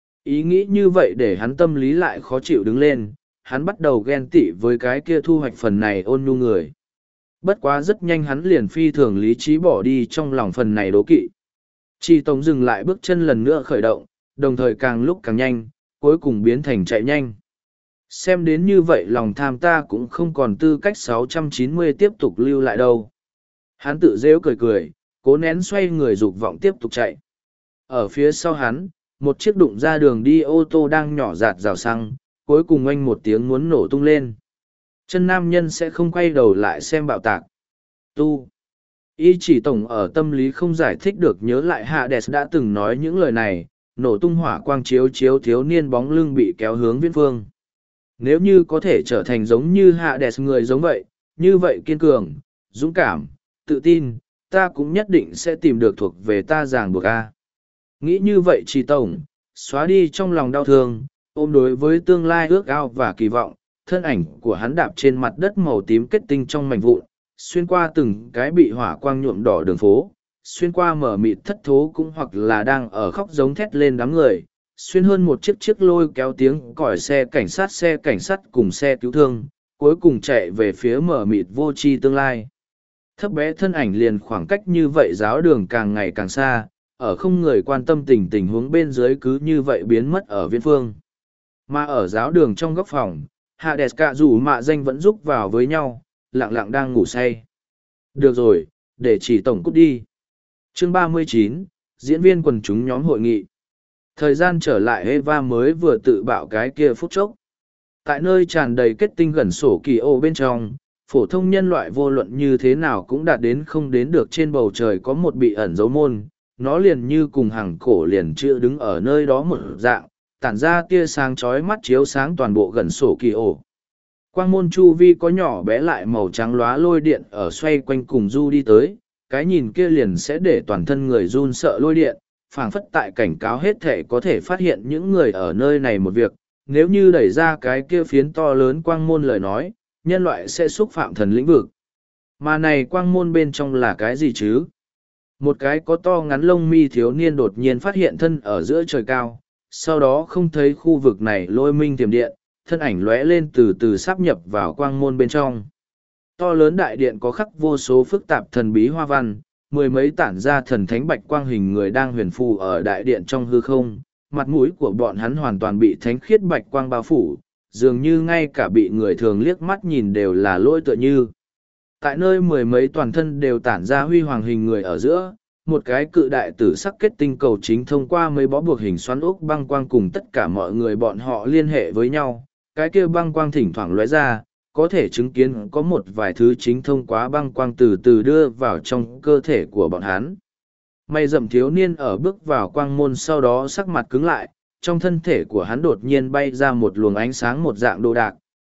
Ý nghĩ như vậy để hắn tâm lý lại khó chịu đứng lên, hắn bắt đầu ghen tị với cái kia thu hoạch phần này ôn nhu người. Bất quá rất nhanh hắn liền phi thường lý trí bỏ đi trong lòng phần này đố kỵ. Chi tổng dừng lại bước chân lần nữa khởi động, đồng thời càng lúc càng nhanh, cuối cùng biến thành chạy nhanh. Xem đến như vậy lòng tham ta cũng không còn tư cách 690 tiếp tục lưu lại đâu. Hắn tự rêu cười cười, cố nén xoay người dục vọng tiếp tục chạy. Ở phía sau hắn, một chiếc đụng ra đường đi ô tô đang nhỏ giạt rào xăng, cuối cùng oanh một tiếng muốn nổ tung lên. Chân nam nhân sẽ không quay đầu lại xem bạo tạc. Y chỉ tổng ở tâm lý không giải thích được nhớ lại Hades đã từng nói những lời này, nổ tung hỏa quang chiếu thiếu niên bóng lưng bị kéo hướng viễn phương. Nếu như có thể trở thành giống như Hades người giống vậy, như vậy kiên cường, dũng cảm, tự tin, ta cũng nhất định sẽ tìm được thuộc về ta ràng buộc a. Nghĩ như vậy chỉ tổng, xóa đi trong lòng đau thương, ôm đối với tương lai ước ao và kỳ vọng, thân ảnh của hắn đạp trên mặt đất màu tím kết tinh trong mảnh vụn, xuyên qua từng cái bị hỏa quang nhuộm đỏ đường phố, xuyên qua mở mịt thất thố cũng hoặc là đang ở khóc giống thét lên đám người, xuyên hơn một chiếc lôi kéo tiếng còi xe cảnh sát cùng xe cứu thương, cuối cùng chạy về phía mở mịt vô tri tương lai. Thấp bé thân ảnh liền khoảng cách như vậy giáo đường càng ngày càng xa, ở không người quan tâm tình huống bên dưới cứ như vậy biến mất ở viễn phương. Mà ở giáo đường trong góc phòng, Hades cả dù mạ danh vẫn rúc vào với nhau, lặng lặng đang ngủ say. Được rồi, để chỉ tổng cút đi. Chương 39, diễn viên quần chúng nhóm hội nghị. Thời gian trở lại Eva mới vừa tự bạo cái kia phút chốc. Tại nơi tràn đầy kết tinh gần sổ kỳ ô bên trong, phổ thông nhân loại vô luận như thế nào cũng đạt đến không đến được trên bầu trời có một bị ẩn dấu môn, nó liền như cùng hàng cổ liền chưa đứng ở nơi đó một dạng, tản ra tia sáng chói mắt chiếu sáng toàn bộ gần sổ kỳ ổ. Quang môn chu vi có nhỏ bé lại màu trắng lóa lôi điện ở xoay quanh cùng du đi tới, cái nhìn kia liền sẽ để toàn thân người run sợ lôi điện, phảng phất tại cảnh cáo hết thể có thể phát hiện những người ở nơi này một việc, nếu như đẩy ra cái kia phiến to lớn quang môn lời nói, nhân loại sẽ xúc phạm thần lĩnh vực. Mà này quang môn bên trong là cái gì chứ? Một cái có to ngắn lông mi thiếu niên đột nhiên phát hiện thân ở giữa trời cao, sau đó không thấy khu vực này lôi minh tiềm điện, thân ảnh lóe lên từ từ sáp nhập vào quang môn bên trong. To lớn đại điện có khắc vô số phức tạp thần bí hoa văn, mười mấy tản ra thần thánh bạch quang hình người đang huyền phù ở đại điện trong hư không, mặt mũi của bọn hắn hoàn toàn bị thánh khiết bạch quang bao phủ, dường như ngay cả bị người thường liếc mắt nhìn đều là lỗi tựa như. Tại nơi mười mấy toàn thân đều tản ra huy hoàng hình người ở giữa, một cái cự đại tử sắc kết tinh cầu chính thông qua mấy bó buộc hình xoắn ốc băng quang cùng tất cả mọi người bọn họ liên hệ với nhau, cái kia băng quang thỉnh thoảng lóe ra, có thể chứng kiến có một vài thứ chính thông qua băng quang từ từ đưa vào trong cơ thể của bọn hắn. Mày rậm thiếu niên ở bước vào quang môn sau đó sắc mặt cứng lại, trong thân thể của hắn đột nhiên bay ra một luồng ánh sáng một dạng đồ đạc,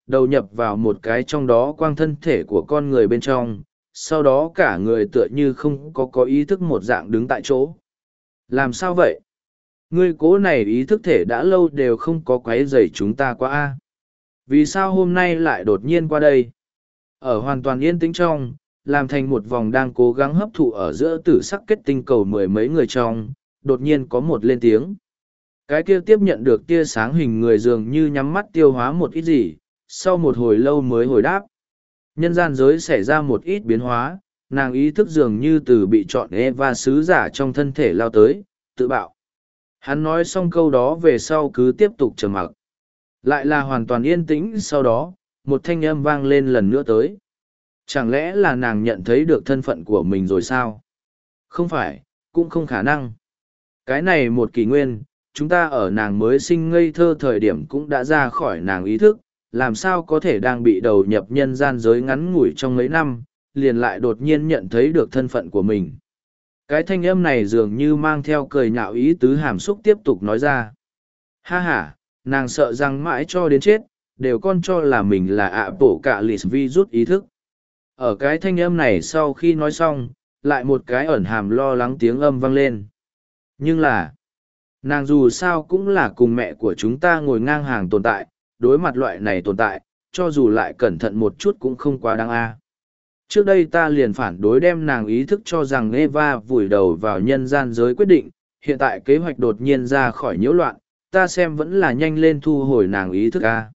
đầu nhập vào một cái trong đó quang thân thể của con người bên trong, sau đó cả người tựa như không có ý thức một dạng đứng tại chỗ. Làm sao vậy? Ngươi cố này ý thức thể đã lâu đều không có quấy rầy chúng ta quá a. Vì sao hôm nay lại đột nhiên qua đây? Ở hoàn toàn yên tĩnh trong, làm thành một vòng đang cố gắng hấp thụ ở giữa tử sắc kết tinh cầu mười mấy người trong, đột nhiên có một lên tiếng. Cái kia tiếp nhận được tia sáng hình người dường như nhắm mắt tiêu hóa một ít gì, sau một hồi lâu mới hồi đáp. Nhân gian giới xảy ra một ít biến hóa, nàng ý thức dường như từ bị chọn Eva sứ giả trong thân thể lao tới, tự bạo. Hắn nói xong câu đó về sau cứ tiếp tục trầm mặc. Lại là hoàn toàn yên tĩnh, sau đó, một thanh âm vang lên lần nữa tới. Chẳng lẽ là nàng nhận thấy được thân phận của mình rồi sao? Không phải, cũng không khả năng. Cái này một kỷ nguyên, chúng ta ở nàng mới sinh ngây thơ thời điểm cũng đã ra khỏi nàng ý thức, làm sao có thể đang bị đầu nhập nhân gian giới ngắn ngủi trong mấy năm, liền lại đột nhiên nhận thấy được thân phận của mình. Cái thanh âm này dường như mang theo cười nhạo ý tứ hàm xúc tiếp tục nói ra. Ha ha, nàng sợ rằng mãi cho đến chết, đều con cho là mình là ạ bổ cả lì vi rút ý thức. Ở cái thanh âm này sau khi nói xong, lại một cái ẩn hàm lo lắng tiếng âm vang lên. Nhưng là, nàng dù sao cũng là cùng mẹ của chúng ta ngồi ngang hàng tồn tại, đối mặt loại này tồn tại, cho dù lại cẩn thận một chút cũng không quá đáng a. Trước đây ta liền phản đối đem nàng ý thức cho rằng Eva vùi đầu vào nhân gian giới quyết định, hiện tại kế hoạch đột nhiên ra khỏi nhiễu loạn, ta xem vẫn là nhanh lên thu hồi nàng ý thức a.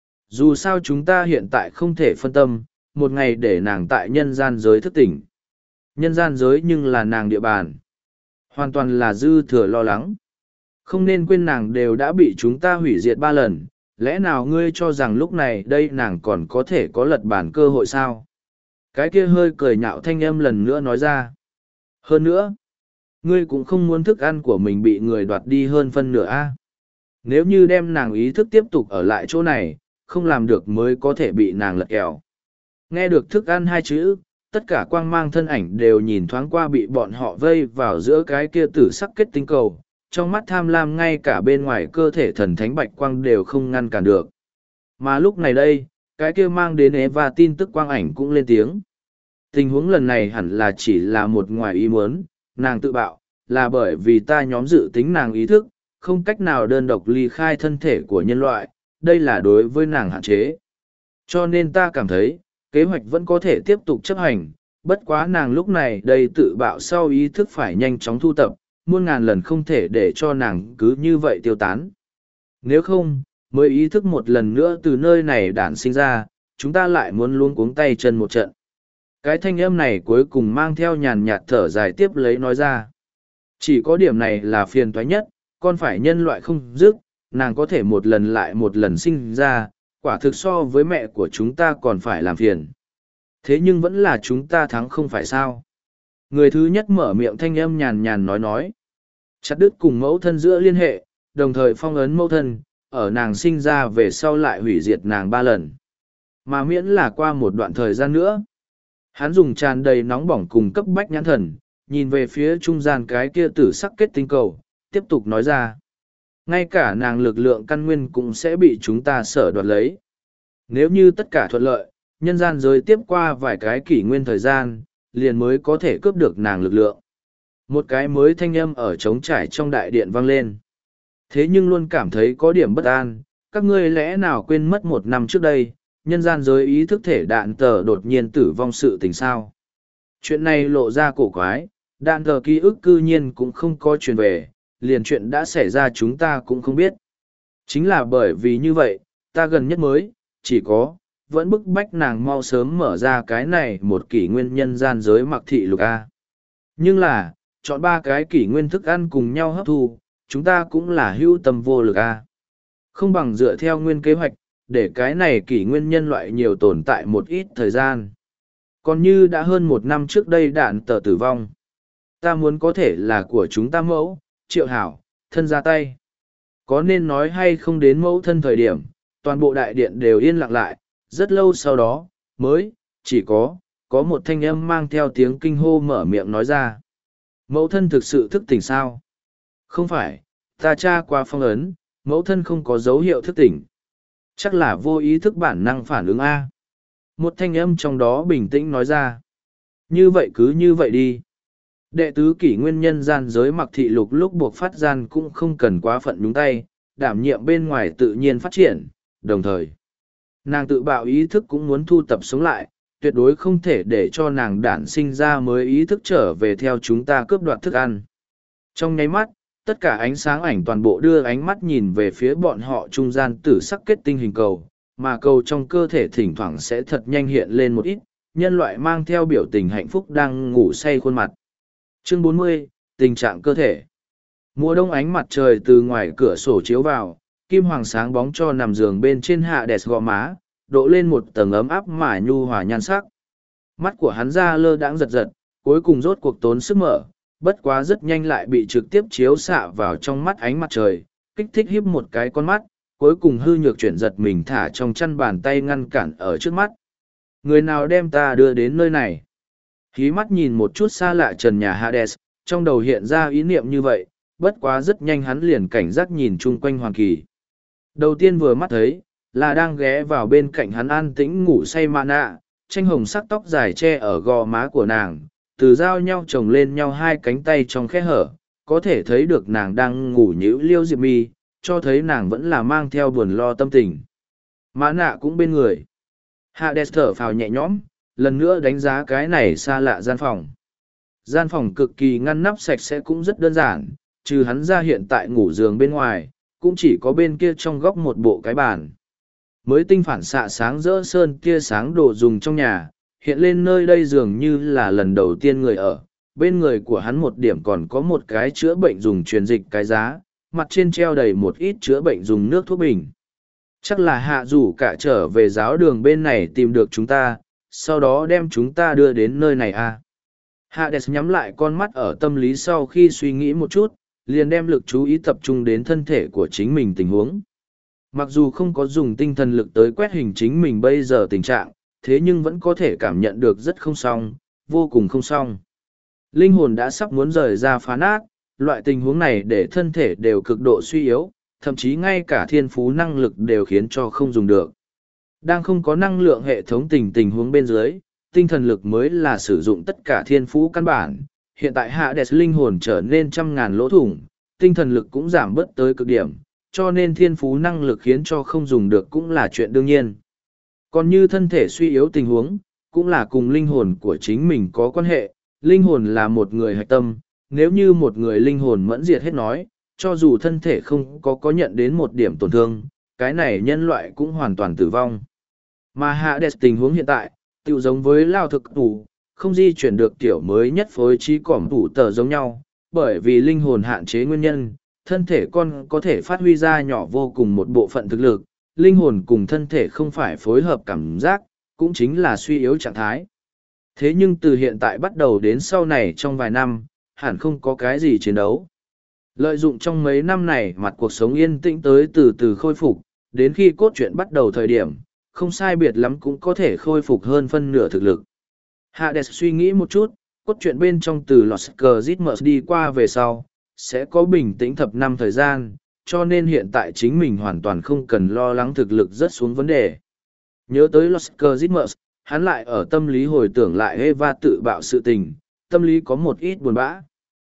Dù sao chúng ta hiện tại không thể phân tâm, một ngày để nàng tại nhân gian giới thức tỉnh. Nhân gian giới nhưng là nàng địa bàn. Hoàn toàn là dư thừa lo lắng. Không nên quên nàng đều đã bị chúng ta hủy diệt 3 lần, lẽ nào ngươi cho rằng lúc này đây nàng còn có thể có lật bản cơ hội sao? Cái kia hơi cười nhạo thanh âm lần nữa nói ra. Hơn nữa, ngươi cũng không muốn thức ăn của mình bị người đoạt đi hơn phân nửa a. Nếu như đem nàng ý thức tiếp tục ở lại chỗ này, không làm được mới có thể bị nàng lật kèo. Nghe được thức ăn 2 chữ, tất cả quang mang thân ảnh đều nhìn thoáng qua bị bọn họ vây vào giữa cái kia tử sắc kết tinh cầu, trong mắt tham lam ngay cả bên ngoài cơ thể thần thánh bạch quang đều không ngăn cản được. Mà lúc này đây, cái kia mang đến Eva tin tức quang ảnh cũng lên tiếng. Tình huống lần này hẳn là chỉ là một ngoài ý muốn, nàng tự bạo, là bởi vì ta nhóm dự tính nàng ý thức, không cách nào đơn độc ly khai thân thể của nhân loại, đây là đối với nàng hạn chế. Cho nên ta cảm thấy, kế hoạch vẫn có thể tiếp tục chấp hành, bất quá nàng lúc này đây tự bạo sau ý thức phải nhanh chóng thu tập, muôn ngàn lần không thể để cho nàng cứ như vậy tiêu tán. Nếu không, mới ý thức một lần nữa từ nơi này đản sinh ra, chúng ta lại muốn luôn cuống tay chân một trận. Cái thanh âm này cuối cùng mang theo nhàn nhạt thở dài tiếp lấy nói ra. Chỉ có điểm này là phiền toái nhất, con phải nhân loại không dứt, nàng có thể một lần lại một lần sinh ra, quả thực so với mẹ của chúng ta còn phải làm phiền. Thế nhưng vẫn là chúng ta thắng không phải sao. Người thứ nhất mở miệng thanh âm nhàn nhàn nói. Chặt đứt cùng mẫu thân giữa liên hệ, đồng thời phong ấn mẫu thân, ở nàng sinh ra về sau lại hủy diệt nàng 3 lần. Mà miễn là qua một đoạn thời gian nữa. Hắn dùng tràn đầy nóng bỏng cùng cấp bách nhãn thần, nhìn về phía trung gian cái kia tử sắc kết tinh cầu, tiếp tục nói ra. Ngay cả nàng lực lượng căn nguyên cũng sẽ bị chúng ta sở đoạt lấy. Nếu như tất cả thuận lợi, nhân gian giới tiếp qua vài cái kỷ nguyên thời gian, liền mới có thể cướp được nàng lực lượng. Một cái mới thanh âm ở trống trải trong đại điện vang lên. Thế nhưng luôn cảm thấy có điểm bất an, các ngươi lẽ nào quên mất 1 năm trước đây, nhân gian giới ý thức thể đạn tờ đột nhiên tử vong sự tình sao. Chuyện này lộ ra cổ quái, đạn tờ ký ức cư nhiên cũng không có truyền về, liền chuyện đã xảy ra chúng ta cũng không biết. Chính là bởi vì như vậy, ta gần nhất mới, chỉ có, vẫn bức bách nàng mau sớm mở ra cái này một kỷ nguyên nhân gian giới mặc thị lục A. Nhưng là, chọn 3 cái kỷ nguyên thức ăn cùng nhau hấp thu, chúng ta cũng là hữu tâm vô lực A. Không bằng dựa theo nguyên kế hoạch, để cái này kỷ nguyên nhân loại nhiều tồn tại một ít thời gian. Còn như đã hơn 1 năm trước đây đạn tờ tử vong. Ta muốn có thể là của chúng ta mẫu, Triệu Hảo, thân ra tay. Có nên nói hay không đến mẫu thân thời điểm, toàn bộ đại điện đều yên lặng lại, rất lâu sau đó, mới, chỉ có một thanh âm mang theo tiếng kinh hô mở miệng nói ra. Mẫu thân thực sự thức tỉnh sao? Không phải, ta tra qua phong ấn, mẫu thân không có dấu hiệu thức tỉnh. Chắc là vô ý thức bản năng phản ứng A. Một thanh âm trong đó bình tĩnh nói ra. Như vậy cứ như vậy đi. Đệ tứ kỷ nguyên nhân gian giới mặc thị lục lúc buộc phát gian cũng không cần quá phận nhúng tay, đảm nhiệm bên ngoài tự nhiên phát triển, đồng thời. Nàng tự bạo ý thức cũng muốn thu tập sống lại, tuyệt đối không thể để cho nàng đản sinh ra mới ý thức trở về theo chúng ta cướp đoạt thức ăn. Trong nháy mắt, tất cả ánh sáng ảnh toàn bộ đưa ánh mắt nhìn về phía bọn họ trung gian tử sắc kết tinh hình cầu, mà cầu trong cơ thể thỉnh thoảng sẽ thật nhanh hiện lên một ít, nhân loại mang theo biểu tình hạnh phúc đang ngủ say khuôn mặt. Chương 40, tình trạng cơ thể. Mùa đông ánh mặt trời từ ngoài cửa sổ chiếu vào, kim hoàng sáng bóng cho nằm giường bên trên hạ đẹp gò má, độ lên một tầng ấm áp mà nhu hòa nhan sắc. Mắt của hắn ra lơ đãng giật giật, cuối cùng rốt cuộc tốn sức mở, bất quá rất nhanh lại bị trực tiếp chiếu xạ vào trong mắt ánh mặt trời, kích thích híp một cái con mắt, cuối cùng hư nhược chuyển giật mình thả trong chăn bàn tay ngăn cản ở trước mắt. Người nào đem ta đưa đến nơi này? Hí mắt nhìn một chút xa lạ trần nhà Hades, trong đầu hiện ra ý niệm như vậy, bất quá rất nhanh hắn liền cảnh giác nhìn chung quanh Hoàng Kỳ. Đầu tiên vừa mắt thấy, là đang ghé vào bên cạnh hắn an tĩnh ngủ say mạ nạ, tranh hồng sắc tóc dài che ở gò má của nàng, từ giao nhau chồng lên nhau hai cánh tay trong khe hở, có thể thấy được nàng đang ngủ nhíu liêu diệp mi, cho thấy nàng vẫn là mang theo buồn lo tâm tình. Mã nạ cũng bên người. Hades thở phào nhẹ nhõm, lần nữa đánh giá cái này xa lạ gian phòng. Gian phòng cực kỳ ngăn nắp sạch sẽ cũng rất đơn giản, trừ hắn ra hiện tại ngủ giường bên ngoài, cũng chỉ có bên kia trong góc một bộ cái bàn. Mới tinh phản xạ sáng rỡ sơn tia sáng đồ dùng trong nhà, hiện lên nơi đây dường như là lần đầu tiên người ở. Bên người của hắn một điểm còn có một cái chữa bệnh dùng truyền dịch cái giá, mặt trên treo đầy một ít chữa bệnh dùng nước thuốc bình. Chắc là hạ rủ cả trở về giáo đường bên này tìm được chúng ta, sau đó đem chúng ta đưa đến nơi này à. Hades nhắm lại con mắt ở tâm lý sau khi suy nghĩ một chút, liền đem lực chú ý tập trung đến thân thể của chính mình tình huống. Mặc dù không có dùng tinh thần lực tới quét hình chính mình bây giờ tình trạng, thế nhưng vẫn có thể cảm nhận được rất không xong, vô cùng không xong. Linh hồn đã sắp muốn rời ra phá nát, loại tình huống này để thân thể đều cực độ suy yếu, thậm chí ngay cả thiên phú năng lực đều khiến cho không dùng được. Đang không có năng lượng hệ thống tình huống bên dưới, tinh thần lực mới là sử dụng tất cả thiên phú căn bản. Hiện tại Hades linh hồn trở nên trăm ngàn lỗ thủng, tinh thần lực cũng giảm bớt tới cực điểm, cho nên thiên phú năng lực khiến cho không dùng được cũng là chuyện đương nhiên. Còn như thân thể suy yếu tình huống, cũng là cùng linh hồn của chính mình có quan hệ, linh hồn là một người hạch tâm, nếu như một người linh hồn mẫn diệt hết nói, cho dù thân thể không có nhận đến một điểm tổn thương, cái này nhân loại cũng hoàn toàn tử vong. Mà Hades tình huống hiện tại, tự giống với lao thực tủ, không di chuyển được tiểu mới nhất phối trí cỏm tủ tờ giống nhau, bởi vì linh hồn hạn chế nguyên nhân, thân thể con có thể phát huy ra nhỏ vô cùng một bộ phận thực lực, linh hồn cùng thân thể không phải phối hợp cảm giác, cũng chính là suy yếu trạng thái. Thế nhưng từ hiện tại bắt đầu đến sau này trong vài năm, hẳn không có cái gì chiến đấu. Lợi dụng trong mấy năm này mặt cuộc sống yên tĩnh tới từ từ khôi phục, đến khi cốt truyện bắt đầu thời điểm, không sai biệt lắm cũng có thể khôi phục hơn phân nửa thực lực. Hades suy nghĩ một chút, cốt truyện bên trong từ Lost Christmas đi qua về sau, sẽ có bình tĩnh thập năm thời gian, cho nên hiện tại chính mình hoàn toàn không cần lo lắng thực lực rất xuống vấn đề. Nhớ tới Lost Christmas, hắn lại ở tâm lý hồi tưởng lại Eva tự bạo sự tình, tâm lý có một ít buồn bã.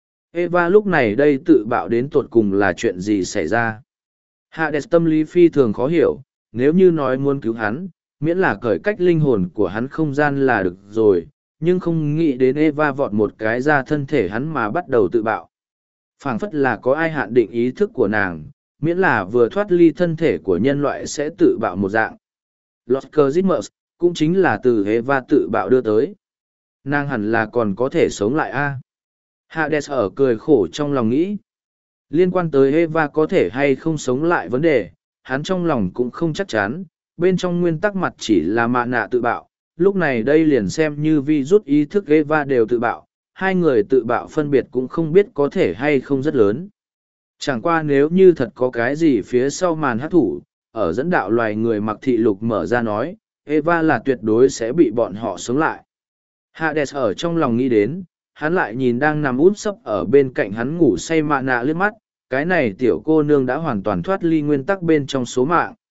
Eva lúc này đây tự bạo đến tột cùng là chuyện gì xảy ra? Hades tâm lý phi thường khó hiểu, nếu như nói muốn cứu hắn, miễn là cởi cách linh hồn của hắn không gian là được rồi, nhưng không nghĩ đến Eva vọt một cái ra thân thể hắn mà bắt đầu tự bạo. Phảng phất là có ai hạn định ý thức của nàng, miễn là vừa thoát ly thân thể của nhân loại sẽ tự bạo một dạng. Lost Christmas cũng chính là từ Eva tự bạo đưa tới. Nàng hẳn là còn có thể sống lại a. Hades ở cười khổ trong lòng nghĩ. Liên quan tới Eva có thể hay không sống lại vấn đề, hắn trong lòng cũng không chắc chắn, bên trong nguyên tắc mặt chỉ là mạ nạ tự bạo, lúc này đây liền xem như vi rút ý thức Eva đều tự bạo, hai người tự bạo phân biệt cũng không biết có thể hay không rất lớn. Chẳng qua nếu như thật có cái gì phía sau màn hát thủ, ở dẫn đạo loài người mặc thị lục mở ra nói, Eva là tuyệt đối sẽ bị bọn họ sống lại. Hades ở trong lòng nghĩ đến, hắn lại nhìn đang nằm úp sấp ở bên cạnh hắn ngủ say mạ nạ liếc mắt, cái này tiểu cô nương đã hoàn toàn thoát ly nguyên tắc bên trong số mạng.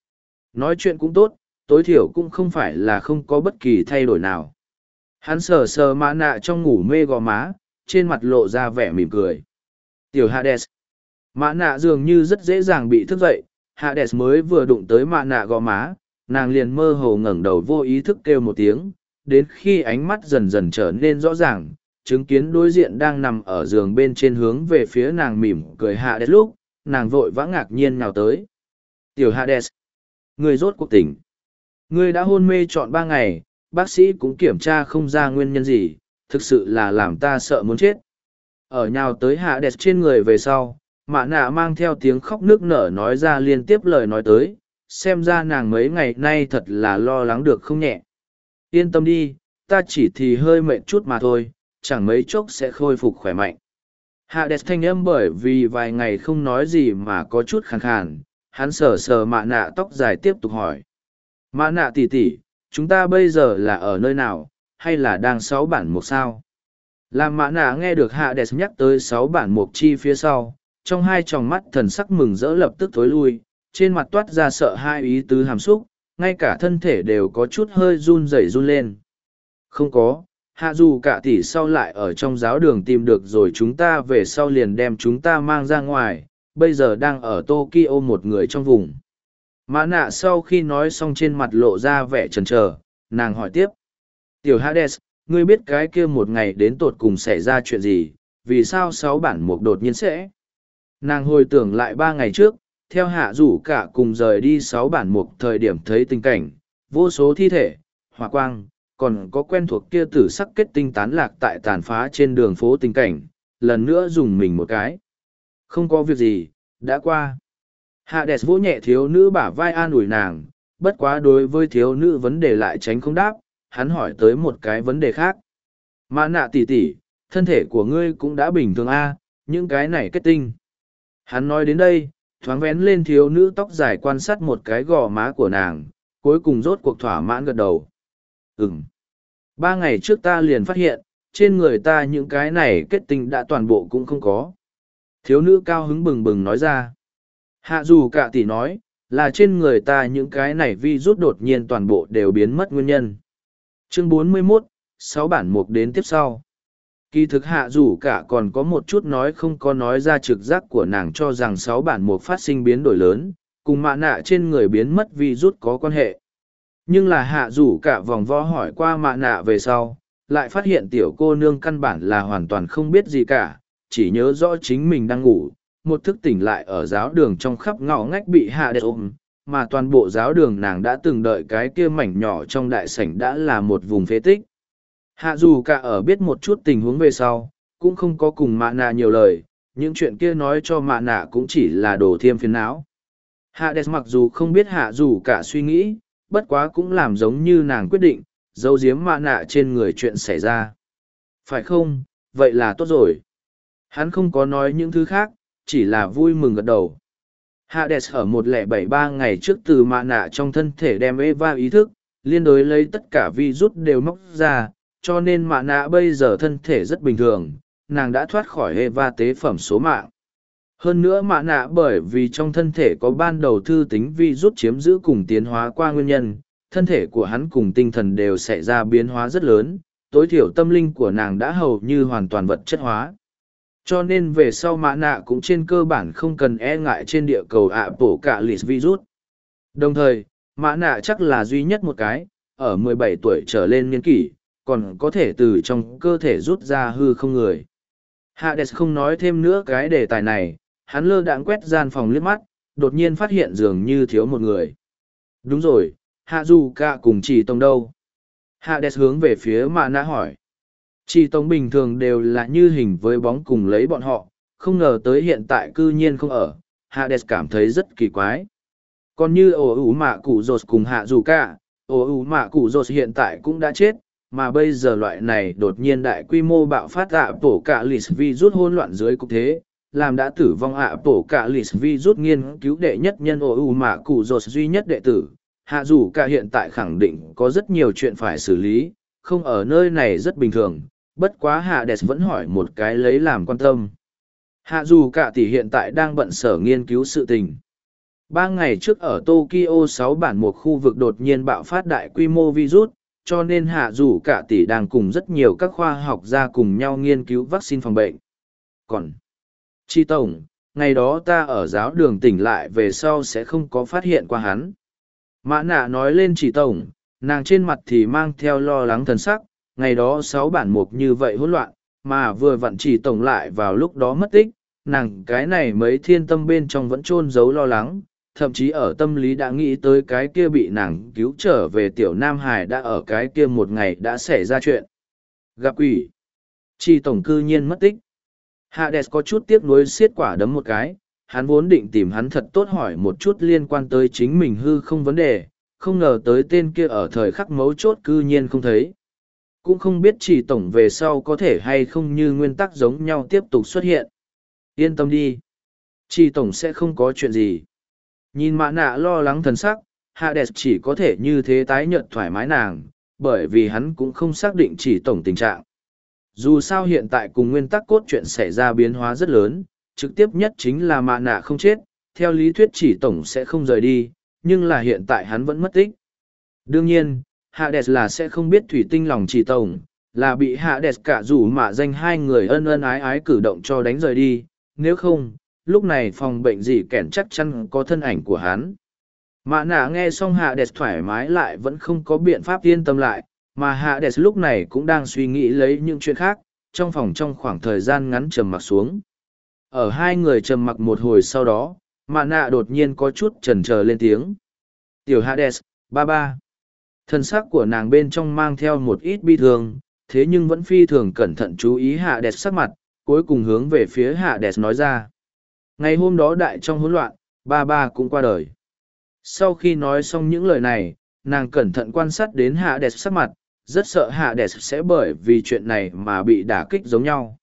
Nói chuyện cũng tốt, tối thiểu cũng không phải là không có bất kỳ thay đổi nào. Hắn sờ sờ mã nạ trong ngủ mê gò má, trên mặt lộ ra vẻ mỉm cười. Tiểu Hades. Mã nạ dường như rất dễ dàng bị thức dậy, Hades mới vừa đụng tới mã nạ gò má, nàng liền mơ hồ ngẩng đầu vô ý thức kêu một tiếng, đến khi ánh mắt dần dần trở nên rõ ràng, chứng kiến đối diện đang nằm ở giường bên trên hướng về phía nàng mỉm cười Hades lúc, nàng vội vã ngạc nhiên nhào tới. Tiểu Hades. Ngươi rốt cuộc tỉnh. Ngươi đã hôn mê trọn 3 ngày, bác sĩ cũng kiểm tra không ra nguyên nhân gì, thực sự là làm ta sợ muốn chết. Ở nhào tới Hades trên người về sau, mã nạ mang theo tiếng khóc nức nở nói ra liên tiếp lời nói tới, xem ra nàng mấy ngày nay thật là lo lắng được không nhẹ. Yên tâm đi, ta chỉ thì hơi mệt chút mà thôi, chẳng mấy chốc sẽ khôi phục khỏe mạnh. Hades thanh âm bởi vì vài ngày không nói gì mà có chút khàn khàn, hắn sờ sờ mạ nạ tóc dài tiếp tục hỏi. Mạ nạ tỷ tỷ, chúng ta bây giờ là ở nơi nào, hay là đang 6 bản mục sao? Làm mạ nạ nghe được Hades nhắc tới 6 bản mục chi phía sau, trong hai tròng mắt thần sắc mừng rỡ lập tức thối lui, trên mặt toát ra sợ hai ý tứ hàm xúc, ngay cả thân thể đều có chút hơi run rẩy run lên. Không có, hạ dù cả tỷ sau lại ở trong giáo đường tìm được rồi chúng ta về sau liền đem chúng ta mang ra ngoài, bây giờ đang ở Tokyo một người trong vùng. Mã nạ sau khi nói xong trên mặt lộ ra vẻ chần chờ, nàng hỏi tiếp. Tiểu Hades, ngươi biết cái kia một ngày đến tột cùng xảy ra chuyện gì, vì sao 6 bản mục đột nhiên sẽ? Nàng hồi tưởng lại 3 ngày trước, theo hạ rủ cả cùng rời đi 6 bản mục thời điểm thấy tình cảnh, vô số thi thể, hỏa quang, còn có quen thuộc kia tử sắc kết tinh tán lạc tại tàn phá trên đường phố tình cảnh, lần nữa dùng mình một cái. Không có việc gì, đã qua. Hades vỗ nhẹ thiếu nữ bả vai an ủi nàng, bất quá đối với thiếu nữ vấn đề lại tránh không đáp, hắn hỏi tới một cái vấn đề khác. Mã nạ tỷ tỷ, thân thể của ngươi cũng đã bình thường a, những cái này kết tinh. Hắn nói đến đây, thoáng vén lên thiếu nữ tóc dài quan sát một cái gò má của nàng, cuối cùng rốt cuộc thỏa mãn gật đầu. 3 ngày trước ta liền phát hiện, trên người ta những cái này kết tinh đã toàn bộ cũng không có. Thiếu nữ cao hứng bừng bừng nói ra. Hạ dù cả tỷ nói, là trên người ta những cái này vi rút đột nhiên toàn bộ đều biến mất nguyên nhân. Chương 41, 6 bản mục đến tiếp sau. Kỳ thực hạ dù cả còn có một chút nói không có nói ra trực giác của nàng cho rằng 6 bản mục phát sinh biến đổi lớn, cùng mạ nạ trên người biến mất vi rút có quan hệ. Nhưng là hạ dù cả vòng vo hỏi qua mạ nạ về sau, lại phát hiện tiểu cô nương căn bản là hoàn toàn không biết gì cả, chỉ nhớ rõ chính mình đang ngủ, một thức tỉnh lại ở giáo đường trong khắp ngõ ngách bị hạ đệt ôm, mà toàn bộ giáo đường nàng đã từng đợi cái kia mảnh nhỏ trong đại sảnh đã là một vùng phế tích. Hạ dù cả ở biết một chút tình huống về sau, cũng không có cùng mạ nạ nhiều lời, những chuyện kia nói cho mạ nạ cũng chỉ là đồ thiêm phiền não. Hạ đẹp mặc dù không biết hạ dù cả suy nghĩ, bất quá cũng làm giống như nàng quyết định, giấu giếm mạ nạ trên người chuyện xảy ra. Phải không, vậy là tốt rồi. Hắn không có nói những thứ khác, chỉ là vui mừng gật đầu. Hades ở 1073 ngày trước từ mạ nạ trong thân thể đem Eva ý thức, liên đối lấy tất cả virus đều móc ra, cho nên mạ nạ bây giờ thân thể rất bình thường, nàng đã thoát khỏi Eva tế phẩm số mạng. Hơn nữa mạ nạ bởi vì trong thân thể có ban đầu thư tính virus chiếm giữ cùng tiến hóa qua nguyên nhân, thân thể của hắn cùng tinh thần đều xảy ra biến hóa rất lớn, tối thiểu tâm linh của nàng đã hầu như hoàn toàn vật chất hóa. Cho nên về sau mã nạ cũng trên cơ bản không cần e ngại trên địa cầu ạ bổ cả lịt virus. Đồng thời, mã nạ chắc là duy nhất một cái, ở 17 tuổi trở lên niên kỷ, còn có thể từ trong cơ thể rút ra hư không người. Hades không nói thêm nữa cái đề tài này, hắn lơ đãng quét gian phòng liếc mắt, đột nhiên phát hiện dường như thiếu một người. Đúng rồi, hạ dù cả cùng chỉ tông đâu. Hades hướng về phía mã nạ hỏi. Chỉ tông bình thường đều là như hình với bóng cùng lấy bọn họ, không ngờ tới hiện tại cư nhiên không ở, Hades cảm thấy rất kỳ quái. Còn như ổ ủ mạ cụ rột cùng hạ dù cả, ổ ủ mạ cụ rột hiện tại cũng đã chết, mà bây giờ loại này đột nhiên đại quy mô bạo phát ạ bổ cả lịt virus hỗn loạn dưới cục thế, làm đã tử vong ạ bổ cả lịt virus nghiên cứu đệ nhất nhân ổ ủ mạ cụ rột duy nhất đệ tử. Hạ dù cả hiện tại khẳng định có rất nhiều chuyện phải xử lý, không ở nơi này rất bình thường, bất quá Hạ Đẹp vẫn hỏi một cái lấy làm quan tâm. Hạ dù cả tỷ hiện tại đang bận sở nghiên cứu sự tình. 3 ngày trước ở Tokyo 6 bản một khu vực đột nhiên bạo phát đại quy mô virus, cho nên hạ dù cả tỷ đang cùng rất nhiều các khoa học gia cùng nhau nghiên cứu vaccine phòng bệnh. Còn, Chi Tổng, ngày đó ta ở giáo đường tỉnh lại về sau sẽ không có phát hiện qua hắn. Mã nạ nói lên Chỉ Tổng, nàng trên mặt thì mang theo lo lắng thần sắc, ngày đó 6 bản mục như vậy hỗn loạn, mà vừa vặn Chỉ Tổng lại vào lúc đó mất tích, nàng cái này mấy thiên tâm bên trong vẫn chôn giấu lo lắng, thậm chí ở tâm lý đã nghĩ tới cái kia bị nàng cứu trở về tiểu Nam Hải đã ở cái kia một ngày đã xảy ra chuyện. Gặp quỷ. Chỉ Tổng cư nhiên mất tích. Hades có chút tiếc nuối xiết quả đấm một cái, hắn vốn định tìm hắn thật tốt hỏi một chút liên quan tới chính mình hư không vấn đề, không ngờ tới tên kia ở thời khắc mấu chốt cư nhiên không thấy. Cũng không biết Chỉ Tổng về sau có thể hay không như nguyên tắc giống nhau tiếp tục xuất hiện. Yên tâm đi. Chỉ Tổng sẽ không có chuyện gì. Nhìn Mã Nạ lo lắng thần sắc, Hades chỉ có thể như thế tái nhợt thoải mái nàng, bởi vì hắn cũng không xác định Chỉ Tổng tình trạng. Dù sao hiện tại cùng nguyên tắc cốt truyện xảy ra biến hóa rất lớn, trực tiếp nhất chính là Mã Nạ không chết, theo lý thuyết Chỉ Tổng sẽ không rời đi, nhưng là hiện tại hắn vẫn mất tích. Đương nhiên, Hades là sẽ không biết thủy tinh lòng Chỉ Tổng, là bị Hades cả rủ mạ danh hai người ân ân ái ái cử động cho đánh rời đi, nếu không, lúc này phòng bệnh gì kẻn chắc chắn có thân ảnh của hắn. Mã Nạ nghe xong Hades thoải mái lại vẫn không có biện pháp yên tâm lại, mà Hades lúc này cũng đang suy nghĩ lấy những chuyện khác, trong phòng trong khoảng thời gian ngắn trầm mặc xuống. Ở hai người trầm mặc một hồi sau đó, Mã Nạ đột nhiên có chút chần chờ lên tiếng. Tiểu Hades, ba ba. Thân xác của nàng bên trong mang theo một ít bi thương, thế nhưng vẫn phi thường cẩn thận chú ý Hades sắc mặt, cuối cùng hướng về phía Hades nói ra. Ngày hôm đó đại trong hỗn loạn, ba ba cũng qua đời. Sau khi nói xong những lời này, nàng cẩn thận quan sát đến Hades sắc mặt, rất sợ Hades sẽ bởi vì chuyện này mà bị đả kích giống nhau.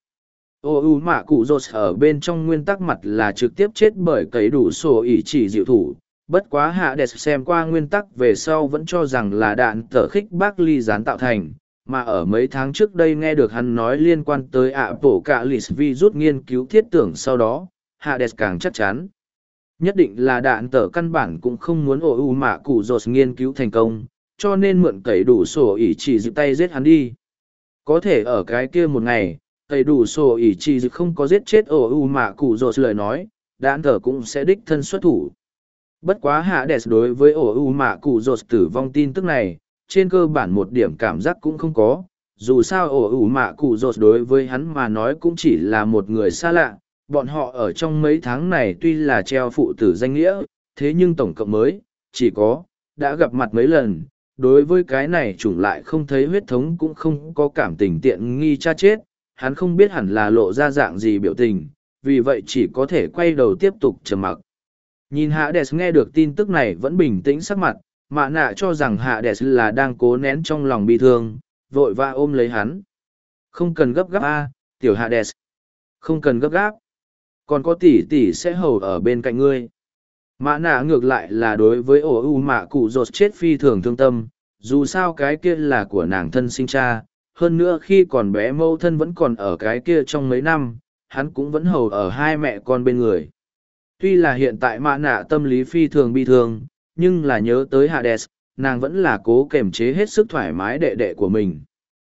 Ô mạ cụ rột ở bên trong nguyên tắc mặt là trực tiếp chết bởi cấy đủ sổ ỉ chỉ diệu thủ. Bất quá Hades xem qua nguyên tắc về sau vẫn cho rằng là đạn tở khích bác ly gián tạo thành, mà ở mấy tháng trước đây nghe được hắn nói liên quan tới ạ bổ cả lì virus nghiên cứu thiết tưởng sau đó, Hades càng chắc chắn. Nhất định là đạn tở căn bản cũng không muốn ổ mạ cụ rột nghiên cứu thành công, cho nên mượn cấy đủ sổ ỉ chỉ dịp tay giết hắn đi. Có thể ở cái kia một ngày, cấy đủ sổ ỉ chỉ dịp không có giết chết ổ mạ cụ rột lời nói, đạn tở cũng sẽ đích thân xuất thủ. Bất quá Hades đối với ổ mạ cụ rột tử vong tin tức này, trên cơ bản một điểm cảm giác cũng không có, dù sao ổ mạ cụ rột đối với hắn mà nói cũng chỉ là một người xa lạ. Bọn họ ở trong mấy tháng này tuy là treo phụ tử danh nghĩa, thế nhưng tổng cộng mới, chỉ có, đã gặp mặt mấy lần, đối với cái này chủng lại không thấy huyết thống cũng không có cảm tình tiện nghi cha chết, hắn không biết hẳn là lộ ra dạng gì biểu tình, vì vậy chỉ có thể quay đầu tiếp tục trầm mặc. Nhìn Hades nghe được tin tức này vẫn bình tĩnh sắc mặt, Mã Nạ cho rằng Hades là đang cố nén trong lòng bi thương, vội vã ôm lấy hắn. Không cần gấp gáp a, tiểu Hades. Không cần gấp gáp. Còn có tỷ tỷ sẽ hầu ở bên cạnh ngươi. Mã Nạ ngược lại là đối với ổ mạ cụ rột chết phi thường thương tâm, dù sao cái kia là của nàng thân sinh cha, hơn nữa khi còn bé mâu thân vẫn còn ở cái kia trong mấy năm, hắn cũng vẫn hầu ở hai mẹ con bên người. Tuy là hiện tại Mã Nạ tâm lý phi thường bi thương, nhưng là nhớ tới Hades, nàng vẫn là cố kềm chế hết sức thoải mái đệ đệ của mình.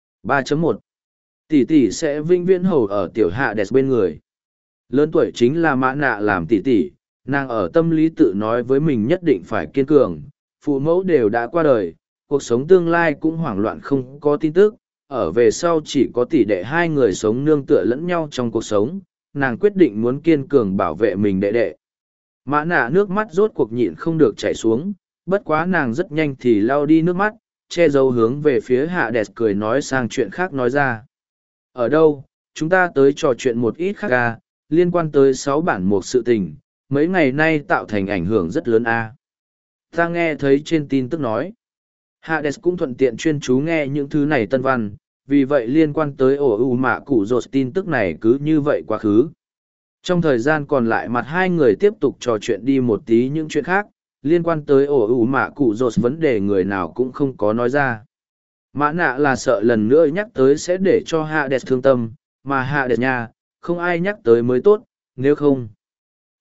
3.1 Tỷ tỷ sẽ vĩnh viễn hầu ở tiểu Hades bên người. Lớn tuổi chính là Mã Nạ làm tỷ tỷ, nàng ở tâm lý tự nói với mình nhất định phải kiên cường, phụ mẫu đều đã qua đời, cuộc sống tương lai cũng hoảng loạn không có tin tức, ở về sau chỉ có tỷ đệ hai người sống nương tựa lẫn nhau trong cuộc sống, nàng quyết định muốn kiên cường bảo vệ mình đệ đệ. Mã Nạ nước mắt rốt cuộc nhịn không được chảy xuống, bất quá nàng rất nhanh thì lau đi nước mắt, che giấu hướng về phía Hades cười nói sang chuyện khác nói ra. Ở đâu, chúng ta tới trò chuyện một ít khác à, liên quan tới 6 bản một sự tình, mấy ngày nay tạo thành ảnh hưởng rất lớn a. Ta nghe thấy trên tin tức nói. Hades cũng thuận tiện chuyên chú nghe những thứ này tân văn, vì vậy liên quan tới ổ mạ cụ rột tin tức này cứ như vậy quá khứ. Trong thời gian còn lại mặt hai người tiếp tục trò chuyện đi một tí những chuyện khác, liên quan tới ổ mạ cụ rột vấn đề người nào cũng không có nói ra. Mã Nạ là sợ lần nữa nhắc tới sẽ để cho Hades thương tâm, mà Hades nha, không ai nhắc tới mới tốt, nếu không.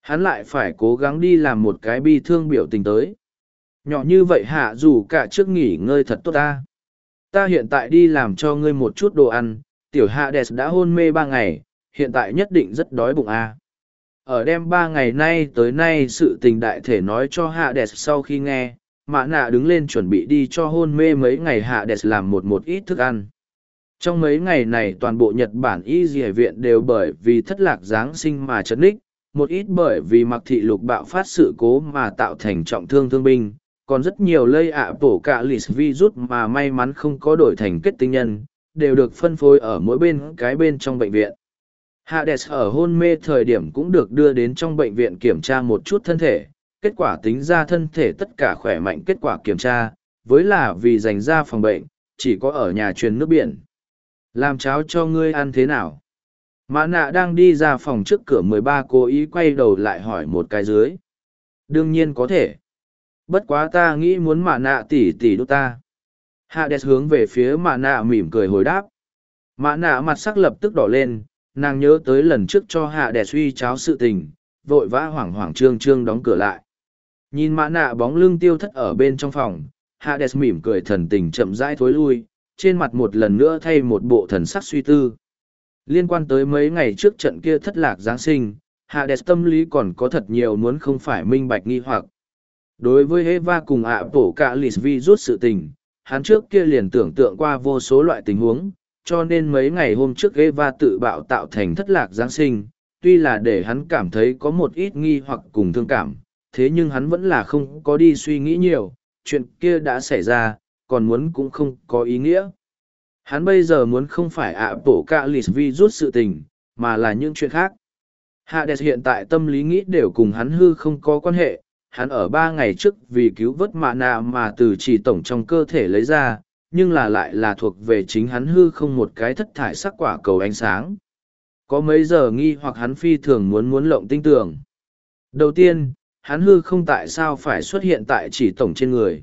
Hắn lại phải cố gắng đi làm một cái bi thương biểu tình tới. Nhỏ như vậy hạ dù cả trước nghỉ ngơi thật tốt ta. Ta hiện tại đi làm cho ngươi một chút đồ ăn, tiểu Hades đã hôn mê 3 ngày, hiện tại nhất định rất đói bụng a. Ở đêm 3 ngày nay tới nay sự tình đại thể nói cho Hades sau khi nghe, Mã Nạ đứng lên chuẩn bị đi cho hôn mê mấy ngày Hades làm một ít thức ăn. Trong mấy ngày này toàn bộ Nhật Bản y dì viện đều bởi vì thất lạc Giáng sinh mà chấn ních, một ít bởi vì mặc thị lục bạo phát sự cố mà tạo thành trọng thương thương binh, còn rất nhiều lây ạ bổ cạ lì virus mà may mắn không có đổi thành kết tinh nhân, đều được phân phối ở mỗi bên trong bệnh viện. Hades ở hôn mê thời điểm cũng được đưa đến trong bệnh viện kiểm tra một chút thân thể, kết quả tính ra thân thể tất cả khỏe mạnh kết quả kiểm tra, với là vì dành ra phòng bệnh, chỉ có ở nhà truyền nước biển. Làm cháo cho ngươi ăn thế nào? Mã Nạ đang đi ra phòng trước cửa 13 cố ý quay đầu lại hỏi một cái dưới. Đương nhiên có thể. Bất quá ta nghĩ muốn Mã Nạ tỉ đút ta. Hades hướng về phía Mã Nạ mỉm cười hồi đáp. Mã Nạ mặt sắc lập tức đỏ lên, nàng nhớ tới lần trước cho Hades uy cháo sự tình, vội vã hoảng hoảng trương trương đóng cửa lại. Nhìn Mã Nạ bóng lưng tiêu thất ở bên trong phòng, Hades mỉm cười thần tình chậm rãi thối lui, trên mặt một lần nữa thay một bộ thần sắc suy tư. Liên quan tới mấy ngày trước trận kia thất lạc Giáng sinh, Hades tâm lý còn có thật nhiều muốn không phải minh bạch nghi hoặc. Đối với Eva cùng ạ bổ cả lì virus sự tình, hắn trước kia liền tưởng tượng qua vô số loại tình huống, cho nên mấy ngày hôm trước Eva tự bạo tạo thành thất lạc Giáng sinh, tuy là để hắn cảm thấy có một ít nghi hoặc cùng thương cảm, thế nhưng hắn vẫn là không có đi suy nghĩ nhiều, chuyện kia đã xảy ra, còn muốn cũng không có ý nghĩa. Hắn bây giờ muốn không phải ạ bổ cả lì virus sự tình, mà là những chuyện khác. Hades hiện tại tâm lý nghĩ đều cùng hắn hư không có quan hệ, hắn ở 3 ngày trước vì cứu vớt Mã Nạ mà từ chỉ tổng trong cơ thể lấy ra, nhưng lại là thuộc về chính hắn hư không một cái thất thải sắc quả cầu ánh sáng. Có mấy giờ nghi hoặc hắn phi thường muốn lộng tinh tường. Đầu tiên, hắn hư không tại sao phải xuất hiện tại chỉ tổng trên người.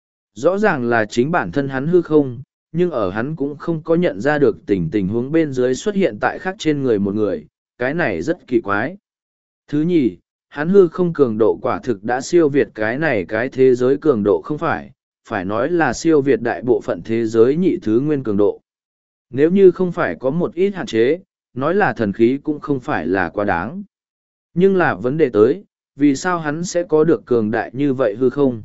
Rõ ràng là chính bản thân hắn hư không, nhưng ở hắn cũng không có nhận ra được tình huống bên dưới xuất hiện tại khác trên người một người, cái này rất kỳ quái. Thứ nhì, hắn hư không cường độ quả thực đã siêu việt cái thế giới cường độ không phải nói là siêu việt đại bộ phận thế giới nhị thứ nguyên cường độ. Nếu như không phải có một ít hạn chế, nói là thần khí cũng không phải là quá đáng. Nhưng là vấn đề tới, vì sao hắn sẽ có được cường đại như vậy hư không?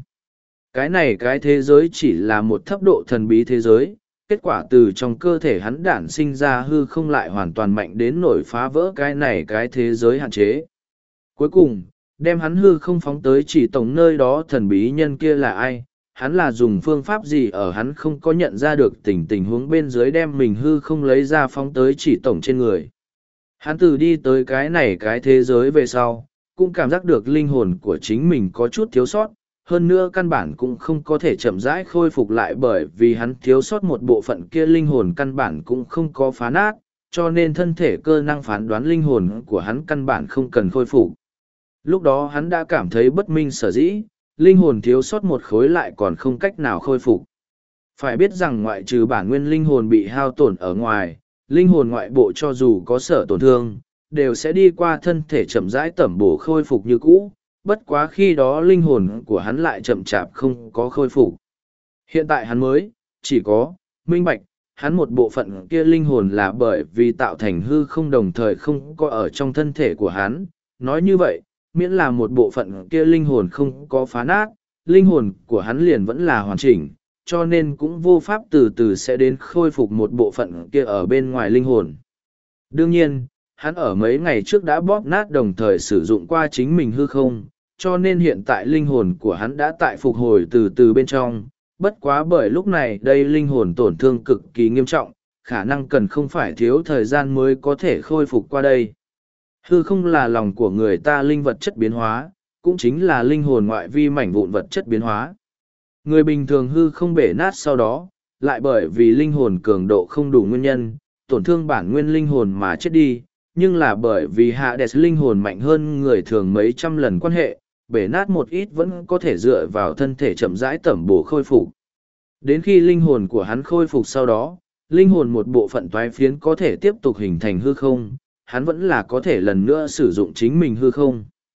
Cái thế giới chỉ là một thấp độ thần bí thế giới, kết quả từ trong cơ thể hắn đản sinh ra hư không lại hoàn toàn mạnh đến nổi phá vỡ cái thế giới hạn chế. Cuối cùng, đem hắn hư không phóng tới chỉ tổng nơi đó thần bí nhân kia là ai, hắn là dùng phương pháp gì ở hắn không có nhận ra được tình huống bên dưới đem mình hư không lấy ra phóng tới chỉ tổng trên người. Hắn từ đi tới cái thế giới về sau, cũng cảm giác được linh hồn của chính mình có chút thiếu sót, hơn nữa căn bản cũng không có thể chậm rãi khôi phục lại bởi vì hắn thiếu sót một bộ phận kia linh hồn căn bản cũng không có phá nát, cho nên thân thể cơ năng phán đoán linh hồn của hắn căn bản không cần khôi phục. Lúc đó hắn đã cảm thấy bất minh sở dĩ, linh hồn thiếu sót một khối lại còn không cách nào khôi phục. Phải biết rằng ngoại trừ bản nguyên linh hồn bị hao tổn ở ngoài, linh hồn ngoại bộ cho dù có sở tổn thương, đều sẽ đi qua thân thể chậm rãi tẩm bổ khôi phục như cũ, bất quá khi đó linh hồn của hắn lại chậm chạp không có khôi phục. Hiện tại hắn mới, chỉ có, minh bạch, hắn một bộ phận kia linh hồn là bởi vì tạo thành hư không đồng thời không có ở trong thân thể của hắn. Nói như vậy, miễn là một bộ phận kia linh hồn không có phá nát, linh hồn của hắn liền vẫn là hoàn chỉnh, cho nên cũng vô pháp từ từ sẽ đến khôi phục một bộ phận kia ở bên ngoài linh hồn. Đương nhiên, hắn ở mấy ngày trước đã bóp nát đồng thời sử dụng qua chính mình hư không, cho nên hiện tại linh hồn của hắn đã tại phục hồi từ từ bên trong, bất quá bởi lúc này đây linh hồn tổn thương cực kỳ nghiêm trọng, khả năng cần không phải thiếu thời gian mới có thể khôi phục qua đây. Hư không là lòng của người ta linh vật chất biến hóa, cũng chính là linh hồn ngoại vi mảnh vụn vật chất biến hóa. Người bình thường hư không bể nát sau đó, lại bởi vì linh hồn cường độ không đủ nguyên nhân, tổn thương bản nguyên linh hồn mà chết đi, nhưng là bởi vì Hades linh hồn mạnh hơn người thường mấy trăm lần quan hệ, bể nát một ít vẫn có thể dựa vào thân thể chậm rãi tẩm bổ khôi phục. Đến khi linh hồn của hắn khôi phục sau đó, linh hồn một bộ phận toái phiến có thể tiếp tục hình thành hư không, hắn vẫn là có thể lần nữa sử dụng chính mình hư không.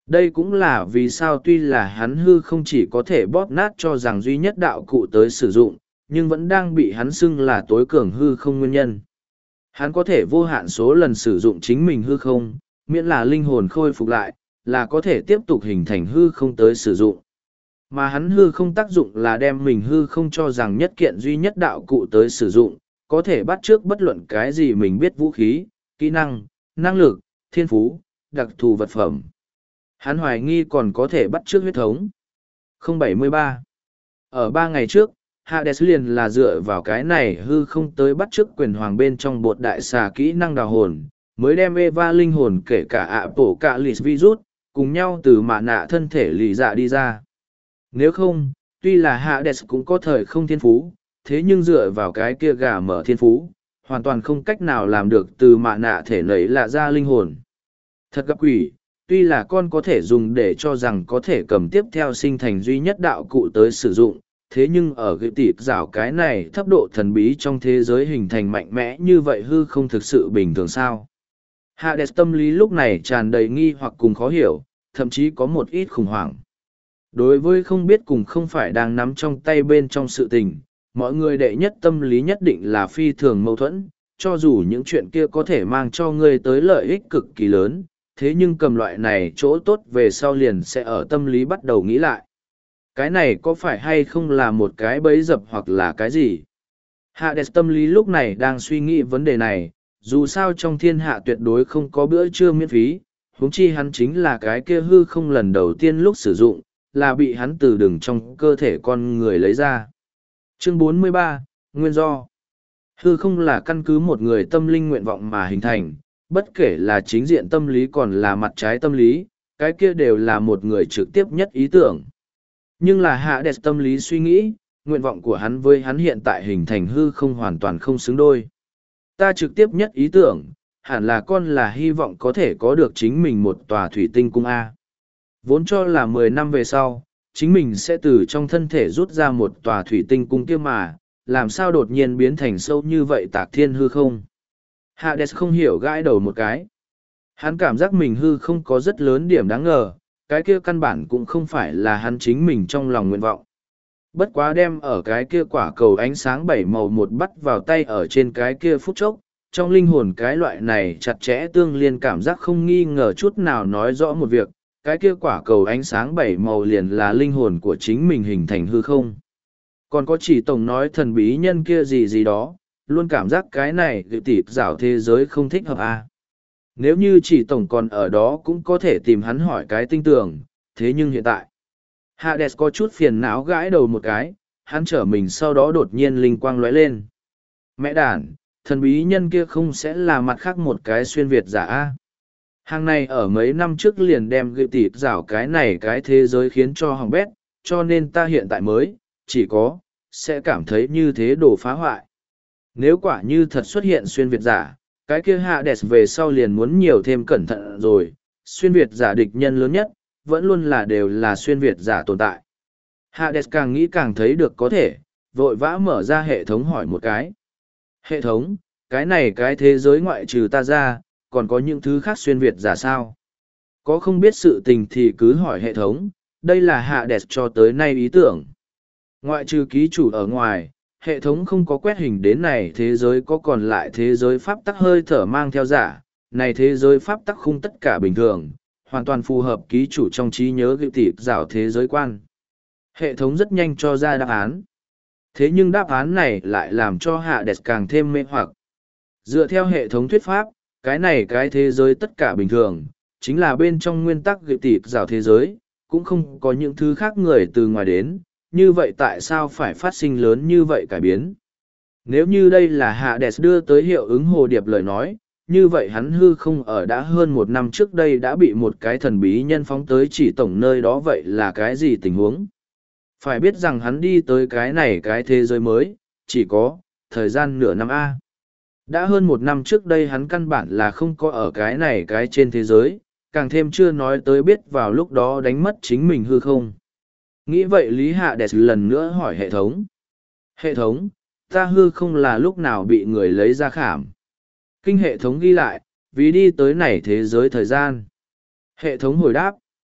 Đây cũng là vì sao tuy là hắn hư không chỉ có thể bóp nát cho rằng duy nhất đạo cụ tới sử dụng, nhưng vẫn đang bị hắn xưng là tối cường hư không nguyên nhân. Hắn có thể vô hạn số lần sử dụng chính mình hư không, miễn là linh hồn khôi phục lại, là có thể tiếp tục hình thành hư không tới sử dụng. Mà hắn hư không tác dụng là đem mình hư không cho rằng nhất kiện duy nhất đạo cụ tới sử dụng, có thể bắt chước bất luận cái gì mình biết vũ khí, kỹ năng, năng lực, thiên phú, đặc thù vật phẩm. Hắn hoài nghi còn có thể bắt chước huyết thống. 073. Ở 3 ngày trước, Hades liền là dựa vào cái này hư không tới bắt chước quyền hoàng bên trong bột đại xà kỹ năng đào hồn, mới đem Eva linh hồn kể cả ạ bổ cả lì virus, cùng nhau từ mạ nạ thân thể lì dạ đi ra. Nếu không, tuy là Hades cũng có thời không thiên phú, thế nhưng dựa vào cái kia gà mở thiên phú, hoàn toàn không cách nào làm được từ mạ nạ thể nấy lạ ra linh hồn. Thật gặp quỷ, tuy là con có thể dùng để cho rằng có thể cầm tiếp theo sinh thành duy nhất đạo cụ tới sử dụng, thế nhưng ở cái tịp rào cái này thấp độ thần bí trong thế giới hình thành mạnh mẽ như vậy hư không thực sự bình thường sao. Hades tâm lý lúc này tràn đầy nghi hoặc cùng khó hiểu, thậm chí có một ít khủng hoảng. Đối với không biết cùng không phải đang nắm trong tay bên trong sự tình, mọi người đệ nhất tâm lý nhất định là phi thường mâu thuẫn, cho dù những chuyện kia có thể mang cho ngươi tới lợi ích cực kỳ lớn, thế nhưng cầm loại này chỗ tốt về sau liền sẽ ở tâm lý bắt đầu nghĩ lại. Cái này có phải hay không là một cái bẫy dập hoặc là cái gì? Hades tâm lý lúc này đang suy nghĩ vấn đề này, dù sao trong thiên hạ tuyệt đối không có bữa trưa miễn phí, huống chi hắn chính là cái kia hư không lần đầu tiên lúc sử dụng, là bị hắn từ đường trong cơ thể con người lấy ra. Chương 43, Nguyên do. Hư không là căn cứ một người tâm linh nguyện vọng mà hình thành, bất kể là chính diện tâm lý còn là mặt trái tâm lý, cái kia đều là một người trực tiếp nhất ý tưởng. Nhưng là Hades tâm lý suy nghĩ, nguyện vọng của hắn với hắn hiện tại hình thành hư không hoàn toàn không xứng đôi. Ta trực tiếp nhất ý tưởng, hẳn là con là hy vọng có thể có được chính mình một tòa thủy tinh cung A. Vốn cho là 10 năm về sau, chính mình sẽ từ trong thân thể rút ra một tòa thủy tinh cung kia mà, làm sao đột nhiên biến thành sâu như vậy tạc thiên hư không. Hades không hiểu gãi đầu một cái. Hắn cảm giác mình hư không có rất lớn điểm đáng ngờ, cái kia căn bản cũng không phải là hắn chính mình trong lòng nguyện vọng. Bất quá đem ở cái kia quả cầu ánh sáng bảy màu một bắt vào tay ở trên cái kia phút chốc, trong linh hồn cái loại này chặt chẽ tương liên cảm giác không nghi ngờ chút nào nói rõ một việc, cái kia quả cầu ánh sáng bảy màu liền là linh hồn của chính mình hình thành hư không. Còn có chỉ tổng nói thần bí nhân kia gì gì đó, luôn cảm giác cái này tịp rảo thế giới không thích hợp à. Nếu như chỉ tổng còn ở đó cũng có thể tìm hắn hỏi cái tinh tường, thế nhưng hiện tại, Hades có chút phiền não gãi đầu một cái, hắn trở mình sau đó đột nhiên linh quang lóe lên. Mẹ đàn, thần bí nhân kia không sẽ là mặt khác một cái xuyên Việt giả a? Hàng này ở mấy năm trước liền đem gợi tịp rảo cái này cái thế giới khiến cho hỏng bét, cho nên ta hiện tại mới, chỉ có, sẽ cảm thấy như thế đồ phá hoại. Nếu quả như thật xuất hiện xuyên Việt giả, cái kia Hades về sau liền muốn nhiều thêm cẩn thận rồi, xuyên Việt giả địch nhân lớn nhất, vẫn luôn là đều là xuyên Việt giả tồn tại. Hades càng nghĩ càng thấy được có thể, vội vã mở ra hệ thống hỏi một cái. Hệ thống, cái này cái thế giới ngoại trừ ta ra, còn có những thứ khác xuyên Việt giả sao? Có không biết sự tình thì cứ hỏi hệ thống, đây là Hades cho tới nay ý tưởng. Ngoại trừ ký chủ ở ngoài, hệ thống không có quét hình đến này thế giới có còn lại thế giới pháp tắc hơi thở mang theo giả, này thế giới pháp tắc khung tất cả bình thường, hoàn toàn phù hợp ký chủ trong trí nhớ gợi tịp rảo thế giới quan. Hệ thống rất nhanh cho ra đáp án. Thế nhưng đáp án này lại làm cho Hades càng thêm mê hoặc. Dựa theo hệ thống thuyết pháp, cái này cái thế giới tất cả bình thường, chính là bên trong nguyên tắc gợi tịp rảo thế giới, cũng không có những thứ khác người từ ngoài đến, như vậy tại sao phải phát sinh lớn như vậy cải biến? Nếu như đây là Hades đưa tới hiệu ứng hồ điệp lời nói, như vậy hắn hư không ở đã hơn 1 năm trước đây đã bị một cái thần bí nhân phóng tới chỉ tổng nơi đó, vậy là cái gì tình huống? Phải biết rằng hắn đi tới cái này cái thế giới mới, chỉ có thời gian nửa năm A. Đã hơn 1 năm trước đây hắn căn bản là không có ở cái này cái trên thế giới, càng thêm chưa nói tới biết vào lúc đó đánh mất chính mình hư không. Nghĩ vậy Lý Hades lần nữa hỏi hệ thống. Hệ thống, ta hư không là lúc nào bị người lấy ra khảm? Kinh hệ thống ghi lại, vì đi tới này thế giới thời gian. Hệ thống hồi đáp.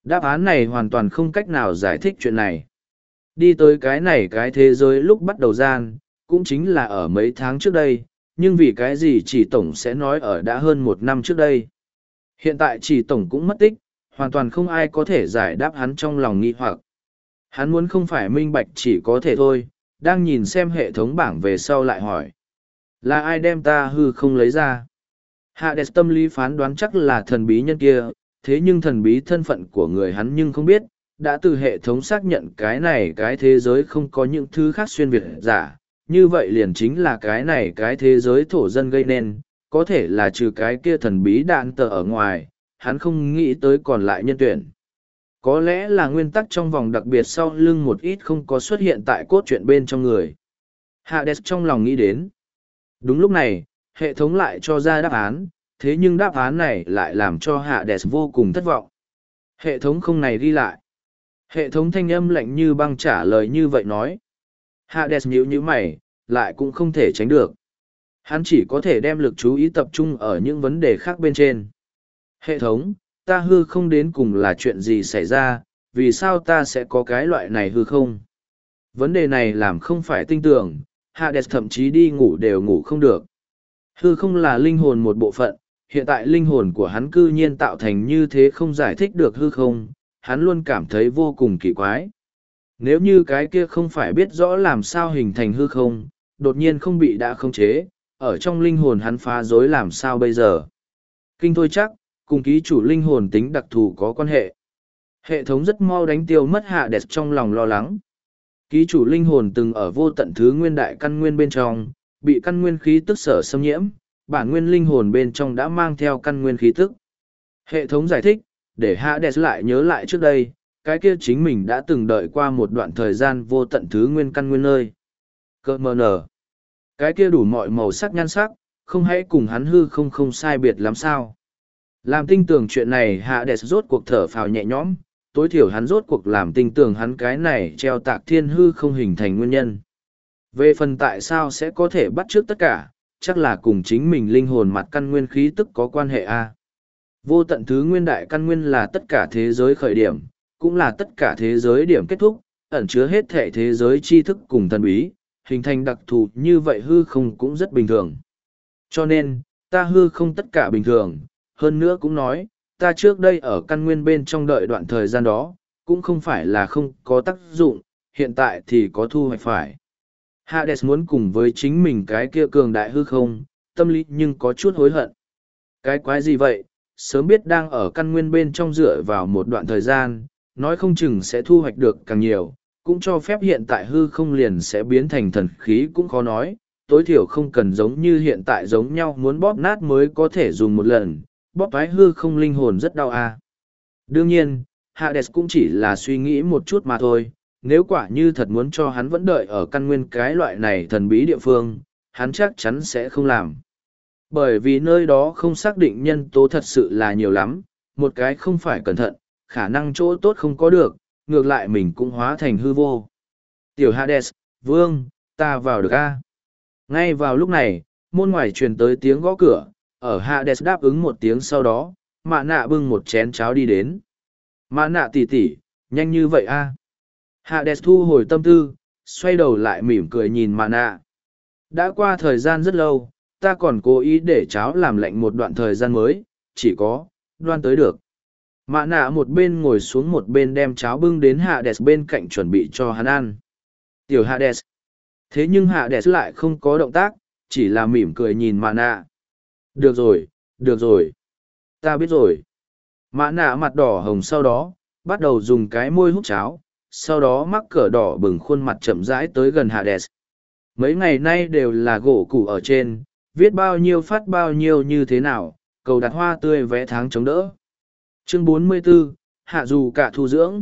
Đáp án này hoàn toàn không cách nào giải thích chuyện này. Đi tới cái này cái thế giới lúc bắt đầu gian, cũng chính là ở mấy tháng trước đây, nhưng vì cái gì chỉ tổng sẽ nói ở đã hơn một năm trước đây. Hiện tại chỉ tổng cũng mất tích, hoàn toàn không ai có thể giải đáp hắn trong lòng nghi hoặc. Hắn muốn không phải minh bạch chỉ có thể thôi, đang nhìn xem hệ thống bảng về sau lại hỏi. Là ai đem ta hư không lấy ra? Hades tâm lý phán đoán chắc là thần bí nhân kia, thế nhưng thần bí thân phận của người hắn nhưng không biết, đã từ hệ thống xác nhận cái này cái thế giới không có những thứ khác xuyên việt giả, như vậy liền chính là cái này cái thế giới thổ dân gây nên, có thể là trừ cái kia thần bí đạn tờ ở ngoài, hắn không nghĩ tới còn lại nhân tuyển. Có lẽ là nguyên tắc trong vòng đặc biệt sau lưng một ít không có xuất hiện tại cốt truyện bên trong người. Hades trong lòng nghĩ đến. Đúng lúc này, hệ thống lại cho ra đáp án, thế nhưng đáp án này lại làm cho Hades vô cùng thất vọng. Hệ thống không này ghi lại. Hệ thống thanh âm lạnh như băng trả lời như vậy nói. Hades nhíu nhíu mày, lại cũng không thể tránh được. Hắn chỉ có thể đem lực chú ý tập trung ở những vấn đề khác bên trên. Hệ thống, ta hư không đến cùng là chuyện gì xảy ra, vì sao ta sẽ có cái loại này hư không? Vấn đề này làm không phải tinh tưởng, Hades thậm chí đi ngủ đều ngủ không được. Hư không là linh hồn một bộ phận, hiện tại linh hồn của hắn cư nhiên tạo thành như thế không giải thích được hư không, hắn luôn cảm thấy vô cùng kỳ quái. Nếu như cái kia không phải biết rõ làm sao hình thành hư không, đột nhiên không bị đã khống chế, ở trong linh hồn hắn phá rối làm sao bây giờ? Kinh thôi chắc, cùng ký chủ linh hồn tính đặc thù có quan hệ. Hệ thống rất mau đánh tiêu mất Hades trong lòng lo lắng. Ký chủ linh hồn từng ở vô tận thứ nguyên đại căn nguyên bên trong, bị căn nguyên khí tức sở xâm nhiễm, bản nguyên linh hồn bên trong đã mang theo căn nguyên khí tức. Hệ thống giải thích, để Hades lại nhớ lại trước đây, cái kia chính mình đã từng đợi qua một đoạn thời gian vô tận thứ nguyên căn nguyên nơi. Cơ mờ nở. Cái kia đủ mọi màu sắc nhan sắc, không hãy cùng hắn hư không sai biệt lắm sao. Làm tinh tường chuyện này Hades rốt cuộc thở phào nhẹ nhõm, tối thiểu hắn rốt cuộc làm tinh tường hắn cái này treo tạc thiên hư không hình thành nguyên nhân. Về phần tại sao sẽ có thể bắt trước tất cả, chắc là cùng chính mình linh hồn mặt căn nguyên khí tức có quan hệ a. Vô tận thứ nguyên đại căn nguyên là tất cả thế giới khởi điểm, cũng là tất cả thế giới điểm kết thúc, ẩn chứa hết thể thế giới tri thức cùng thần bí, hình thành đặc thù như vậy hư không cũng rất bình thường. Cho nên, ta hư không tất cả bình thường, hơn nữa cũng nói, ta trước đây ở căn nguyên bên trong đợi đoạn thời gian đó, cũng không phải là không có tác dụng, hiện tại thì có thu hoạch phải. Hades muốn cùng với chính mình cái kia cường đại hư không, tâm lý nhưng có chút hối hận. Cái quái gì vậy, sớm biết đang ở căn nguyên bên trong dựa vào một đoạn thời gian, nói không chừng sẽ thu hoạch được càng nhiều, cũng cho phép hiện tại hư không liền sẽ biến thành thần khí cũng khó nói, tối thiểu không cần giống như hiện tại giống nhau muốn bóp nát mới có thể dùng một lần, bóp thoái hư không linh hồn rất đau à. Đương nhiên, Hades cũng chỉ là suy nghĩ một chút mà thôi, nếu quả như thật muốn cho hắn vẫn đợi ở căn nguyên cái loại này thần bí địa phương, hắn chắc chắn sẽ không làm. Bởi vì nơi đó không xác định nhân tố thật sự là nhiều lắm, một cái không phải cẩn thận, khả năng chỗ tốt không có được, ngược lại mình cũng hóa thành hư vô. Tiểu Hades, vương, ta vào được a. Ngay vào lúc này, môn ngoài truyền tới tiếng gõ cửa, ở Hades đáp ứng một tiếng sau đó, Mạ Nạ bưng một chén cháo đi đến. Mạ Nạ tỉ tỉ, nhanh như vậy a. Hades thu hồi tâm tư, xoay đầu lại mỉm cười nhìn Mạ Nạ. Đã qua thời gian rất lâu, ta còn cố ý để cháo làm lạnh một đoạn thời gian mới, chỉ có, đoan tới được. Mạ Nạ một bên ngồi xuống một bên đem cháo bưng đến Hades bên cạnh chuẩn bị cho hắn ăn. Tiểu Hades. Thế nhưng Hades lại không có động tác, chỉ là mỉm cười nhìn Mạ Nạ. Được rồi, được rồi. Ta biết rồi. Mạ Nạ mặt đỏ hồng sau đó, bắt đầu dùng cái môi hút cháo, sau đó mắc cỡ đỏ bừng khuôn mặt chậm rãi tới gần Hades. Mấy ngày nay đều là gỗ củ ở trên, viết bao nhiêu phát bao nhiêu như thế nào, cầu đặt hoa tươi vẽ tháng chống đỡ. Chương 44, Hạ dù cả thu dưỡng.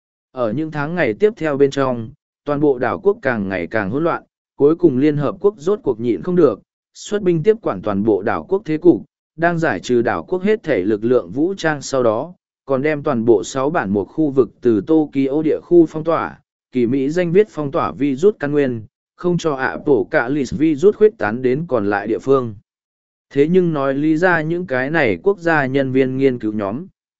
Ở những tháng ngày tiếp theo bên trong, toàn bộ đảo quốc càng ngày càng hỗn loạn, cuối cùng Liên Hợp Quốc rốt cuộc nhịn không được, xuất binh tiếp quản toàn bộ đảo quốc thế cục, đang giải trừ đảo quốc hết thể lực lượng vũ trang sau đó, còn đem toàn bộ 6 bản một khu vực từ Tokyo địa khu phong tỏa, kỳ Mỹ danh viết phong tỏa virus căn nguyên, không cho ạ tổ cả list virus khuyết tán đến còn lại địa phương. Thế nhưng nói lý ra những cái này quốc gia nhân viên nghiên cứu nhóm,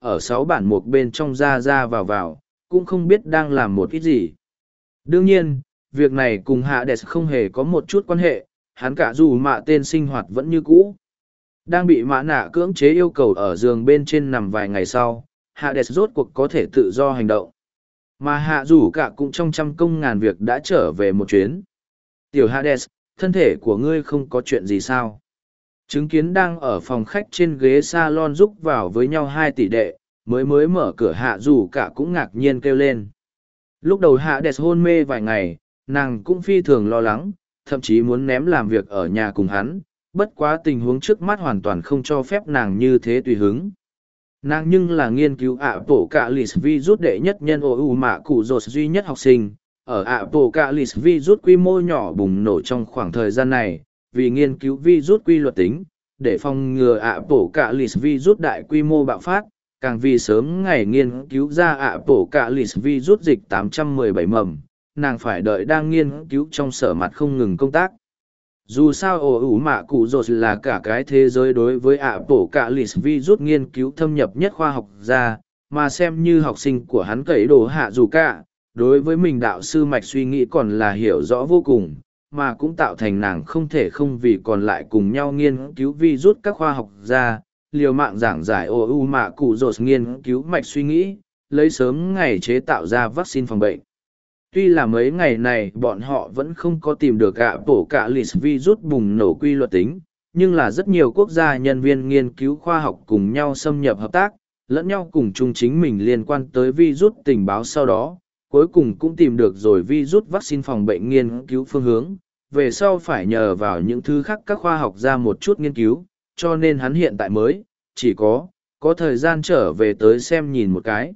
ở 6 bản mục bên trong ra ra vào vào, cũng không biết đang làm một ít gì. Đương nhiên, việc này cùng Hades không hề có một chút quan hệ, hắn cả dù mạ tên sinh hoạt vẫn như cũ. Đang bị mã nạ cưỡng chế yêu cầu ở giường bên trên nằm vài ngày sau, Hades rốt cuộc có thể tự do hành động. Mà hạ dù cả cũng trong trăm công ngàn việc đã trở về một chuyến. Tiểu Hades, thân thể của ngươi không có chuyện gì sao? Chứng kiến đang ở phòng khách trên ghế salon rúc vào với nhau 2 tỷ đệ, mới mở cửa hạ dù cả cũng ngạc nhiên kêu lên. Lúc đầu Hades hôn mê vài ngày, nàng cũng phi thường lo lắng, thậm chí muốn ném làm việc ở nhà cùng hắn, bất quá tình huống trước mắt hoàn toàn không cho phép nàng như thế tùy hứng. Nàng nhưng là nghiên cứu Apocalypse virus đệ nhất nhân OU mạ cụ rột duy nhất học sinh, ở Apocalypse virus quy mô nhỏ bùng nổ trong khoảng thời gian này, vì nghiên cứu virus quy luật tính, để phòng ngừa Apocalypse virus đại quy mô bạo phát, càng vì sớm ngày nghiên cứu ra Apocalypse virus dịch 817 mầm, nàng phải đợi đang nghiên cứu trong sở mặt không ngừng công tác. Dù sao ủ mạ cụ rột là cả cái thế giới đối với Apocalypse virus nghiên cứu thâm nhập nhất khoa học gia, mà xem như học sinh của hắn cẩy đồ hạ dù cả, đối với mình đạo sư mạch suy nghĩ còn là hiểu rõ vô cùng, mà cũng tạo thành nàng không thể không vì còn lại cùng nhau nghiên cứu virus các khoa học gia, liều mạng giảng giải ủ mạ cụ rột nghiên cứu mạch suy nghĩ, lấy sớm ngày chế tạo ra vaccine phòng bệnh. Tuy là mấy ngày này bọn họ vẫn không có tìm được Apocalypse virus bùng nổ quy luật tính, nhưng là rất nhiều quốc gia nhân viên nghiên cứu khoa học cùng nhau xâm nhập hợp tác, lẫn nhau cùng chung chính mình liên quan tới virus tình báo sau đó, cuối cùng cũng tìm được rồi virus vaccine phòng bệnh nghiên cứu phương hướng, về sau phải nhờ vào những thứ khác các khoa học ra một chút nghiên cứu, cho nên hắn hiện tại mới, chỉ có thời gian trở về tới xem nhìn một cái.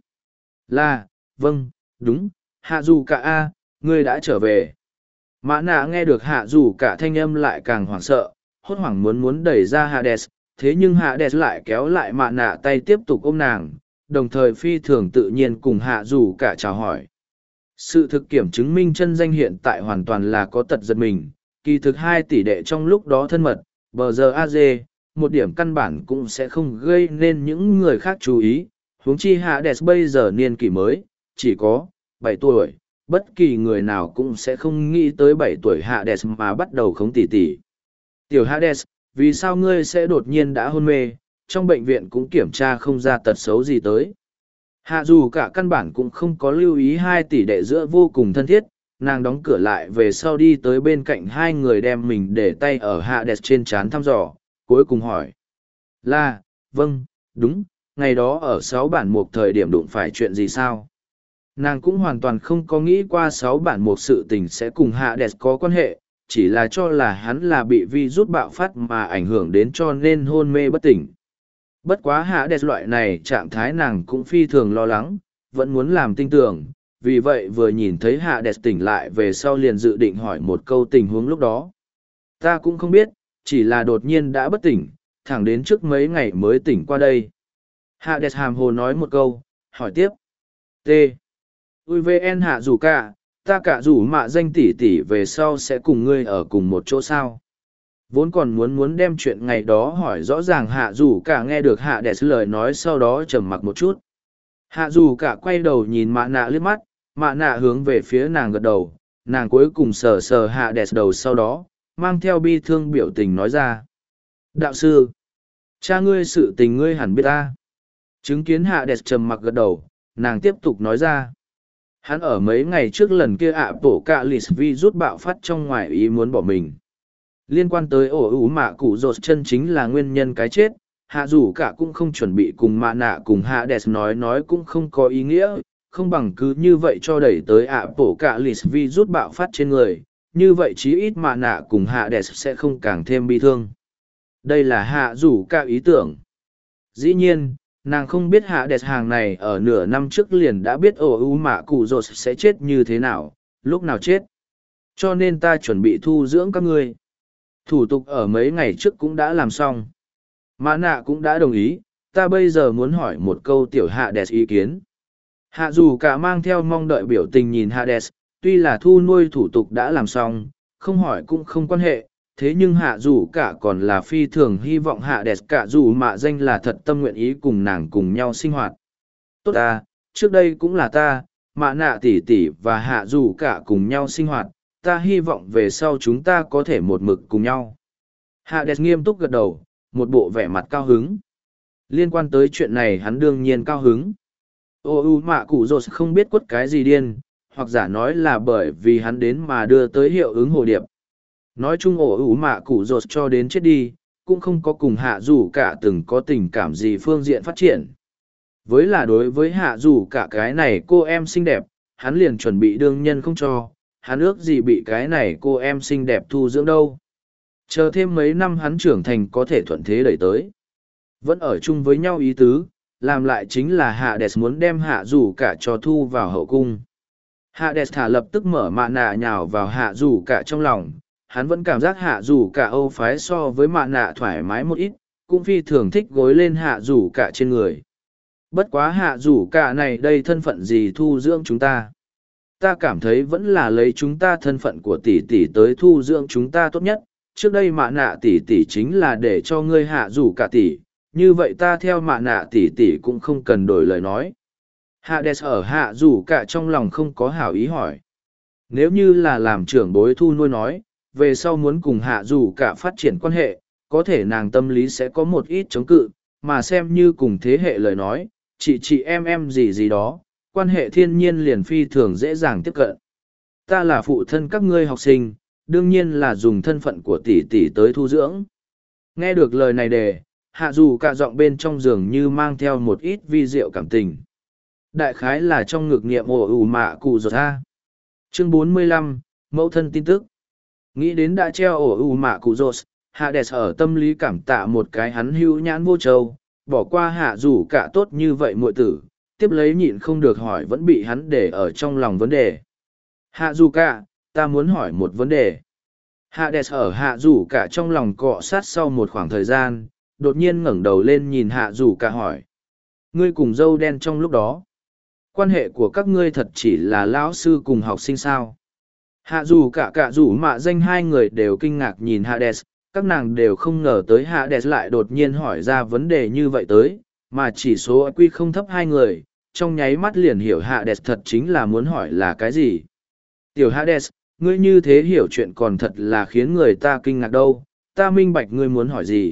Vâng, đúng. Hạ dù cả a, ngươi đã trở về. Mã nạ nghe được hạ dù cả thanh âm lại càng hoảng sợ, hốt hoảng muốn đẩy ra Hades, thế nhưng Hades lại kéo lại mã nạ tay tiếp tục ôm nàng, đồng thời phi thường tự nhiên cùng hạ dù cả chào hỏi. Sự thực kiểm chứng minh chân danh hiện tại hoàn toàn là có tật giật mình, kỳ thực 2 tỷ đệ trong lúc đó thân mật, bờ giờ AZ, một điểm căn bản cũng sẽ không gây nên những người khác chú ý, huống chi Hades bây giờ niên kỷ mới, chỉ có 7 tuổi, bất kỳ người nào cũng sẽ không nghĩ tới 7 tuổi Hades mà bắt đầu khống tỉ tỉ. Tiểu Hades, vì sao ngươi sẽ đột nhiên đã hôn mê, trong bệnh viện cũng kiểm tra không ra tật xấu gì tới. Hạ dù cả căn bản cũng không có lưu ý 2 tỷ đệ giữa vô cùng thân thiết, nàng đóng cửa lại về sau đi tới bên cạnh 2 người đem mình để tay ở Hades trên trán thăm dò, cuối cùng hỏi. Vâng, đúng, ngày đó ở 6 bản mục thời điểm đụng phải chuyện gì sao? Nàng cũng hoàn toàn không có nghĩ qua 6 bản một sự tình sẽ cùng Hades có quan hệ, chỉ là cho là hắn là bị virus bạo phát mà ảnh hưởng đến cho nên hôn mê bất tỉnh. Bất quá Hades loại này trạng thái nàng cũng phi thường lo lắng, vẫn muốn làm tin tưởng, vì vậy vừa nhìn thấy Hades tỉnh lại về sau liền dự định hỏi một câu tình huống lúc đó. Ta cũng không biết, chỉ là đột nhiên đã bất tỉnh, thẳng đến trước mấy ngày mới tỉnh qua đây. Hades hàm hồ nói một câu, hỏi tiếp. T. UVN hạ dù cả, ta cả rủ mạ danh tỷ tỷ về sau sẽ cùng ngươi ở cùng một chỗ sao. Vốn còn muốn đem chuyện ngày đó hỏi rõ ràng hạ dù cả nghe được hạ đẹp lời nói sau đó trầm mặc một chút. Hạ dù cả quay đầu nhìn mạ nạ liếc mắt, mạ nạ hướng về phía nàng gật đầu, nàng cuối cùng sờ sờ hạ đẹp đầu sau đó, mang theo bi thương biểu tình nói ra. Đạo sư, cha ngươi sự tình ngươi hẳn biết ta. Chứng kiến hạ đẹp trầm mặc gật đầu, nàng tiếp tục nói ra. Hắn ở mấy ngày trước lần kia Apocalypse virus bạo phát trong ngoài ý muốn bỏ mình. Liên quan tới ủ mạ cụ rột chân chính là nguyên nhân cái chết, hạ dù cả cũng không chuẩn bị cùng mạ nạ cùng Hades nói cũng không có ý nghĩa, không bằng cứ như vậy cho đẩy tới Apocalypse virus bạo phát trên người, như vậy chí ít mạ nạ cùng Hades sẽ không càng thêm bi thương. Đây là hạ dù cả ý tưởng. Dĩ nhiên, nàng không biết Hades hàng này ở nửa năm trước liền đã biết ủ mạ cụ rột sẽ chết như thế nào, lúc nào chết. Cho nên ta chuẩn bị thu dưỡng các ngươi. Thủ tục ở mấy ngày trước cũng đã làm xong. Mã nạ cũng đã đồng ý, ta bây giờ muốn hỏi một câu tiểu Hades ý kiến. Hạ dù cả mang theo mong đợi biểu tình nhìn Hades, tuy là thu nuôi thủ tục đã làm xong, không hỏi cũng không quan hệ, thế nhưng hạ dù cả còn là phi thường hy vọng Hades cả dù mạ danh là thật tâm nguyện ý cùng nàng cùng nhau sinh hoạt. tốt ta, trước đây cũng là ta, mạ nạ tỷ tỷ và hạ dù cả cùng nhau sinh hoạt, ta hy vọng về sau chúng ta có thể một mực cùng nhau. Hạ đẹp nghiêm túc gật đầu, một bộ vẻ mặt cao hứng. Liên quan tới chuyện này hắn đương nhiên cao hứng. Ô u mạ cụ rột không biết quất cái gì điên, hoặc giả nói là bởi vì hắn đến mà đưa tới hiệu ứng hồ điệp. Nói chung ổ ủ mạ cụ rột cho đến chết đi, cũng không có cùng hạ dù cả từng có tình cảm gì phương diện phát triển. Với là đối với hạ dù cả cái này cô em xinh đẹp, hắn liền chuẩn bị đương nhân không cho, hắn ước gì bị cái này cô em xinh đẹp thu dưỡng đâu. Chờ thêm mấy năm hắn trưởng thành có thể thuận thế đẩy tới. Vẫn ở chung với nhau ý tứ, làm lại chính là Hades muốn đem hạ dù cả cho thu vào hậu cung. Hades thả lập tức mở mạ nạ nhào vào hạ dù cả trong lòng, hắn vẫn cảm giác hạ dù cả Âu phái so với mạ nạ thoải mái một ít, cũng phi thường thích gối lên hạ dù cả trên người. Bất quá hạ dù cả này đây thân phận gì thu dưỡng chúng ta. Ta cảm thấy vẫn là lấy chúng ta thân phận của tỷ tỷ tới thu dưỡng chúng ta tốt nhất. Trước đây mạ nạ tỷ tỷ chính là để cho ngươi hạ dù cả tỷ, như vậy ta theo mạ nạ tỷ tỷ cũng không cần đổi lời nói. Hades ở hạ dù cả trong lòng không có hảo ý hỏi. Nếu như là làm trưởng bối thu nuôi nói, về sau muốn cùng hạ dù cả phát triển quan hệ, có thể nàng tâm lý sẽ có một ít chống cự, mà xem như cùng thế hệ lời nói, chị em gì gì đó, quan hệ thiên nhiên liền phi thường dễ dàng tiếp cận. Ta là phụ thân các ngươi học sinh, đương nhiên là dùng thân phận của tỷ tỷ tới thu dưỡng. Nghe được lời này đề, hạ dù cả giọng bên trong giường như mang theo một ít vi diệu cảm tình. Đại khái là trong ngực nghiệm ổ ủ mạ cụ rột ha. Chương 45, mẫu thân tin tức. Nghĩ đến đã treo ổ ủ mạ cụ rột, Hades ở tâm lý cảm tạ một cái hắn hưu nhãn vô châu, bỏ qua hạ dù cả tốt như vậy muội tử, tiếp lấy nhịn không được hỏi vẫn bị hắn để ở trong lòng vấn đề. Hạ dù cả, ta muốn hỏi một vấn đề. Hades ở hạ dù cả trong lòng cọ sát sau một khoảng thời gian, đột nhiên ngẩng đầu lên nhìn hạ dù cả hỏi. Ngươi cùng dâu đen trong lúc đó, quan hệ của các ngươi thật chỉ là lão sư cùng học sinh sao? Hạ dù cả dù mạ danh hai người đều kinh ngạc nhìn Hades, các nàng đều không ngờ tới Hades lại đột nhiên hỏi ra vấn đề như vậy tới, mà chỉ số IQ không thấp hai người, trong nháy mắt liền hiểu Hades thật chính là muốn hỏi là cái gì. Tiểu Hades, ngươi như thế hiểu chuyện còn thật là khiến người ta kinh ngạc đâu, ta minh bạch ngươi muốn hỏi gì.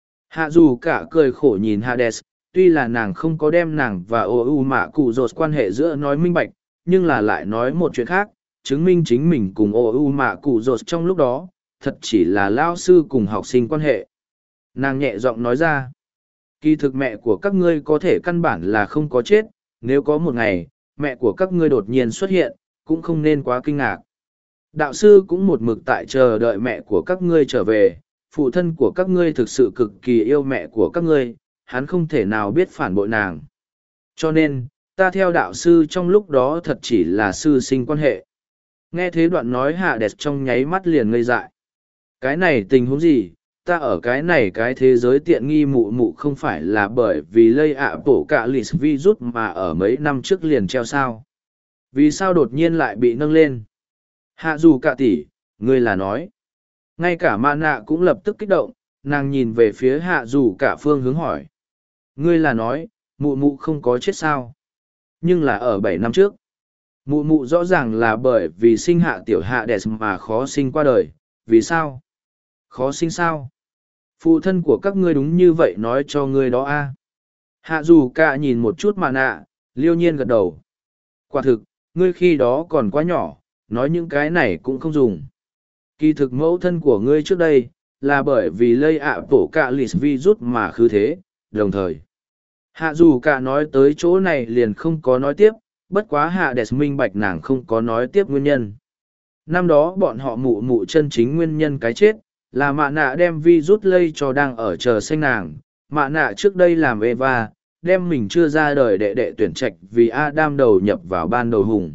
Hạ dù cả cười khổ nhìn Hades, tuy là nàng không có đem nàng và ô u mạ cụ rột quan hệ giữa nói minh bạch, nhưng là lại nói một chuyện khác, chứng minh chính mình cùng ô u mạ cụ rột trong lúc đó, thật chỉ là lao sư cùng học sinh quan hệ. Nàng nhẹ giọng nói ra, kỳ thực mẹ của các ngươi có thể căn bản là không có chết, nếu có một ngày, mẹ của các ngươi đột nhiên xuất hiện, cũng không nên quá kinh ngạc. Đạo sư cũng một mực tại chờ đợi mẹ của các ngươi trở về, phụ thân của các ngươi thực sự cực kỳ yêu mẹ của các ngươi, hắn không thể nào biết phản bội nàng. Cho nên, ta theo đạo sư trong lúc đó thật chỉ là sư sinh quan hệ. Nghe thế đoạn nói hạ đẹp trong nháy mắt liền ngây dại. Cái này tình huống gì, ta ở cái này cái thế giới tiện nghi mụ mụ không phải là bởi vì lây ạ bổ cả lì virus mà ở mấy năm trước liền treo sao. Vì sao đột nhiên lại bị nâng lên? Hạ dù cả tỷ, ngươi là nói. Ngay cả mạ nạ cũng lập tức kích động, nàng nhìn về phía hạ dù cả phương hướng hỏi. Ngươi là nói, mụ mụ không có chết sao? Nhưng là ở 7 năm trước. Mụ mụ rõ ràng là bởi vì sinh hạ tiểu hạ đẹp mà khó sinh qua đời. Vì sao? Khó sinh sao? Phụ thân của các ngươi đúng như vậy nói cho ngươi đó a. Hạ dù cả nhìn một chút mạ nạ, liêu nhiên gật đầu. Quả thực, ngươi khi đó còn quá nhỏ, nói những cái này cũng không dùng. Kỳ thực mẫu thân của ngươi trước đây, là bởi vì lây ạ bổ cả lì virus mà khứ thế, đồng thời. Hạ dù cả nói tới chỗ này liền không có nói tiếp, bất quá hạ đẹp minh bạch nàng không có nói tiếp nguyên nhân. Năm đó bọn họ mụ mụ chân chính nguyên nhân cái chết, là mạ nạ đem virus lây cho đang ở chờ sinh nàng. Mạ nạ trước đây làm Eva, đem mình chưa ra đời đệ đệ tuyển trạch vì Adam đầu nhập vào ban đầu hùng.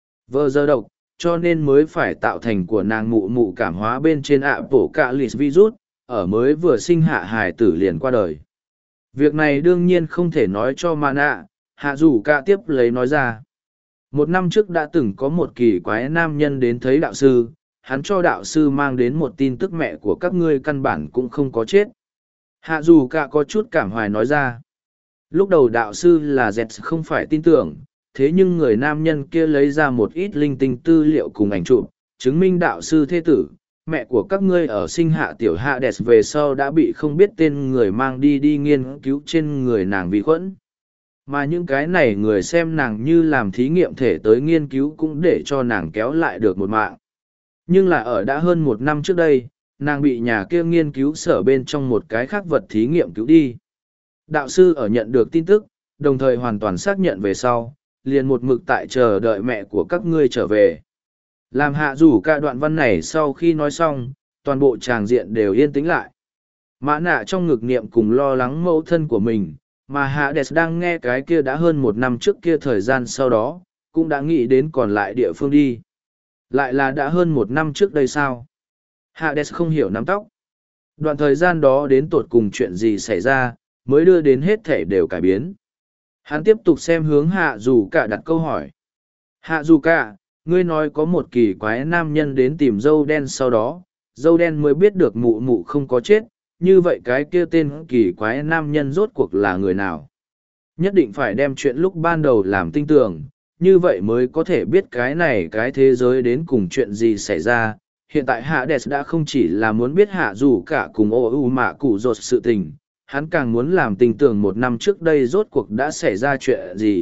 Vợ giờ độc, cho nên mới phải tạo thành của nàng mụ mụ cảm hóa bên trên ạ bổ cả lì virus, ở mới vừa sinh hạ hài tử liền qua đời. Việc này đương nhiên không thể nói cho mạ nạ, hạ dù cả tiếp lấy nói ra. Một năm trước đã từng có một kỳ quái nam nhân đến thấy đạo sư, hắn cho đạo sư mang đến một tin tức mẹ của các ngươi căn bản cũng không có chết. Hạ dù cả có chút cảm hoài nói ra. Lúc đầu đạo sư là dẹt không phải tin tưởng, thế nhưng người nam nhân kia lấy ra một ít linh tinh tư liệu cùng ảnh chụp, chứng minh đạo sư thế tử, mẹ của các ngươi ở sinh hạ tiểu hạ đẹp về sau đã bị không biết tên người mang đi nghiên cứu trên người nàng vi khuẩn. Mà những cái này người xem nàng như làm thí nghiệm thể tới nghiên cứu cũng để cho nàng kéo lại được một mạng. Nhưng là ở đã hơn một năm trước đây, nàng bị nhà kia nghiên cứu sở bên trong một cái khác vật thí nghiệm cứu đi. Đạo sư ở nhận được tin tức, đồng thời hoàn toàn xác nhận về sau, liền một mực tại chờ đợi mẹ của các ngươi trở về. Làm hạ rủ cả đoạn văn này sau khi nói xong, toàn bộ tràng diện đều yên tĩnh lại. Mã nạ trong ngực niệm cùng lo lắng mẫu thân của mình, mà hạ đẹp đang nghe cái kia đã hơn một năm trước kia thời gian sau đó, cũng đã nghĩ đến còn lại địa phương đi. Lại là đã hơn một năm trước đây sao? Hạ đẹp không hiểu nắm tóc. Đoạn thời gian đó đến tột cùng chuyện gì xảy ra, mới đưa đến hết thể đều cải biến. Hắn tiếp tục xem hướng hạ dù cả đặt câu hỏi. Hạ dù cả, ngươi nói có một kỳ quái nam nhân đến tìm dâu đen sau đó, dâu đen mới biết được mụ mụ không có chết, như vậy cái kia tên kỳ quái nam nhân rốt cuộc là người nào? Nhất định phải đem chuyện lúc ban đầu làm tinh tường, như vậy mới có thể biết cái này cái thế giới đến cùng chuyện gì xảy ra. Hiện tại Hạ Đẹp đã không chỉ là muốn biết Hạ dù cả cùng ô u mạ cụ rột sự tình, hắn càng muốn làm tinh tường một năm trước đây rốt cuộc đã xảy ra chuyện gì.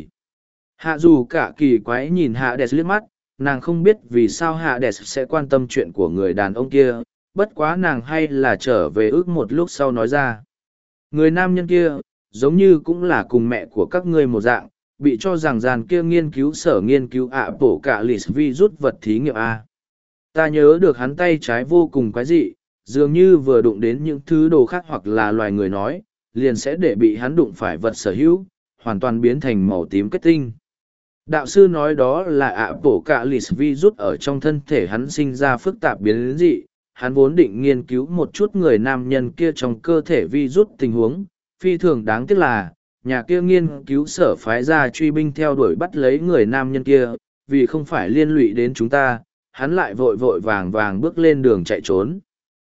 Hạ dù cả kỳ quái nhìn Hạ Đẹp liếc mắt, nàng không biết vì sao Hạ Đẹp sẽ quan tâm chuyện của người đàn ông kia, bất quá nàng hay là trở về ước một lúc sau nói ra. Người nam nhân kia, giống như cũng là cùng mẹ của các ngươi một dạng, bị cho rằng dàn kia nghiên cứu sở nghiên cứu bổ cả lì virus vật thí nghiệm A. Ta nhớ được hắn tay trái vô cùng quái dị, dường như vừa đụng đến những thứ đồ khác hoặc là loài người nói, liền sẽ để bị hắn đụng phải vật sở hữu, hoàn toàn biến thành màu tím kết tinh. Đạo sư nói đó là bổ cả lì virus ở trong thân thể hắn sinh ra phức tạp biến dị. Hắn vốn định nghiên cứu một chút người nam nhân kia trong cơ thể virus tình huống, phi thường đáng tiếc là, nhà kia nghiên cứu sở phái ra truy binh theo đuổi bắt lấy người nam nhân kia, vì không phải liên lụy đến chúng ta, hắn lại vội vội vàng vàng bước lên đường chạy trốn.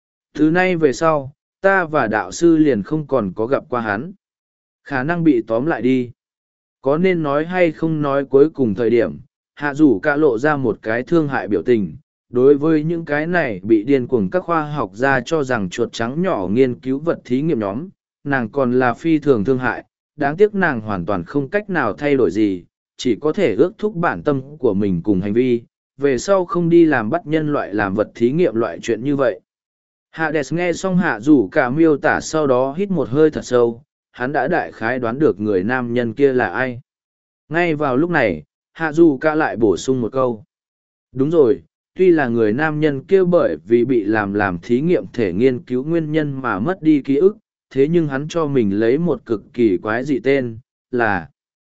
Từ nay về sau, ta và đạo sư liền không còn có gặp qua hắn. Khả năng bị tóm lại đi. Có nên nói hay không nói cuối cùng thời điểm, hạ rủ cả lộ ra một cái thương hại biểu tình. Đối với những cái này bị điên cuồng các khoa học gia cho rằng chuột trắng nhỏ nghiên cứu vật thí nghiệm nhóm, nàng còn là phi thường thương hại, đáng tiếc nàng hoàn toàn không cách nào thay đổi gì, chỉ có thể ước thúc bản tâm của mình cùng hành vi, về sau không đi làm bắt nhân loại làm vật thí nghiệm loại chuyện như vậy. Hades nghe xong hạ rủ cả miêu tả sau đó hít một hơi thật sâu, hắn đã đại khái đoán được người nam nhân kia là ai. Ngay vào lúc này, hạ rủ cả lại bổ sung một câu. Đúng rồi. Tuy là người nam nhân kia bởi vì bị làm thí nghiệm thể nghiên cứu nguyên nhân mà mất đi ký ức, thế nhưng hắn cho mình lấy một cực kỳ quái dị tên, là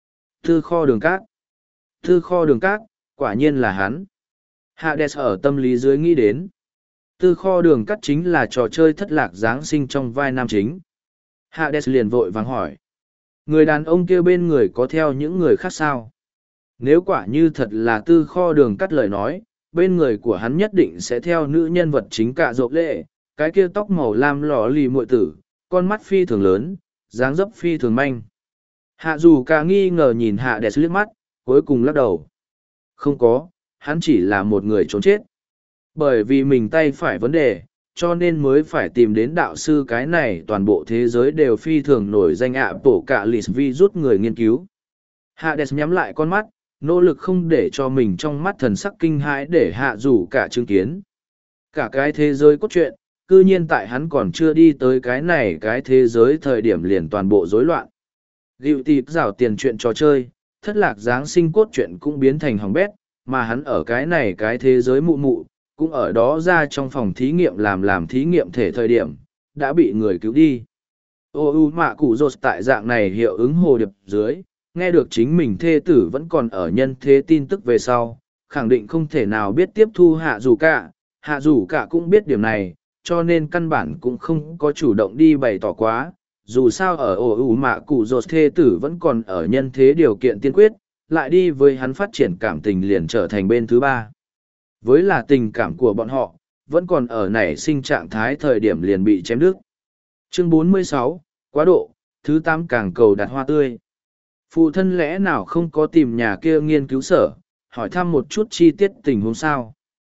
Tư kho đường cát. Tư kho đường cát, quả nhiên là hắn. Hades ở tâm lý dưới nghĩ đến. Tư kho đường cát chính là trò chơi thất lạc Giáng sinh trong vai nam chính. Hades liền vội vàng hỏi. Người đàn ông kia bên người có theo những người khác sao? Nếu quả như thật là tư kho đường cát lời nói, bên người của hắn nhất định sẽ theo nữ nhân vật chính cả rộp lệ, cái kia tóc màu lam lò lì muội tử, con mắt phi thường lớn, dáng dấp phi thường manh. Hạ dù cả nghi ngờ nhìn hạ đẹp liếc mắt, cuối cùng lắc đầu. Không có, hắn chỉ là một người trốn chết. Bởi vì mình tay phải vấn đề, cho nên mới phải tìm đến đạo sư cái này toàn bộ thế giới đều phi thường nổi danh bổ cả lì virus người nghiên cứu. Hạ đẹp nhắm lại con mắt, nỗ lực không để cho mình trong mắt thần sắc kinh hãi để hạ rủ cả chứng kiến. Cả cái thế giới cốt truyện, cư nhiên tại hắn còn chưa đi tới cái này cái thế giới thời điểm liền toàn bộ rối loạn. Dịu tịp rảo tiền chuyện trò chơi, thất lạc Giáng sinh cốt truyện cũng biến thành hỏng bét, mà hắn ở cái này cái thế giới mụ mụ, cũng ở đó ra trong phòng thí nghiệm làm thí nghiệm thể thời điểm, đã bị người cứu đi. Ô u mạ cụ rột tại dạng này hiệu ứng hồ điệp dưới, nghe được chính mình thê tử vẫn còn ở nhân thế tin tức về sau, khẳng định không thể nào biết tiếp thu hạ dù cả cũng biết điểm này, cho nên căn bản cũng không có chủ động đi bày tỏ quá, dù sao ở ổ ủ mạ cụ rột thê tử vẫn còn ở nhân thế điều kiện tiên quyết, lại đi với hắn phát triển cảm tình liền trở thành bên thứ ba. Với là tình cảm của bọn họ, vẫn còn ở nảy sinh trạng thái thời điểm liền bị chém đứt. Chương 46, quá độ, thứ 8 càng cầu đặt hoa tươi. Phụ thân lẽ nào không có tìm nhà kia nghiên cứu sở, hỏi thăm một chút chi tiết tình huống sao?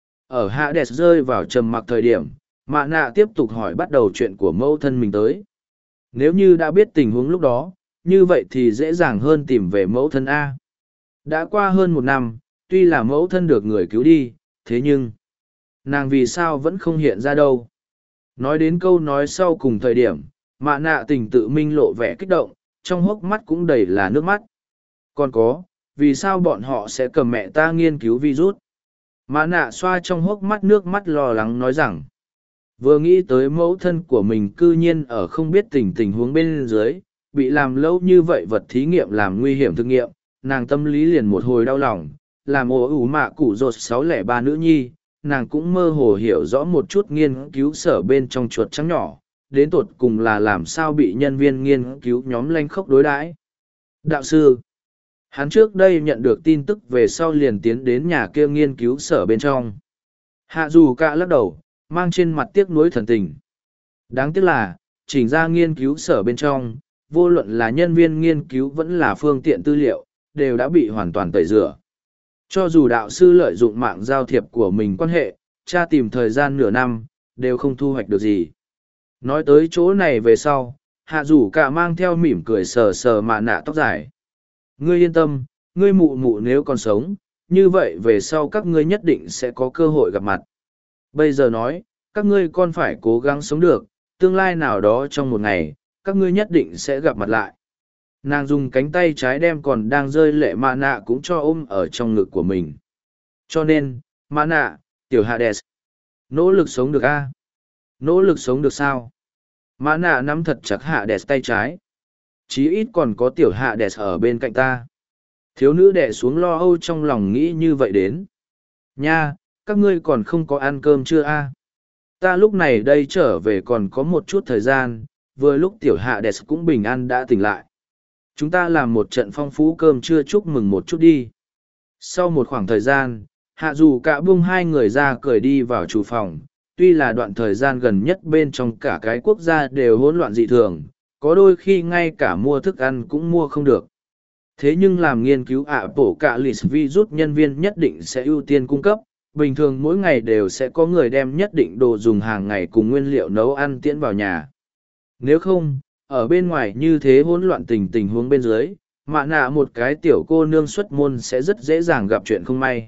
Ở Hades rơi vào trầm mặc thời điểm, Mạ Nạ tiếp tục hỏi bắt đầu chuyện của mẫu thân mình tới. Nếu như đã biết tình huống lúc đó, như vậy thì dễ dàng hơn tìm về mẫu thân A. Đã qua hơn một năm, tuy là mẫu thân được người cứu đi, thế nhưng nàng vì sao vẫn không hiện ra đâu? Nói đến câu nói sau cùng thời điểm, Mạ Nạ tình tự minh lộ vẻ kích động, trong hốc mắt cũng đầy là nước mắt. Còn có, vì sao bọn họ sẽ cầm mẹ ta nghiên cứu virus? Mạ Nạ xoa trong hốc mắt nước mắt lo lắng nói rằng, vừa nghĩ tới mẫu thân của mình cư nhiên ở không biết tình huống bên dưới, bị làm lâu như vậy vật thí nghiệm làm nguy hiểm thực nghiệm, nàng tâm lý liền một hồi đau lòng, làm ồ ủ mạ cụ rột 603 nữ nhi, nàng cũng mơ hồ hiểu rõ một chút nghiên cứu sở bên trong chuột trắng nhỏ, đến tột cùng là làm sao bị nhân viên nghiên cứu nhóm lanh khốc đối đãi. Đạo sư, hắn trước đây nhận được tin tức về sau liền tiến đến nhà kia nghiên cứu sở bên trong. Hạ dù cả lắc đầu, mang trên mặt tiếc nuối thần tình. Đáng tiếc là, chỉnh ra nghiên cứu sở bên trong, vô luận là nhân viên nghiên cứu vẫn là phương tiện tư liệu, đều đã bị hoàn toàn tẩy rửa. Cho dù đạo sư lợi dụng mạng giao thiệp của mình quan hệ, tra tìm thời gian nửa năm, đều không thu hoạch được gì. Nói tới chỗ này về sau, hạ dù cả mang theo mỉm cười sờ sờ Mạ Nạ tóc dài. Ngươi yên tâm, ngươi mụ mụ nếu còn sống, như vậy về sau các ngươi nhất định sẽ có cơ hội gặp mặt. Bây giờ nói, các ngươi còn phải cố gắng sống được, tương lai nào đó trong một ngày, các ngươi nhất định sẽ gặp mặt lại. Nàng dùng cánh tay trái đem còn đang rơi lệ Mạ Nạ cũng cho ôm ở trong ngực của mình. Cho nên, Mạ Nạ, tiểu Hades, nỗ lực sống được a? Nỗ lực sống được sao? Mạ Nạ nắm thật chặt Hades tay trái. Chí ít còn có tiểu Hades ở bên cạnh ta. Thiếu nữ đẻ xuống lo âu trong lòng nghĩ như vậy đến. Nha, các ngươi còn không có ăn cơm chưa a? Ta lúc này đây trở về còn có một chút thời gian, vừa lúc tiểu Hades cũng bình an đã tỉnh lại. Chúng ta làm một trận phong phú cơm trưa chúc mừng một chút đi. Sau một khoảng thời gian, hạ dù cả buông hai người ra cười đi vào chủ phòng. Tuy là đoạn thời gian gần nhất bên trong cả cái quốc gia đều hỗn loạn dị thường, có đôi khi ngay cả mua thức ăn cũng mua không được. Thế nhưng làm nghiên cứu bổ cả lịt virus nhân viên nhất định sẽ ưu tiên cung cấp, bình thường mỗi ngày đều sẽ có người đem nhất định đồ dùng hàng ngày cùng nguyên liệu nấu ăn tiễn vào nhà. Nếu không, ở bên ngoài như thế hỗn loạn tình huống bên dưới, Mạ Nạ một cái tiểu cô nương xuất môn sẽ rất dễ dàng gặp chuyện không may.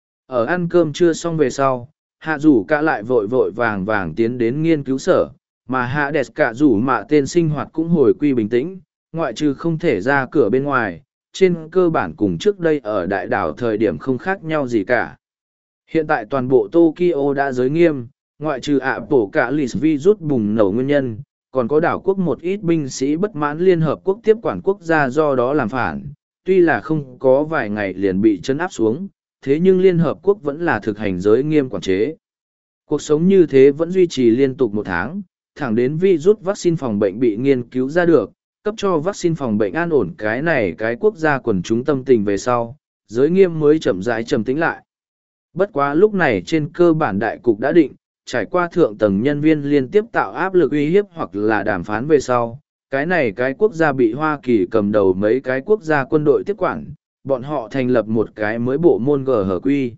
Ở ăn cơm trưa xong về sau, hạ rủ cả lại vội vội vàng vàng tiến đến nghiên cứu sở, mà hạ đẹp cả rủ Mạ tên sinh hoạt cũng hồi quy bình tĩnh, ngoại trừ không thể ra cửa bên ngoài, trên cơ bản cùng trước đây ở đại đảo thời điểm không khác nhau gì cả. Hiện tại toàn bộ Tokyo đã giới nghiêm, ngoại trừ bổ cả lịt virus bùng nổ nguyên nhân, còn có đảo quốc một ít binh sĩ bất mãn Liên Hợp Quốc tiếp quản quốc gia do đó làm phản, tuy là không có vài ngày liền bị chấn áp xuống, thế nhưng Liên Hợp Quốc vẫn là thực hành giới nghiêm quản chế. Cuộc sống như thế vẫn duy trì liên tục một tháng, thẳng đến virus vaccine phòng bệnh bị nghiên cứu ra được, cấp cho vaccine phòng bệnh an ổn cái quốc gia quần chúng tâm tình về sau, giới nghiêm mới chậm rãi trầm tĩnh lại. Bất quá lúc này trên cơ bản đại cục đã định, trải qua thượng tầng nhân viên liên tiếp tạo áp lực uy hiếp hoặc là đàm phán về sau, cái quốc gia bị Hoa Kỳ cầm đầu mấy cái quốc gia quân đội tiếp quản, bọn họ thành lập một cái mới bộ môn GHQ.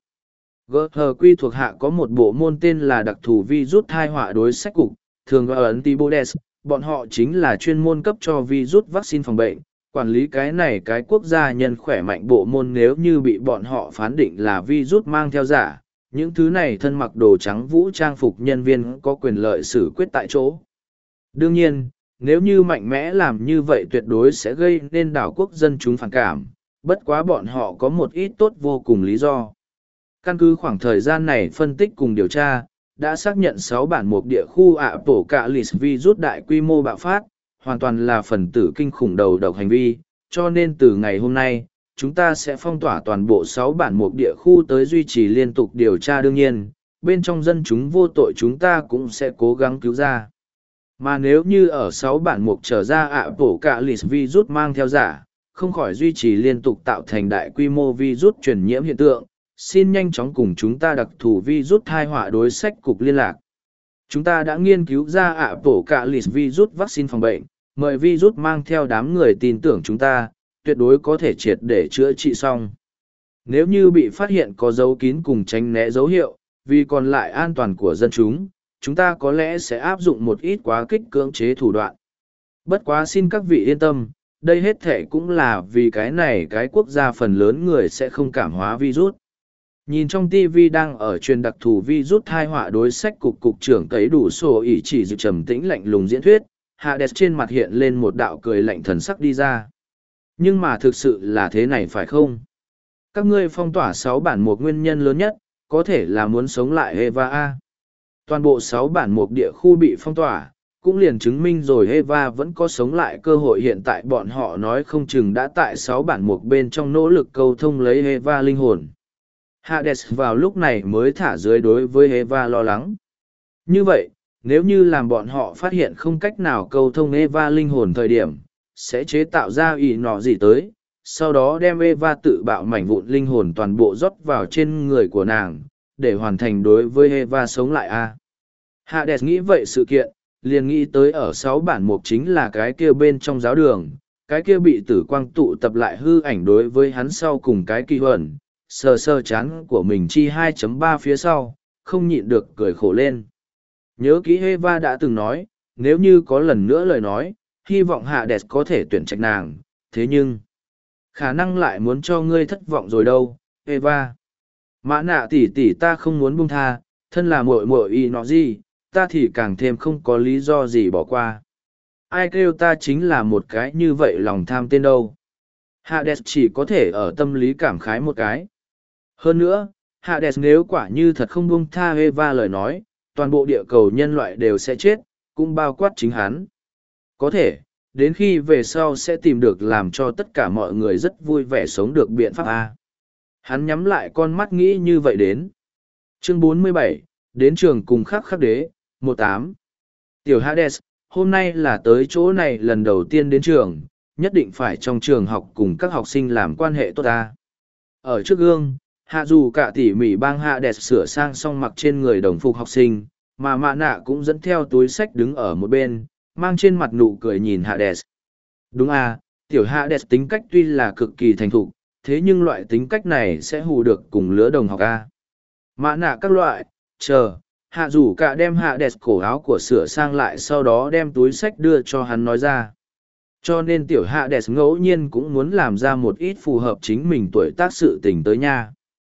GHQ thuộc hạ có một bộ môn tên là đặc thù virus thai họa đối sách cục, thường gọi là antibodies, bọn họ chính là chuyên môn cấp cho virus vaccine phòng bệnh, quản lý cái quốc gia nhân khỏe mạnh bộ môn nếu như bị bọn họ phán định là virus mang theo giả. Những thứ này thân mặc đồ trắng vũ trang phục nhân viên có quyền lợi xử quyết tại chỗ. Đương nhiên, nếu như mạnh mẽ làm như vậy tuyệt đối sẽ gây nên đảo quốc dân chúng phản cảm, bất quá bọn họ có một ít tốt vô cùng lý do. Căn cứ khoảng thời gian này phân tích cùng điều tra, đã xác nhận 6 bản mục địa khu bổ cả lịt virus đại quy mô bạo phát, hoàn toàn là phần tử kinh khủng đầu độc hành vi, cho nên từ ngày hôm nay, chúng ta sẽ phong tỏa toàn bộ 6 bản mục địa khu tới duy trì liên tục điều tra đương nhiên, bên trong dân chúng vô tội chúng ta cũng sẽ cố gắng cứu ra. Mà nếu như ở 6 bản mục trở ra bổ cả lịt virus mang theo giả, không khỏi duy trì liên tục tạo thành đại quy mô virus truyền nhiễm hiện tượng, xin nhanh chóng cùng chúng ta đặc thù virus thai họa đối sách cục liên lạc. Chúng ta đã nghiên cứu ra bổ cả lịt virus vaccine phòng bệnh, mời virus mang theo đám người tin tưởng chúng ta, tuyệt đối có thể triệt để chữa trị xong. Nếu như bị phát hiện có dấu kín cùng tránh né dấu hiệu, vì còn lại an toàn của dân chúng ta có lẽ sẽ áp dụng một ít quá kích cưỡng chế thủ đoạn. Bất quá xin các vị yên tâm, đây hết thể cũng là vì cái này cái quốc gia phần lớn người sẽ không cảm hóa virus. Nhìn trong TV đang ở truyền đặc thù virus thai họa đối sách cục trưởng cấy đủ sổ ỉ chỉ dự trầm tĩnh lạnh lùng diễn thuyết, Hades trên mặt hiện lên một đạo cười lạnh thần sắc đi ra. Nhưng mà thực sự là thế này phải không? Các ngươi phong tỏa 6 bản một nguyên nhân lớn nhất, có thể là muốn sống lại Eva A. Toàn bộ 6 bản một địa khu bị phong tỏa, cũng liền chứng minh rồi Eva vẫn có sống lại cơ hội. Hiện tại bọn họ nói không chừng đã tại 6 bản một bên trong nỗ lực câu thông lấy Eva linh hồn. Hades vào lúc này mới thả dưới đối với Eva lo lắng. Như vậy, nếu như làm bọn họ phát hiện không cách nào câu thông Eva linh hồn thời điểm, sẽ chế tạo ra ý nọ gì tới, sau đó đem Eva tự bạo mảnh vụn linh hồn toàn bộ rót vào trên người của nàng, để hoàn thành đối với Eva sống lại a. Hades nghĩ vậy sự kiện, liền nghĩ tới ở 6 bản mục chính là cái kia bên trong giáo đường, cái kia bị tử quang tụ tập lại hư ảnh đối với hắn sau cùng cái kỳ huẩn, sờ chán của mình chi 2.3 phía sau, không nhịn được cười khổ lên. Nhớ kỹ Eva đã từng nói, nếu như có lần nữa lời nói, hy vọng Hades có thể tuyển trạch nàng, thế nhưng, khả năng lại muốn cho ngươi thất vọng rồi đâu, Eva. Mã nạ tỷ tỷ ta không muốn buông tha, thân là muội muội y nó gì, ta thì càng thêm không có lý do gì bỏ qua. Ai kêu ta chính là một cái như vậy lòng tham tên đâu. Hades chỉ có thể ở tâm lý cảm khái một cái. Hơn nữa, Hades nếu quả như thật không buông tha Eva lời nói, toàn bộ địa cầu nhân loại đều sẽ chết, cũng bao quát chính hắn. Có thể, đến khi về sau sẽ tìm được làm cho tất cả mọi người rất vui vẻ sống được biện pháp A. Hắn nhắm lại con mắt nghĩ như vậy đến. Chương 47, đến trường cùng khắc đế, 18. Tiểu Hades, hôm nay là tới chỗ này lần đầu tiên đến trường, nhất định phải trong trường học cùng các học sinh làm quan hệ tốt ta. Ở trước gương, Hạ dù cả tỉ mỉ bang Hades sửa sang xong mặc trên người đồng phục học sinh, mà mạ nạ cũng dẫn theo túi sách đứng ở một bên, mang trên mặt nụ cười nhìn Hades. Đúng à, tiểu Hades tính cách tuy là cực kỳ thành thục, thế nhưng loại tính cách này sẽ hù được cùng lứa đồng học A. Mạ nạ các loại, chờ, hạ dù cả đem Hades cổ áo của sửa sang lại sau đó đem túi sách đưa cho hắn nói ra. Cho nên tiểu Hades ngẫu nhiên cũng muốn làm ra một ít phù hợp chính mình tuổi tác sự tình tới nha.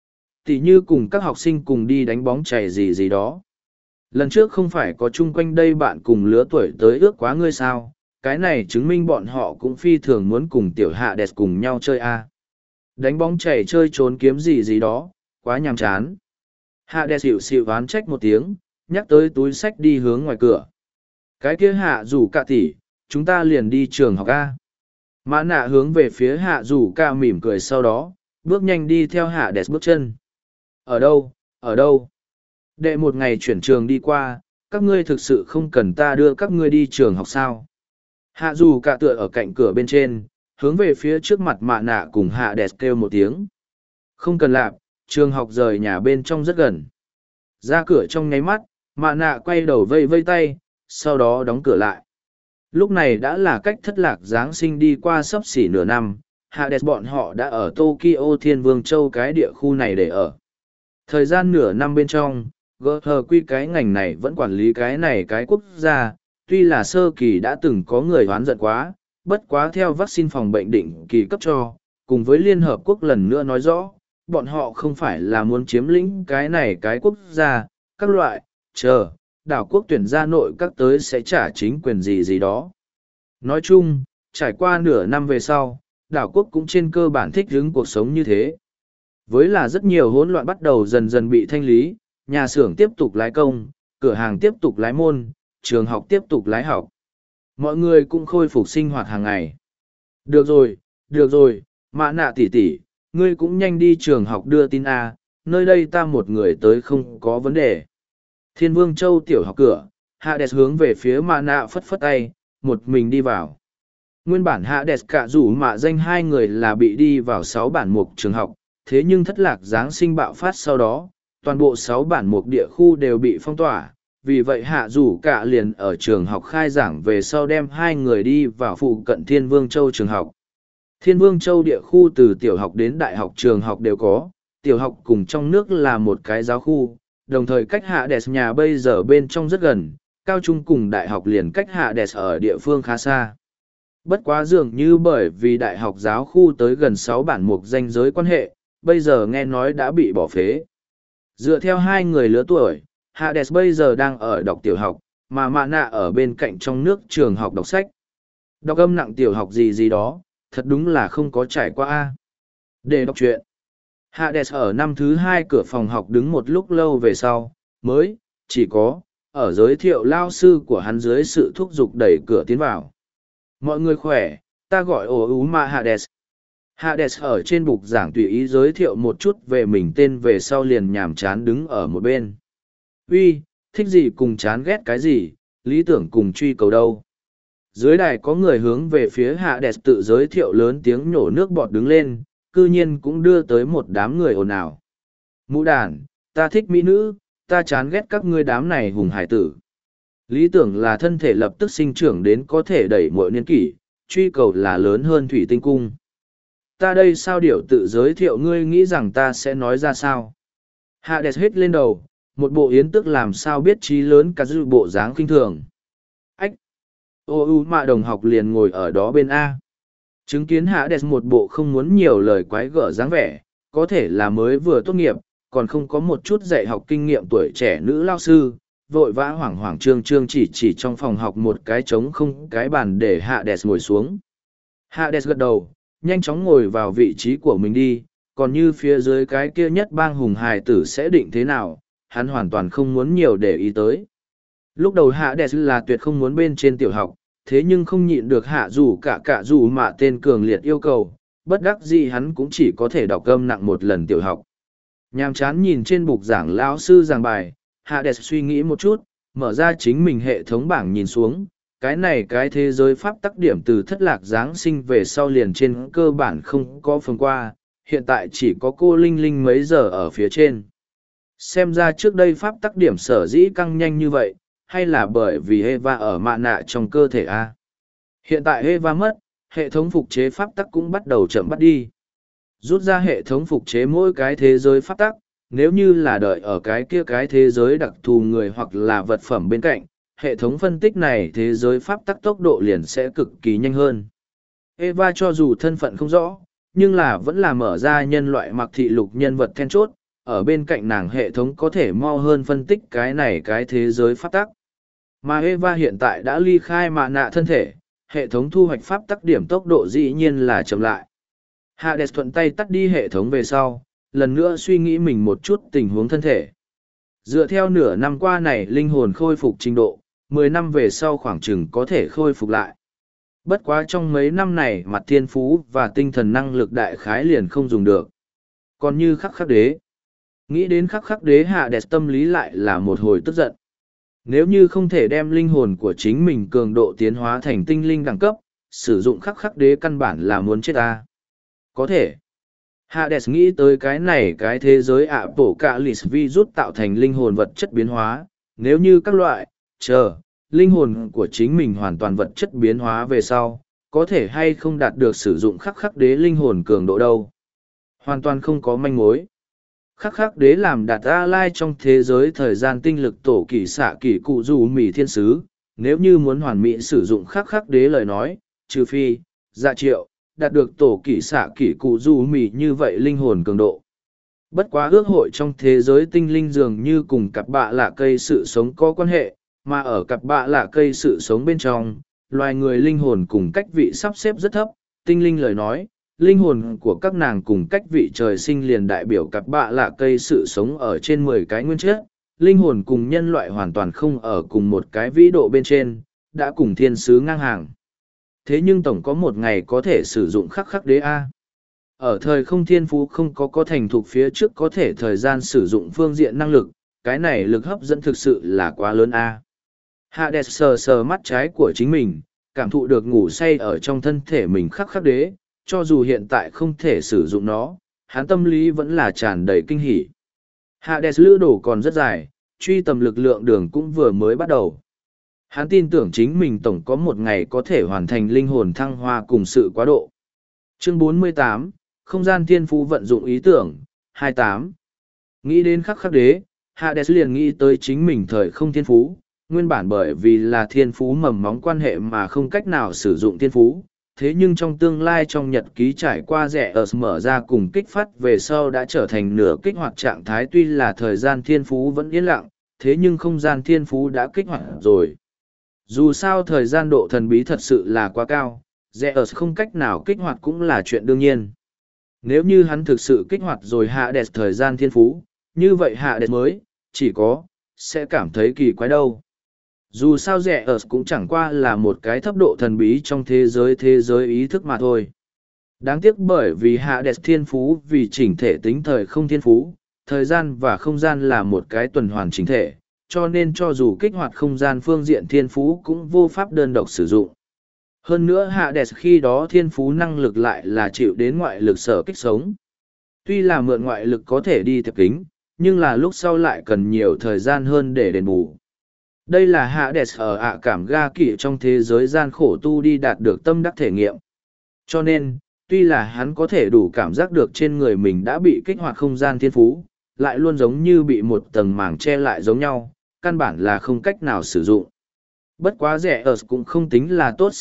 Tỉ như cùng các học sinh cùng đi đánh bóng chày gì đó. Lần trước không phải có chung quanh đây bạn cùng lứa tuổi tới ước quá ngươi sao, cái này chứng minh bọn họ cũng phi thường muốn cùng tiểu Hades cùng nhau chơi a. Đánh bóng chày chơi trốn kiếm gì đó, quá nhàm chán. Hades xịu oán trách một tiếng, nhắc tới túi sách đi hướng ngoài cửa. Cái kia Hạ dù cả tỷ, chúng ta liền đi trường học a. Mã nạ hướng về phía Hạ dù cả mỉm cười sau đó, bước nhanh đi theo Hades bước chân. Ở đâu, ở đâu? Đệ một ngày chuyển trường đi qua, các ngươi thực sự không cần ta đưa các ngươi đi trường học sao? Hạ dù cả tựa ở cạnh cửa bên trên, hướng về phía trước mặt mạ nạ cùng Hades kêu một tiếng. Không cần lạp, trường học rời nhà bên trong rất gần. Ra cửa trong nháy mắt, mạ nạ quay đầu vây vây tay, sau đó đóng cửa lại. Lúc này đã là cách thất lạc Giáng sinh đi qua sắp xỉ nửa năm, Hades bọn họ đã ở Tokyo Thiên Vương Châu cái địa khu này để ở. Thời gian nửa năm bên trong, GHQ cái ngành này vẫn quản lý cái này cái quốc gia, tuy là sơ kỳ đã từng có người oán giận quá, bất quá theo vaccine phòng bệnh định kỳ cấp cho, cùng với Liên Hợp Quốc lần nữa nói rõ, bọn họ không phải là muốn chiếm lĩnh cái này cái quốc gia, các loại, đảo quốc tuyển ra nội các tới sẽ trả chính quyền gì đó. Nói chung, trải qua nửa năm về sau, đảo quốc cũng trên cơ bản thích ứng cuộc sống như thế. Với là rất nhiều hỗn loạn bắt đầu dần dần bị thanh lý, nhà xưởng tiếp tục lái công, cửa hàng tiếp tục lái môn, trường học tiếp tục lái học. Mọi người cũng khôi phục sinh hoạt hàng ngày. Được rồi, mạ nạ tỷ tỷ, ngươi cũng nhanh đi trường học đưa tin A, nơi đây ta một người tới không có vấn đề. Thiên Vương Châu tiểu học cửa, Hades hướng về phía mạ nạ phất phất tay, một mình đi vào. Nguyên bản Hades cả rủ mạ danh hai người là bị đi vào 6 bản mục trường học, thế nhưng thất lạc Giáng sinh bạo phát sau đó, toàn bộ 6 bản mục địa khu đều bị phong tỏa, vì vậy hạ rủ cả liền ở trường học khai giảng về sau đem hai người đi vào phụ cận Thiên Vương Châu trường học. Thiên Vương Châu địa khu từ tiểu học đến đại học trường học đều có, tiểu học cùng trong nước là một cái giáo khu, đồng thời cách Hades nhà bây giờ bên trong rất gần, cao trung cùng đại học liền cách Hades ở địa phương khá xa. Bất quá dường như bởi vì đại học giáo khu tới gần 6 bản mục danh giới quan hệ, bây giờ nghe nói đã bị bỏ phế. Dựa theo hai người lứa tuổi, Hades bây giờ đang ở đọc tiểu học, mà Mạ Nạ ở bên cạnh trong nước trường học đọc sách. Đọc âm nặng tiểu học gì gì đó, thật đúng là không có trải qua a. Để đọc truyện. Hades ở năm thứ 2 cửa phòng học đứng một lúc lâu về sau, mới, chỉ có, ở giới thiệu lao sư của hắn dưới sự thúc giục đẩy cửa tiến vào. Mọi người khỏe, ta gọi ổ ú ma Hades. Hades ở trên bục giảng tùy ý giới thiệu một chút về mình tên về sau liền nhàm chán đứng ở một bên. Uy, thích gì cùng chán ghét cái gì, lý tưởng cùng truy cầu đâu. Dưới đài có người hướng về phía Hades tự giới thiệu lớn tiếng nhổ nước bọt đứng lên, cư nhiên cũng đưa tới một đám người ồn ào. Mũ đàn, ta thích mỹ nữ, ta chán ghét các ngươi đám này hùng hải tử. Lý tưởng là thân thể lập tức sinh trưởng đến có thể đẩy mọi niên kỷ, truy cầu là lớn hơn thủy tinh cung. Ta đây sao điệu tự giới thiệu ngươi nghĩ rằng ta sẽ nói ra sao? Hades hết lên đầu, một bộ yến tức làm sao biết trí lớn cả dư bộ dáng kinh thường. Ách! Ô mạ đồng học liền ngồi ở đó bên A. Chứng kiến Hades một bộ không muốn nhiều lời quái gở dáng vẻ, có thể là mới vừa tốt nghiệp, còn không có một chút dạy học kinh nghiệm tuổi trẻ nữ lao sư, vội vã hoảng hoảng trương trương chỉ trong phòng học một cái trống không cái bàn để Hades ngồi xuống. Hades gật đầu, nhanh chóng ngồi vào vị trí của mình đi, còn như phía dưới cái kia nhất bang hùng hài tử sẽ định thế nào, hắn hoàn toàn không muốn nhiều để ý tới. Lúc đầu Hades là tuyệt không muốn bên trên tiểu học, thế nhưng không nhịn được hạ dù cả dù mà tên cường liệt yêu cầu, bất đắc dĩ hắn cũng chỉ có thể đọc âm nặng một lần tiểu học. Nhàm chán nhìn trên bục giảng lão sư giảng bài, Hades suy nghĩ một chút, mở ra chính mình hệ thống bảng nhìn xuống, cái thế giới pháp tắc điểm từ thất lạc Giáng sinh về sau liền trên cơ bản không có phần qua, hiện tại chỉ có cô Linh Linh mấy giờ ở phía trên. Xem ra trước đây pháp tắc điểm sở dĩ căng nhanh như vậy, hay là bởi vì Eva ở mạ nạ trong cơ thể A. Hiện tại Eva mất, hệ thống phục chế pháp tắc cũng bắt đầu chậm bắt đi. Rút ra hệ thống phục chế mỗi cái thế giới pháp tắc, nếu như là đợi ở cái thế giới đặc thù người hoặc là vật phẩm bên cạnh, hệ thống phân tích này thế giới pháp tắc tốc độ liền sẽ cực kỳ nhanh hơn. Eva cho dù thân phận không rõ, nhưng là vẫn là mở ra nhân loại mặc thị lục nhân vật then chốt, ở bên cạnh nàng hệ thống có thể mau hơn phân tích cái thế giới pháp tắc. Mà Eva hiện tại đã ly khai mạ nạ thân thể, hệ thống thu hoạch pháp tắc điểm tốc độ dĩ nhiên là chậm lại. Hades thuận tay tắt đi hệ thống về sau, lần nữa suy nghĩ mình một chút tình huống thân thể. Dựa theo nửa năm qua này linh hồn khôi phục trình độ, 10 năm về sau khoảng chừng có thể khôi phục lại. Bất quá trong mấy năm này mặt thiên phú và tinh thần năng lực đại khái liền không dùng được. Còn như khắc đế. Nghĩ đến khắc đế Hades tâm lý lại là một hồi tức giận. Nếu như không thể đem linh hồn của chính mình cường độ tiến hóa thành tinh linh đẳng cấp, sử dụng khắc đế căn bản là muốn chết ta. Có thể. Hades nghĩ tới cái thế giới ạ bổ cả lìs virus tạo thành linh hồn vật chất biến hóa, nếu như các loại, linh hồn của chính mình hoàn toàn vật chất biến hóa về sau, có thể hay không đạt được sử dụng khắc đế linh hồn cường độ đâu. Hoàn toàn không có manh mối. Khắc đế làm đạt A-lai trong thế giới thời gian tinh lực tổ kỷ xạ kỷ cụ dù mỉ thiên sứ, nếu như muốn hoàn mỹ sử dụng khắc đế lời nói, trừ phi, dạ triệu, đạt được tổ kỷ xạ kỷ cụ dù mỉ như vậy linh hồn cường độ. Bất quá ước hội trong thế giới tinh linh dường như cùng cặp bạ lạ cây sự sống có quan hệ, mà ở cặp bạ lạ cây sự sống bên trong, loài người linh hồn cùng cách vị sắp xếp rất thấp, tinh linh lời nói, linh hồn của các nàng cùng cách vị trời sinh liền đại biểu cặp bạ lạ cây sự sống ở trên 10 cái nguyên chất, linh hồn cùng nhân loại hoàn toàn không ở cùng một cái vĩ độ bên trên, đã cùng thiên sứ ngang hàng. Thế nhưng tổng có một ngày có thể sử dụng khắc đế A. Ở thời không thiên phú không có thành thục phía trước có thể thời gian sử dụng phương diện năng lực, cái này lực hấp dẫn thực sự là quá lớn A. Hades sờ sờ mắt trái của chính mình, cảm thụ được ngủ say ở trong thân thể mình khắc đế, cho dù hiện tại không thể sử dụng nó, hắn tâm lý vẫn là tràn đầy kinh hỉ. Hades lữ đồ còn rất dài, truy tầm lực lượng đường cũng vừa mới bắt đầu. Hắn tin tưởng chính mình tổng có một ngày có thể hoàn thành linh hồn thăng hoa cùng sự quá độ. Chương 48, không gian thiên phú vận dụng ý tưởng, 28. Nghĩ đến khắc khắc đế, Hades liền nghĩ tới chính mình thời không thiên phú, nguyên bản bởi vì là thiên phú mầm móng quan hệ mà không cách nào sử dụng thiên phú. Thế nhưng trong tương lai trong nhật ký trải qua rẻ ở mở ra cùng kích phát về sau đã trở thành nửa kích hoạt trạng thái, tuy là thời gian thiên phú vẫn yên lặng, thế nhưng không gian thiên phú đã kích hoạt rồi. Dù sao thời gian độ thần bí thật sự là quá cao, rẻ ở không cách nào kích hoạt cũng là chuyện đương nhiên. Nếu như hắn thực sự kích hoạt rồi Hades thời gian thiên phú, như vậy Hades mới, chỉ có, sẽ cảm thấy kỳ quái đâu. Dù sao rẻ ở cũng chẳng qua là một cái thấp độ thần bí trong thế giới ý thức mà thôi. Đáng tiếc bởi vì Hades thiên phú vì chỉnh thể tính thời không thiên phú, thời gian và không gian là một cái tuần hoàn chỉnh thể, cho nên cho dù kích hoạt không gian phương diện thiên phú cũng vô pháp đơn độc sử dụng. Hơn nữa Hades khi đó thiên phú năng lực lại là chịu đến ngoại lực sở kích sống. Tuy là mượn ngoại lực có thể đi thiệp kính, nhưng là lúc sau lại cần nhiều thời gian hơn để đền bù. Đây là Hades ở ạ cảm ga kỵ trong thế giới gian khổ tu đi đạt được tâm đắc thể nghiệm. Cho nên, tuy là hắn có thể đủ cảm giác được trên người mình đã bị kích hoạt không gian thiên phú, lại luôn giống như bị một tầng màng che lại giống nhau, căn bản là không cách nào sử dụng. Bất quá rẻ ở cũng không tính là tốt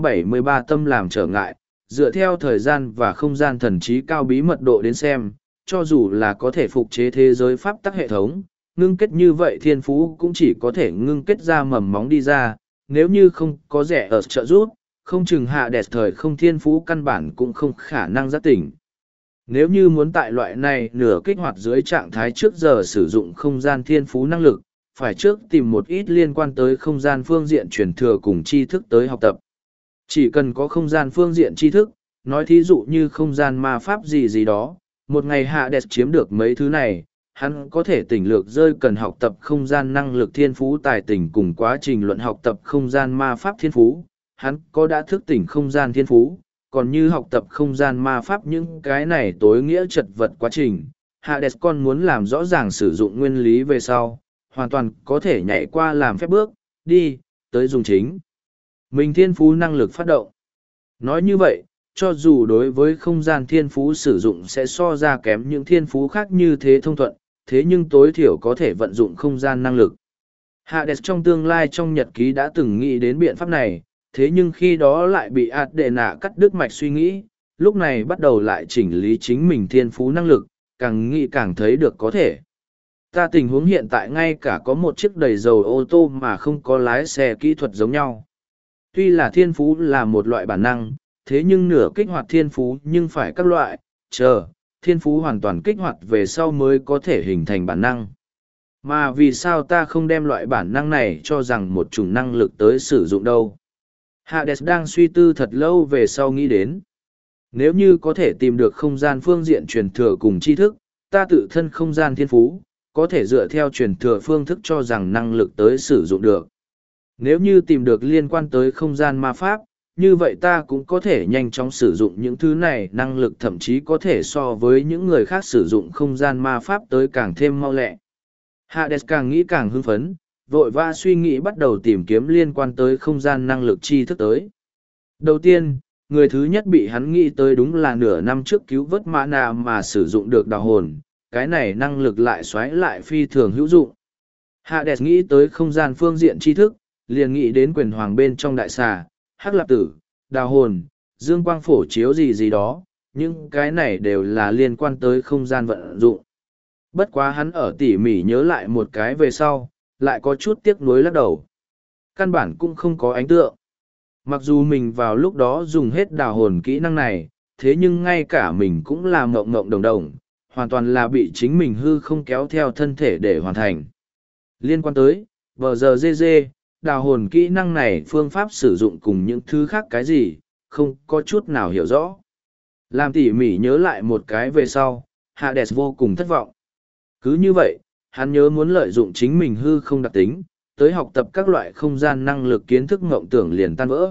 673 tâm làm trở ngại, dựa theo thời gian và không gian thần trí cao bí mật độ đến xem, cho dù là có thể phục chế thế giới pháp tắc hệ thống, ngưng kết như vậy thiên phú cũng chỉ có thể ngưng kết ra mầm móng đi ra, nếu như không có rẻ ở trợ giúp, không chừng hạ đẹp thời không thiên phú căn bản cũng không khả năng giác tỉnh. Nếu như muốn tại loại này nửa kích hoạt dưới trạng thái trước giờ sử dụng không gian thiên phú năng lực, phải trước tìm một ít liên quan tới không gian phương diện truyền thừa cùng tri thức tới học tập. Chỉ cần có không gian phương diện tri thức, nói thí dụ như không gian ma pháp gì gì đó, một ngày Hades chiếm được mấy thứ này, hắn có thể tỉnh lược rơi cần học tập không gian năng lực thiên phú tài tỉnh cùng quá trình luận học tập không gian ma pháp thiên phú, hắn có đã thức tỉnh không gian thiên phú, còn như học tập không gian ma pháp những cái này tối nghĩa chật vật quá trình, Hades còn muốn làm rõ ràng sử dụng nguyên lý về sau, hoàn toàn có thể nhảy qua làm phép bước, đi, tới dùng chính. Mình thiên phú năng lực phát động. Nói như vậy, cho dù đối với không gian thiên phú sử dụng sẽ so ra kém những thiên phú khác như thế thông thuận, thế nhưng tối thiểu có thể vận dụng không gian năng lực. Hades trong tương lai trong nhật ký đã từng nghĩ đến biện pháp này, thế nhưng khi đó lại bị Adena cắt đứt mạch suy nghĩ, lúc này bắt đầu lại chỉnh lý chính mình thiên phú năng lực, càng nghĩ càng thấy được có thể. Ta tình huống hiện tại ngay cả có một chiếc đầy dầu ô tô mà không có lái xe kỹ thuật giống nhau. Tuy là thiên phú là một loại bản năng, thế nhưng nửa kích hoạt thiên phú nhưng phải các loại, thiên phú hoàn toàn kích hoạt về sau mới có thể hình thành bản năng. Mà vì sao ta không đem loại bản năng này cho rằng một chủng năng lực tới sử dụng đâu? Hades đang suy tư thật lâu về sau nghĩ đến. Nếu như có thể tìm được không gian phương diện truyền thừa cùng tri thức, ta tự thân không gian thiên phú, có thể dựa theo truyền thừa phương thức cho rằng năng lực tới sử dụng được. Nếu như tìm được liên quan tới không gian ma pháp, như vậy ta cũng có thể nhanh chóng sử dụng những thứ này, năng lực thậm chí có thể so với những người khác sử dụng không gian ma pháp tới càng thêm mau lẹ. Hades càng nghĩ càng hưng phấn, vội vã suy nghĩ bắt đầu tìm kiếm liên quan tới không gian năng lực tri thức tới. Đầu tiên, người thứ nhất bị hắn nghĩ tới đúng là nửa năm trước cứu vớt mana mà sử dụng được đào hồn, cái này năng lực lại xoáy lại phi thường hữu dụng. Hades nghĩ tới không gian phương diện tri thức, liền nghĩ đến quyền hoàng bên trong đại xà, hắc lạp tử, đào hồn, dương quang phổ chiếu gì gì đó, những cái này đều là liên quan tới không gian vận dụng. Bất quá hắn ở tỉ mỉ nhớ lại một cái về sau, lại có chút tiếc nuối lắc đầu. Căn bản cũng không có ấn tượng. Mặc dù mình vào lúc đó dùng hết đào hồn kỹ năng này, thế nhưng ngay cả mình cũng là mộng mộng đồng đồng, hoàn toàn là bị chính mình hư không kéo theo thân thể để hoàn thành. Liên quan tới, VGGG, đào hồn kỹ năng này phương pháp sử dụng cùng những thứ khác cái gì, không có chút nào hiểu rõ. Làm tỉ mỉ nhớ lại một cái về sau, Hades vô cùng thất vọng. Cứ như vậy, hắn nhớ muốn lợi dụng chính mình hư không đặc tính, tới học tập các loại không gian năng lực kiến thức mộng tưởng liền tan vỡ.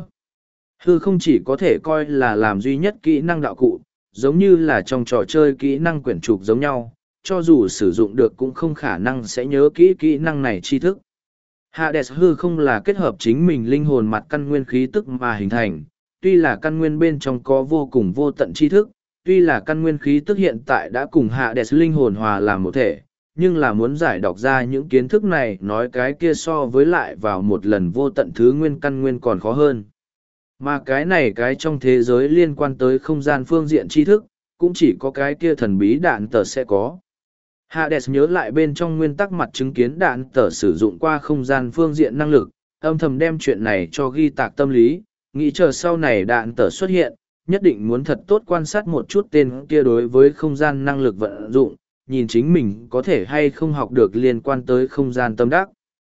Hư không chỉ có thể coi là làm duy nhất kỹ năng đạo cụ, giống như là trong trò chơi kỹ năng quyển trục giống nhau, cho dù sử dụng được cũng không khả năng sẽ nhớ kỹ kỹ năng này tri thức. Hades hư không là kết hợp chính mình linh hồn mặt căn nguyên khí tức mà hình thành, tuy là căn nguyên bên trong có vô cùng vô tận tri thức, tuy là căn nguyên khí tức hiện tại đã cùng Hades linh hồn hòa làm một thể, nhưng là muốn giải đọc ra những kiến thức này nói cái kia so với lại vào một lần vô tận thứ nguyên căn nguyên còn khó hơn. Mà cái này cái trong thế giới liên quan tới không gian phương diện tri thức, cũng chỉ có cái kia thần bí đạn tờ sẽ có. Hades nhớ lại bên trong nguyên tắc mặt chứng kiến đạn tờ sử dụng qua không gian phương diện năng lực, âm thầm đem chuyện này cho ghi tạc tâm lý, nghĩ chờ sau này đạn tờ xuất hiện, nhất định muốn thật tốt quan sát một chút tên kia đối với không gian năng lực vận dụng, nhìn chính mình có thể hay không học được liên quan tới không gian tâm đắc.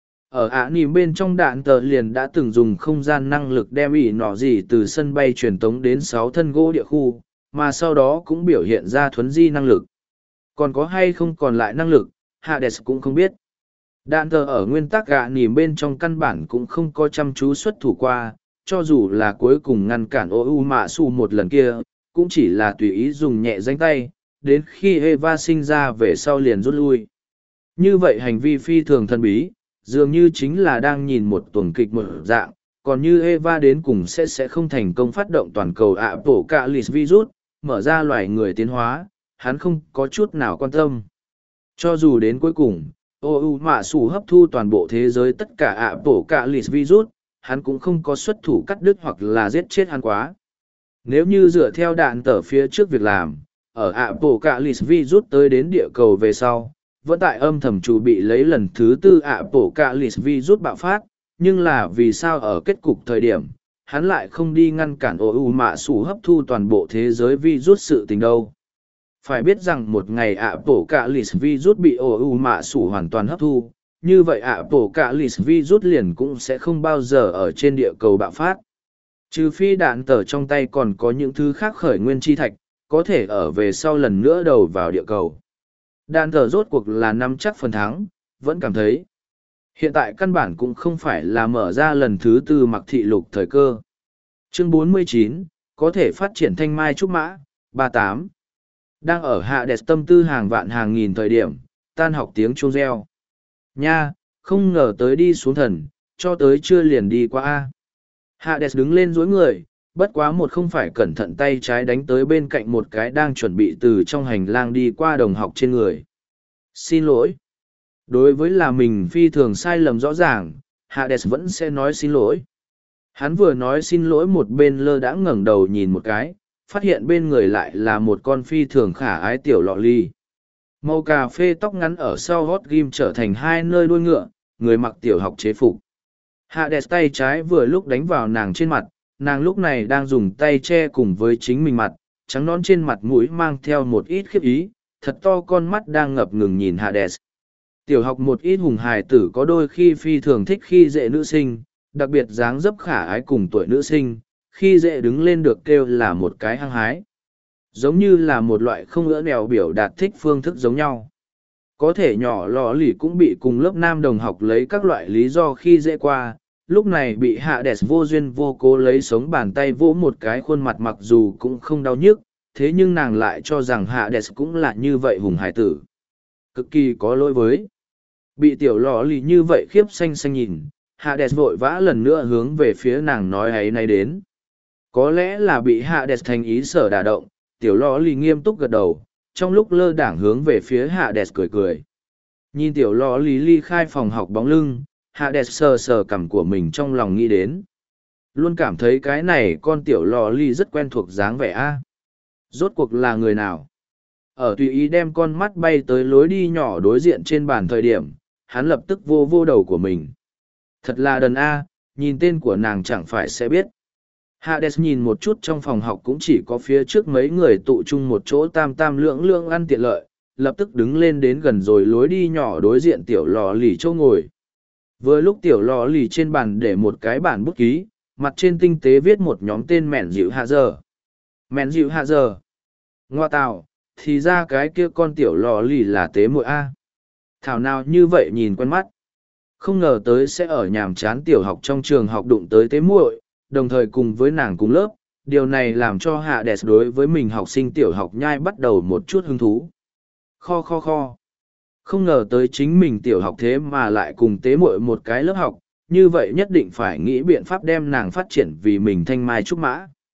Ở anime bên trong đạn tờ liền đã từng dùng không gian năng lực đem ỉ nọ gì từ sân bay truyền tống đến 6 thân gỗ địa khu, mà sau đó cũng biểu hiện ra thuấn di năng lực. Còn có hay không còn lại năng lực, Hades cũng không biết. Đạn tờ ở nguyên tắc anime bên trong căn bản cũng không có chăm chú xuất thủ qua, cho dù là cuối cùng ngăn cản Oumatsu một lần kia, cũng chỉ là tùy ý dùng nhẹ danh tay, đến khi Eva sinh ra về sau liền rút lui. Như vậy hành vi phi thường thần bí, dường như chính là đang nhìn một tuần kịch một dạng, còn như Eva đến cùng sẽ không thành công phát động toàn cầu Apocalypse virus, mở ra loài người tiến hóa, hắn không có chút nào quan tâm. Cho dù đến cuối cùng, Oumatsu hấp thu toàn bộ thế giới tất cả Apocalypse virus, hắn cũng không có xuất thủ cắt đứt hoặc là giết chết hắn quá. Nếu như dựa theo đạn tờ phía trước việc làm, ở Apocalypse virus tới đến địa cầu về sau, vẫn tại âm thầm chuẩn bị lấy lần thứ tư Apocalypse virus bạo phát, nhưng là vì sao ở kết cục thời điểm, hắn lại không đi ngăn cản Oumatsu hấp thu toàn bộ thế giới virus sự tình đâu. Phải biết rằng một ngày Apocalypse virus bị Oumatsu hoàn toàn hấp thu, như vậy Apocalypse virus liền cũng sẽ không bao giờ ở trên địa cầu bạo phát. Trừ phi đạn tờ trong tay còn có những thứ khác khởi nguyên chi thạch, có thể ở về sau lần nữa đầu vào địa cầu. Đạn tờ rốt cuộc là nắm chắc phần thắng, vẫn cảm thấy. Hiện tại căn bản cũng không phải là mở ra lần thứ tư mặc thị lục thời cơ. Chương 49, có thể phát triển thanh mai trúc mã, 38. Đang ở Hades tâm tư hàng vạn hàng nghìn thời điểm, tan học tiếng chuông reo. Nha, không ngờ tới đi xuống thần, cho tới chưa liền đi qua A. Hades đứng lên dối người, bất quá một không phải cẩn thận tay trái đánh tới bên cạnh một cái đang chuẩn bị từ trong hành lang đi qua đồng học trên người. Xin lỗi. Đối với là mình phi thường sai lầm rõ ràng, Hades vẫn sẽ nói xin lỗi. Hắn vừa nói xin lỗi một bên lơ đãng ngẩng đầu nhìn một cái, phát hiện bên người lại là một con phi thường khả ái tiểu lọ ly. Màu cà phê tóc ngắn ở sau gót ghim trở thành hai nơi đuôi ngựa, người mặc tiểu học chế phục. Hades tay trái vừa lúc đánh vào nàng trên mặt, nàng lúc này đang dùng tay che cùng với chính mình mặt, trắng nõn trên mặt mũi mang theo một ít khiếp ý, thật to con mắt đang ngập ngừng nhìn Hades. Tiểu học một ít hùng hài tử có đôi khi phi thường thích khi dễ nữ sinh, đặc biệt dáng dấp khả ái cùng tuổi nữ sinh, khi dễ đứng lên được kêu là một cái hăng hái. Giống như là một loại không ngỡ nèo biểu đạt thích phương thức giống nhau. Có thể nhỏ lò lì cũng bị cùng lớp nam đồng học lấy các loại lý do khi dễ qua, lúc này bị Hades vô duyên vô cố lấy sống bàn tay vỗ một cái khuôn mặt mặc dù cũng không đau nhức, thế nhưng nàng lại cho rằng Hades cũng là như vậy hùng hải tử. Cực kỳ có lỗi với. Bị tiểu lò lì như vậy khiếp xanh xanh nhìn, Hades vội vã lần nữa hướng về phía nàng nói ấy nay đến. Có lẽ là bị Hades thành ý sở đả động, tiểu lò lì nghiêm túc gật đầu, trong lúc lơ đảng hướng về phía Hades cười cười. Nhìn tiểu lò lì ly khai phòng học bóng lưng, Hades sờ sờ cằm của mình trong lòng nghĩ đến. Luôn cảm thấy cái này con tiểu lò ly rất quen thuộc dáng vẻ a. Rốt cuộc là người nào? Ở tùy ý đem con mắt bay tới lối đi nhỏ đối diện trên bàn thời điểm, hắn lập tức vô vô đầu của mình. Thật là đần a, nhìn tên của nàng chẳng phải sẽ biết. Hades nhìn một chút trong phòng học cũng chỉ có phía trước mấy người tụ chung một chỗ tam tam lưỡng lưỡng ăn tiện lợi, lập tức đứng lên đến gần rồi lối đi nhỏ đối diện tiểu lò lì chỗ ngồi. Vừa lúc tiểu lò lì trên bàn để một cái bản bút ký, mặt trên tinh tế viết một nhóm tên mẹn dịu hạ giờ. Mẹn dịu hạ giờ. Ngoa tạo, thì ra cái kia con tiểu lò lì là tế muội A. Thảo nào như vậy nhìn quen mắt. Không ngờ tới sẽ ở nhàm chán tiểu học trong trường học đụng tới tế muội, đồng thời cùng với nàng cùng lớp. Điều này làm cho Hades đối với mình học sinh tiểu học nhai bắt đầu một chút hứng thú. Kho kho kho. Không ngờ tới chính mình tiểu học thế mà lại cùng tế muội một cái lớp học, như vậy nhất định phải nghĩ biện pháp đem nàng phát triển vì mình thanh mai trúc mã.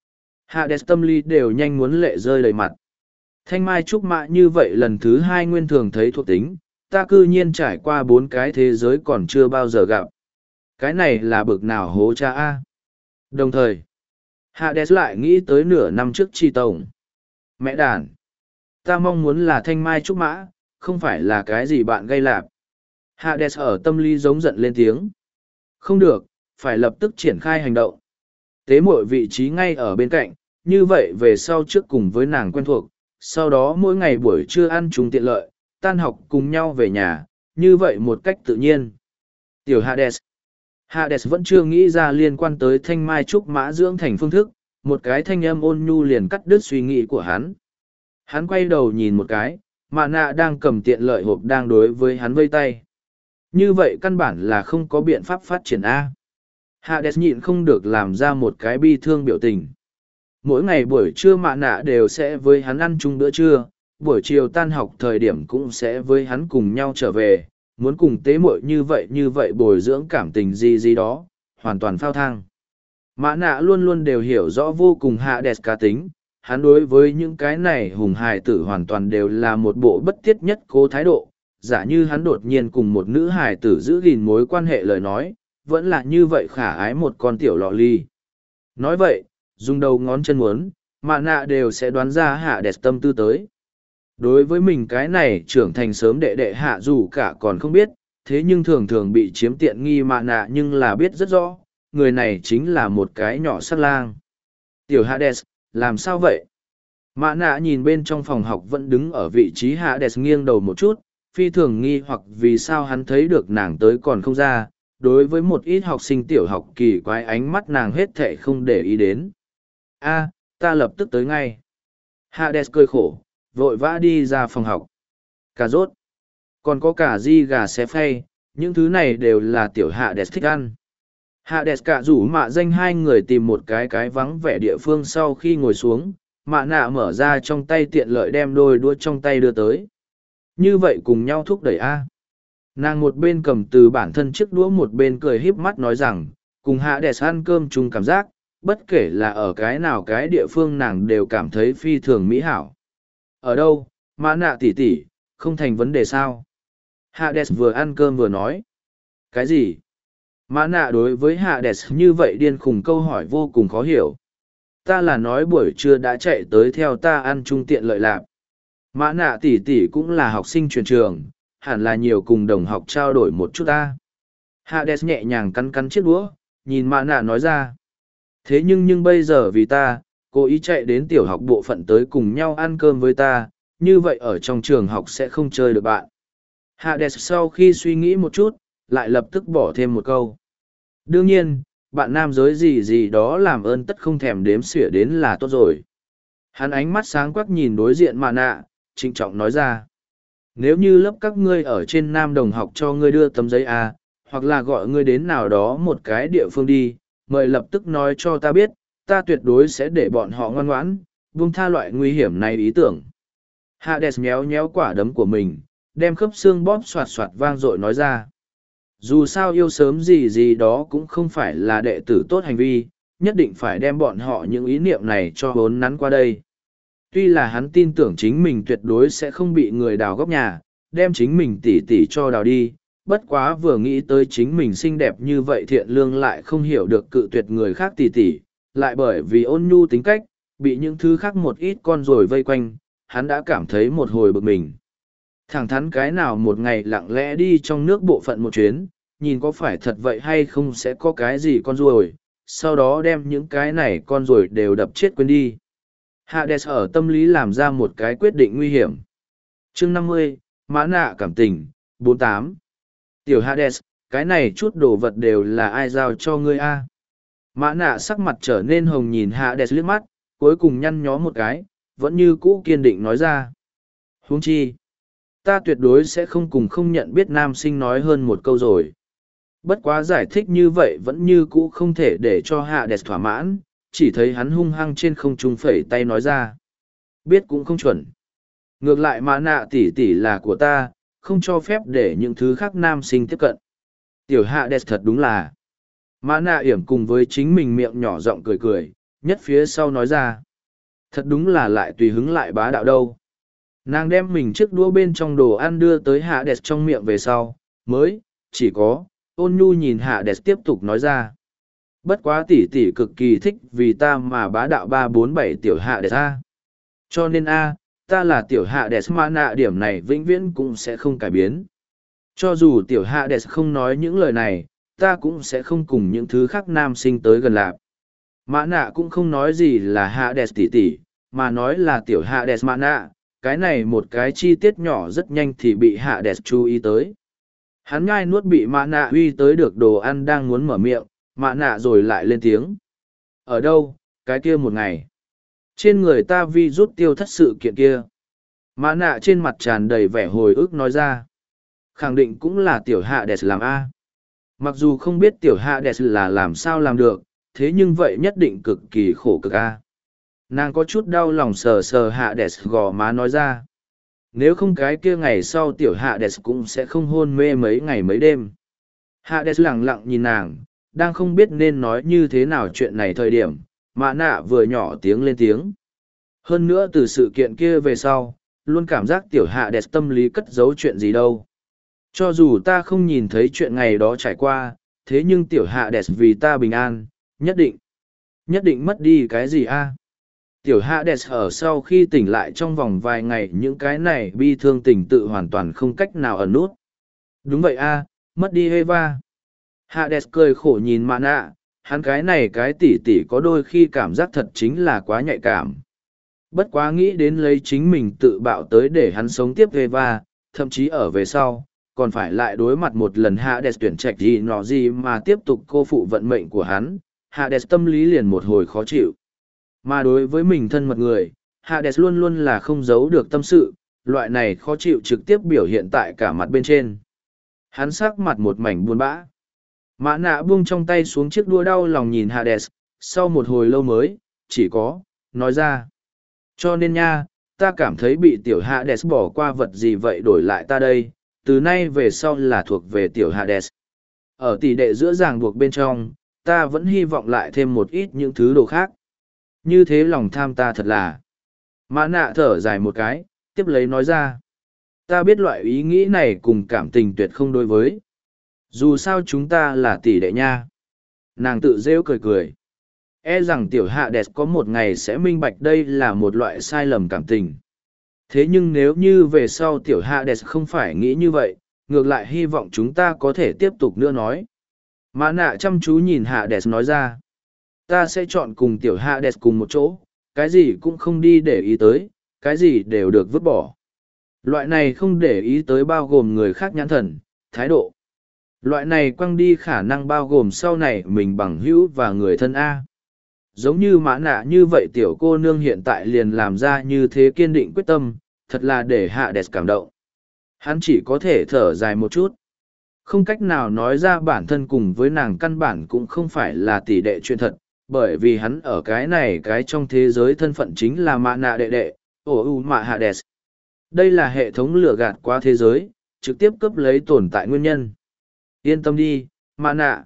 Hades tâm lý đều nhanh muốn lệ rơi đầy mặt. Thanh mai trúc mã như vậy lần thứ hai nguyên thường thấy thuộc tính, ta cư nhiên trải qua 4 cái thế giới còn chưa bao giờ gặp. Cái này là bực nào hố cha a. Đồng thời, Hades lại nghĩ tới nửa năm trước chi tổng. Mẹ đàn! Ta mong muốn là thanh mai trúc mã, không phải là cái gì bạn gây lạp. Hades ở tâm lý giống giận lên tiếng. Không được, phải lập tức triển khai hành động. Tế muội vị trí ngay ở bên cạnh, như vậy về sau trước cùng với nàng quen thuộc, sau đó mỗi ngày buổi trưa ăn chúng tiện lợi, tan học cùng nhau về nhà, như vậy một cách tự nhiên. Tiểu Hades. Hades vẫn chưa nghĩ ra liên quan tới thanh mai trúc mã dưỡng thành phương thức, một cái thanh âm ôn nhu liền cắt đứt suy nghĩ của hắn. Hắn quay đầu nhìn một cái, Mạ Nạ đang cầm tiện lợi hộp đang đối với hắn vây tay. Như vậy căn bản là không có biện pháp phát triển A. Hades nhịn không được làm ra một cái bi thương biểu tình. Mỗi ngày buổi trưa Mạ Nạ đều sẽ với hắn ăn chung bữa trưa, buổi chiều tan học thời điểm cũng sẽ với hắn cùng nhau trở về, muốn cùng tế muội như vậy bồi dưỡng cảm tình gì đó, hoàn toàn phao thang. Mã Nạ luôn luôn đều hiểu rõ vô cùng Hades cá tính, hắn đối với những cái này hùng hài tử hoàn toàn đều là một bộ bất tiết nhất cố thái độ, giả như hắn đột nhiên cùng một nữ hài tử giữ gìn mối quan hệ lời nói, vẫn là như vậy khả ái một con tiểu lọ ly. Nói vậy, dùng đầu ngón chân muốn, Mã Nạ đều sẽ đoán ra Hades tâm tư tới. Đối với mình cái này trưởng thành sớm đệ đệ hạ dù cả còn không biết, thế nhưng thường thường bị chiếm tiện nghi Mã Nạ nhưng là biết rất rõ, người này chính là một cái nhỏ sắc lang. Tiểu Hades, làm sao vậy? Mã Nạ nhìn bên trong phòng học vẫn đứng ở vị trí Hades nghiêng đầu một chút, phi thường nghi hoặc vì sao hắn thấy được nàng tới còn không ra, đối với một ít học sinh tiểu học kỳ quái ánh mắt nàng hết thệ không để ý đến. A, ta lập tức tới ngay. Hades cười khổ, vội vã đi ra phòng học. Cà rốt, còn có cả di gà xé phay, những thứ này đều là tiểu Hades thích ăn. Hades cả rủ Mạ Danh hai người tìm một cái vắng vẻ địa phương sau khi ngồi xuống, Mạ Nạ mở ra trong tay tiện lợi đem đôi đũa trong tay đưa tới. Như vậy cùng nhau thúc đẩy A. Nàng một bên cầm từ bản thân chiếc đũa một bên cười híp mắt nói rằng, cùng Hades ăn cơm chung cảm giác, bất kể là ở cái nào cái địa phương nàng đều cảm thấy phi thường mỹ hảo. Ở đâu, Mã Nạ tỷ tỷ, không thành vấn đề sao? Hades vừa ăn cơm vừa nói. Cái gì? Mã Nạ đối với Hades như vậy điên khùng câu hỏi vô cùng khó hiểu. Ta là nói buổi trưa đã chạy tới theo ta ăn chung tiện lợi lạc. Mã Nạ tỷ tỷ cũng là học sinh truyền trường, hẳn là nhiều cùng đồng học trao đổi một chút ta. Hades nhẹ nhàng cắn cắn chiếc đũa, nhìn Mã Nạ nói ra. Thế nhưng bây giờ vì ta, cô ý chạy đến tiểu học bộ phận tới cùng nhau ăn cơm với ta, như vậy ở trong trường học sẽ không chơi được bạn. Hades sau khi suy nghĩ một chút, lại lập tức bỏ thêm một câu. Đương nhiên, bạn nam giới gì đó làm ơn tất không thèm đếm xỉa đến là tốt rồi. Hắn ánh mắt sáng quắc nhìn đối diện Mạ Nạ, trịnh trọng nói ra. Nếu như lớp các ngươi ở trên nam đồng học cho ngươi đưa tấm giấy A, hoặc là gọi ngươi đến nào đó một cái địa phương đi, mời lập tức nói cho ta biết, ta tuyệt đối sẽ để bọn họ ngoan ngoãn, buông tha loại nguy hiểm này ý tưởng. Hades nhéo nhéo quả đấm của mình, đem khớp xương bóp soạt soạt vang dội nói ra. Dù sao yêu sớm gì đó cũng không phải là đệ tử tốt hành vi, nhất định phải đem bọn họ những ý niệm này cho vốn nắn qua đây. Tuy là hắn tin tưởng chính mình tuyệt đối sẽ không bị người đào góc nhà, đem chính mình tỉ cho đào đi, bất quá vừa nghĩ tới chính mình xinh đẹp như vậy thiện lương lại không hiểu được cự tuyệt người khác tỉ, lại bởi vì ôn nhu tính cách, bị những thứ khác một ít con rồi vây quanh, hắn đã cảm thấy một hồi bực mình. Thẳng thắn cái nào một ngày lặng lẽ đi trong nước bộ phận một chuyến, nhìn có phải thật vậy hay không sẽ có cái gì con ruồi, sau đó đem những cái này con ruồi đều đập chết quên đi. Hades ở tâm lý làm ra một cái quyết định nguy hiểm. Chương 50, Mã Nạ cảm tình, 48. Tiểu Hades, cái này chút đồ vật đều là ai giao cho ngươi a? Mã Nạ sắc mặt trở nên hồng nhìn Hades liếc mắt, cuối cùng nhăn nhó một cái, vẫn như cũ kiên định nói ra. Huống chi, ta tuyệt đối sẽ không cùng không nhận biết nam sinh nói hơn một câu rồi. Bất quá giải thích như vậy vẫn như cũ không thể để cho Hades thỏa mãn, chỉ thấy hắn hung hăng trên không trung phẩy tay nói ra. Biết cũng không chuẩn. Ngược lại Mã Nạ tỷ là của ta, không cho phép để những thứ khác nam sinh tiếp cận. Tiểu Hades thật đúng là. Mã Nạ yểm cùng với chính mình miệng nhỏ giọng cười cười, nhất phía sau nói ra. Thật đúng là lại tùy hứng lại bá đạo đâu. Nàng đem mình chiếc đũa bên trong đồ ăn đưa tới hạ đẹp trong miệng về sau, mới, chỉ có, ôn nhu nhìn hạ đẹp tiếp tục nói ra. Bất quá tỷ tỷ cực kỳ thích vì ta mà bá đạo 347 tiểu hạ đẹp a. Cho nên a, ta là tiểu hạ đẹp mà nạ điểm này vĩnh viễn cũng sẽ không cải biến. Cho dù tiểu hạ đẹp không nói những lời này, ta cũng sẽ không cùng những thứ khác nam sinh tới gần lạp. Mã nạ cũng không nói gì là hạ đẹp tỷ tỷ, mà nói là tiểu hạ đẹp mã nạ, cái này một cái chi tiết nhỏ rất nhanh thì bị hạ đẹp chú ý tới. Hắn ngai nuốt bị mã nạ uy tới được đồ ăn đang muốn mở miệng, mã nạ rồi lại lên tiếng. Ở đâu, cái kia một ngày. Trên người ta vi rút tiêu thất sự kiện kia. Mã nạ trên mặt tràn đầy vẻ hồi ức nói ra. Khẳng định cũng là tiểu hạ đẹp làm A. Mặc dù không biết tiểu hạ đẹp là làm sao làm được, thế nhưng vậy nhất định cực kỳ khổ cực A. Nàng có chút đau lòng sờ sờ hạ đẹp gò má nói ra. Nếu không cái kia ngày sau tiểu hạ đẹp cũng sẽ không hôn mê mấy ngày mấy đêm. Hạ đẹp lặng lặng nhìn nàng, đang không biết nên nói như thế nào chuyện này thời điểm, mã nạ vừa nhỏ tiếng lên tiếng. Hơn nữa từ sự kiện kia về sau, luôn cảm giác tiểu hạ đẹp tâm lý cất giấu chuyện gì đâu. Cho dù ta không nhìn thấy chuyện ngày đó trải qua, thế nhưng tiểu hạ đẹp vì ta bình an, nhất định mất đi cái gì a? Tiểu hạ đẹp ở sau khi tỉnh lại trong vòng vài ngày những cái này bi thương tình tự hoàn toàn không cách nào ẩn nút. Đúng vậy a, mất đi Eva. Hạ đẹp cười khổ nhìn mã nạ, hắn cái này cái tỉ tỉ có đôi khi cảm giác thật chính là quá nhạy cảm. Bất quá nghĩ đến lấy chính mình tự bạo tới để hắn sống tiếp Eva, thậm chí ở về sau, còn phải lại đối mặt một lần hạ đẹp tuyển trạch gì nọ gì mà tiếp tục cô phụ vận mệnh của hắn, hạ đẹp tâm lý liền một hồi khó chịu. Mà đối với mình thân mật người, hạ đẹp luôn luôn là không giấu được tâm sự, loại này khó chịu trực tiếp biểu hiện tại cả mặt bên trên. Hắn sắc mặt một mảnh buồn bã. Mã nạ buông trong tay xuống chiếc đũa đau lòng nhìn Hades, sau một hồi lâu mới, chỉ có, nói ra. Cho nên nha, ta cảm thấy bị tiểu Hades bỏ qua vật gì vậy đổi lại ta đây, từ nay về sau là thuộc về tiểu Hades. Ở tỷ đệ giữa ràng buộc bên trong, ta vẫn hy vọng lại thêm một ít những thứ đồ khác. Như thế lòng tham ta thật là. Mã nạ thở dài một cái, tiếp lấy nói ra. Ta biết loại ý nghĩ này cùng cảm tình tuyệt không đối với. Dù sao chúng ta là tỷ đệ nha. Nàng tự rêu cười cười. E rằng tiểu hạ đẹp có một ngày sẽ minh bạch đây là một loại sai lầm cảm tình. Thế nhưng nếu như về sau tiểu hạ đẹp không phải nghĩ như vậy, ngược lại hy vọng chúng ta có thể tiếp tục nữa nói. Mã nạ chăm chú nhìn hạ đẹp nói ra. Ta sẽ chọn cùng tiểu hạ đẹp cùng một chỗ, cái gì cũng không đi để ý tới, cái gì đều được vứt bỏ. Loại này không để ý tới bao gồm người khác nhãn thần, thái độ. Loại này quăng đi khả năng bao gồm sau này mình bằng hữu và người thân A. Giống như mã nạ như vậy tiểu cô nương hiện tại liền làm ra như thế kiên định quyết tâm, thật là để hạ đẹp cảm động. Hắn chỉ có thể thở dài một chút. Không cách nào nói ra bản thân cùng với nàng căn bản cũng không phải là tỷ đệ chuyện thật, bởi vì hắn ở cái này cái trong thế giới thân phận chính là mã nạ đệ đệ, mạ hạ đẹp. Đây là hệ thống lừa gạt qua thế giới, trực tiếp cướp lấy tồn tại nguyên nhân. Yên tâm đi, mã nạ.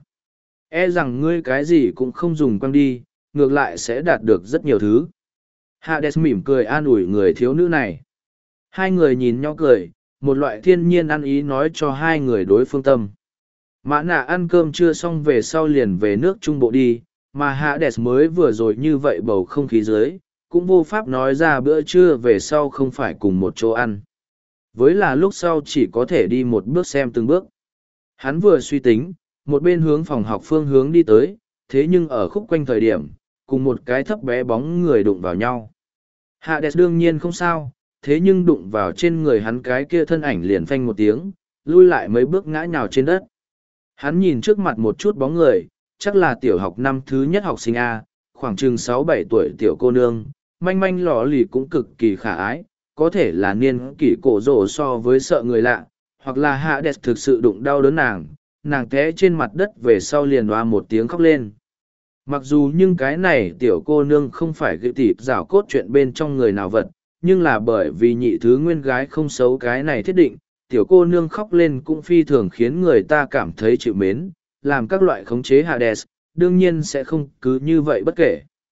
E rằng ngươi cái gì cũng không dùng quăng đi, ngược lại sẽ đạt được rất nhiều thứ. Hades mỉm cười an ủi người thiếu nữ này. Hai người nhìn nhau cười, một loại thiên nhiên ăn ý nói cho hai người đối phương tâm. Mã nạ ăn cơm chưa xong về sau liền về nước Trung Bộ đi, mà Hades mới vừa rồi như vậy bầu không khí dưới, cũng vô pháp nói ra bữa trưa về sau không phải cùng một chỗ ăn. Với là lúc sau chỉ có thể đi một bước xem từng bước. Hắn vừa suy tính, một bên hướng phòng học phương hướng đi tới, thế nhưng ở khúc quanh thời điểm, cùng một cái thấp bé bóng người đụng vào nhau. Hades đương nhiên không sao, thế nhưng đụng vào trên người hắn cái kia thân ảnh liền phanh một tiếng, lui lại mấy bước ngã nhào trên đất. Hắn nhìn trước mặt một chút bóng người, chắc là tiểu học năm thứ nhất học sinh A, khoảng chừng 6-7 tuổi tiểu cô nương, manh manh lò lì cũng cực kỳ khả ái, có thể là niên kỷ cổ rổ so với sợ người lạ, hoặc là Hades thực sự đụng đau đớn nàng té trên mặt đất về sau liền hoa một tiếng khóc lên. Mặc dù nhưng cái này tiểu cô nương không phải gợi tịp rào cốt chuyện bên trong người nào vật, nhưng là bởi vì nhị thứ nguyên gái không xấu cái này thiết định, tiểu cô nương khóc lên cũng phi thường khiến người ta cảm thấy chịu mến, làm các loại khống chế Hades, đương nhiên sẽ không cứ như vậy bất kể.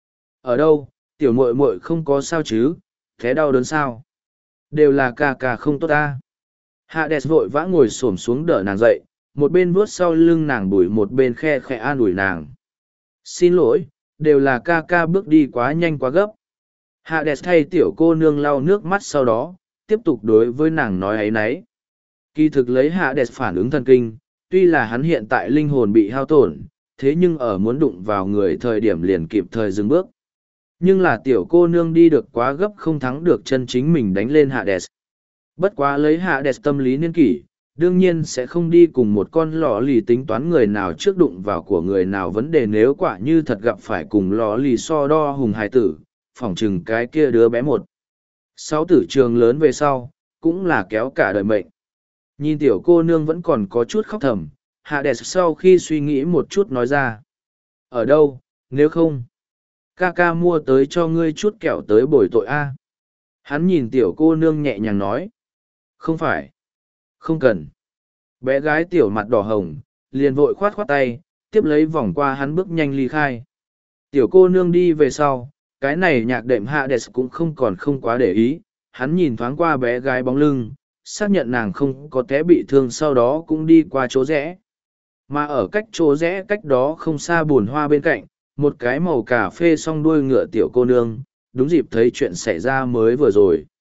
Ở đâu, tiểu muội muội không có sao chứ, thế đau đớn sao? Đều là ca ca không tốt ta. Hades vội vã ngồi xổm xuống đỡ nàng dậy, một bên vuốt sau lưng nàng bùi một bên khe khẽ an ủi nàng. Xin lỗi, đều là ca ca bước đi quá nhanh quá gấp. Hades thay tiểu cô nương lau nước mắt sau đó, tiếp tục đối với nàng nói ấy nấy. Kỳ thực lấy Hades phản ứng thần kinh, tuy là hắn hiện tại linh hồn bị hao tổn, thế nhưng ở muốn đụng vào người thời điểm liền kịp thời dừng bước. Nhưng là tiểu cô nương đi được quá gấp không thắng được chân chính mình đánh lên Hades. Bất quá lấy Hades tâm lý niên kỷ, đương nhiên sẽ không đi cùng một con lò lì tính toán người nào trước đụng vào của người nào vấn đề nếu quả như thật gặp phải cùng lò lì so đo hùng hài tử, phỏng chừng cái kia đứa bé một. Sáu tử trường lớn về sau, cũng là kéo cả đời mệnh. Nhìn tiểu cô nương vẫn còn có chút khóc thầm, Hades sau khi suy nghĩ một chút nói ra. Ở đâu, nếu không? Ca ca mua tới cho ngươi chút kẹo tới bồi tội a. Hắn nhìn tiểu cô nương nhẹ nhàng nói. Không phải. Không cần. Bé gái tiểu mặt đỏ hồng, liền vội khoát khoát tay, tiếp lấy vòng qua hắn bước nhanh ly khai. Tiểu cô nương đi về sau, cái này nhạc đệm Hades cũng không còn không quá để ý, hắn nhìn thoáng qua bé gái bóng lưng, xác nhận nàng không có té bị thương sau đó cũng đi qua chỗ rẽ. Mà ở cách chỗ rẽ cách đó không xa bùn hoa bên cạnh, một cái màu cà phê song đuôi ngựa tiểu cô nương, đúng dịp thấy chuyện xảy ra mới vừa rồi.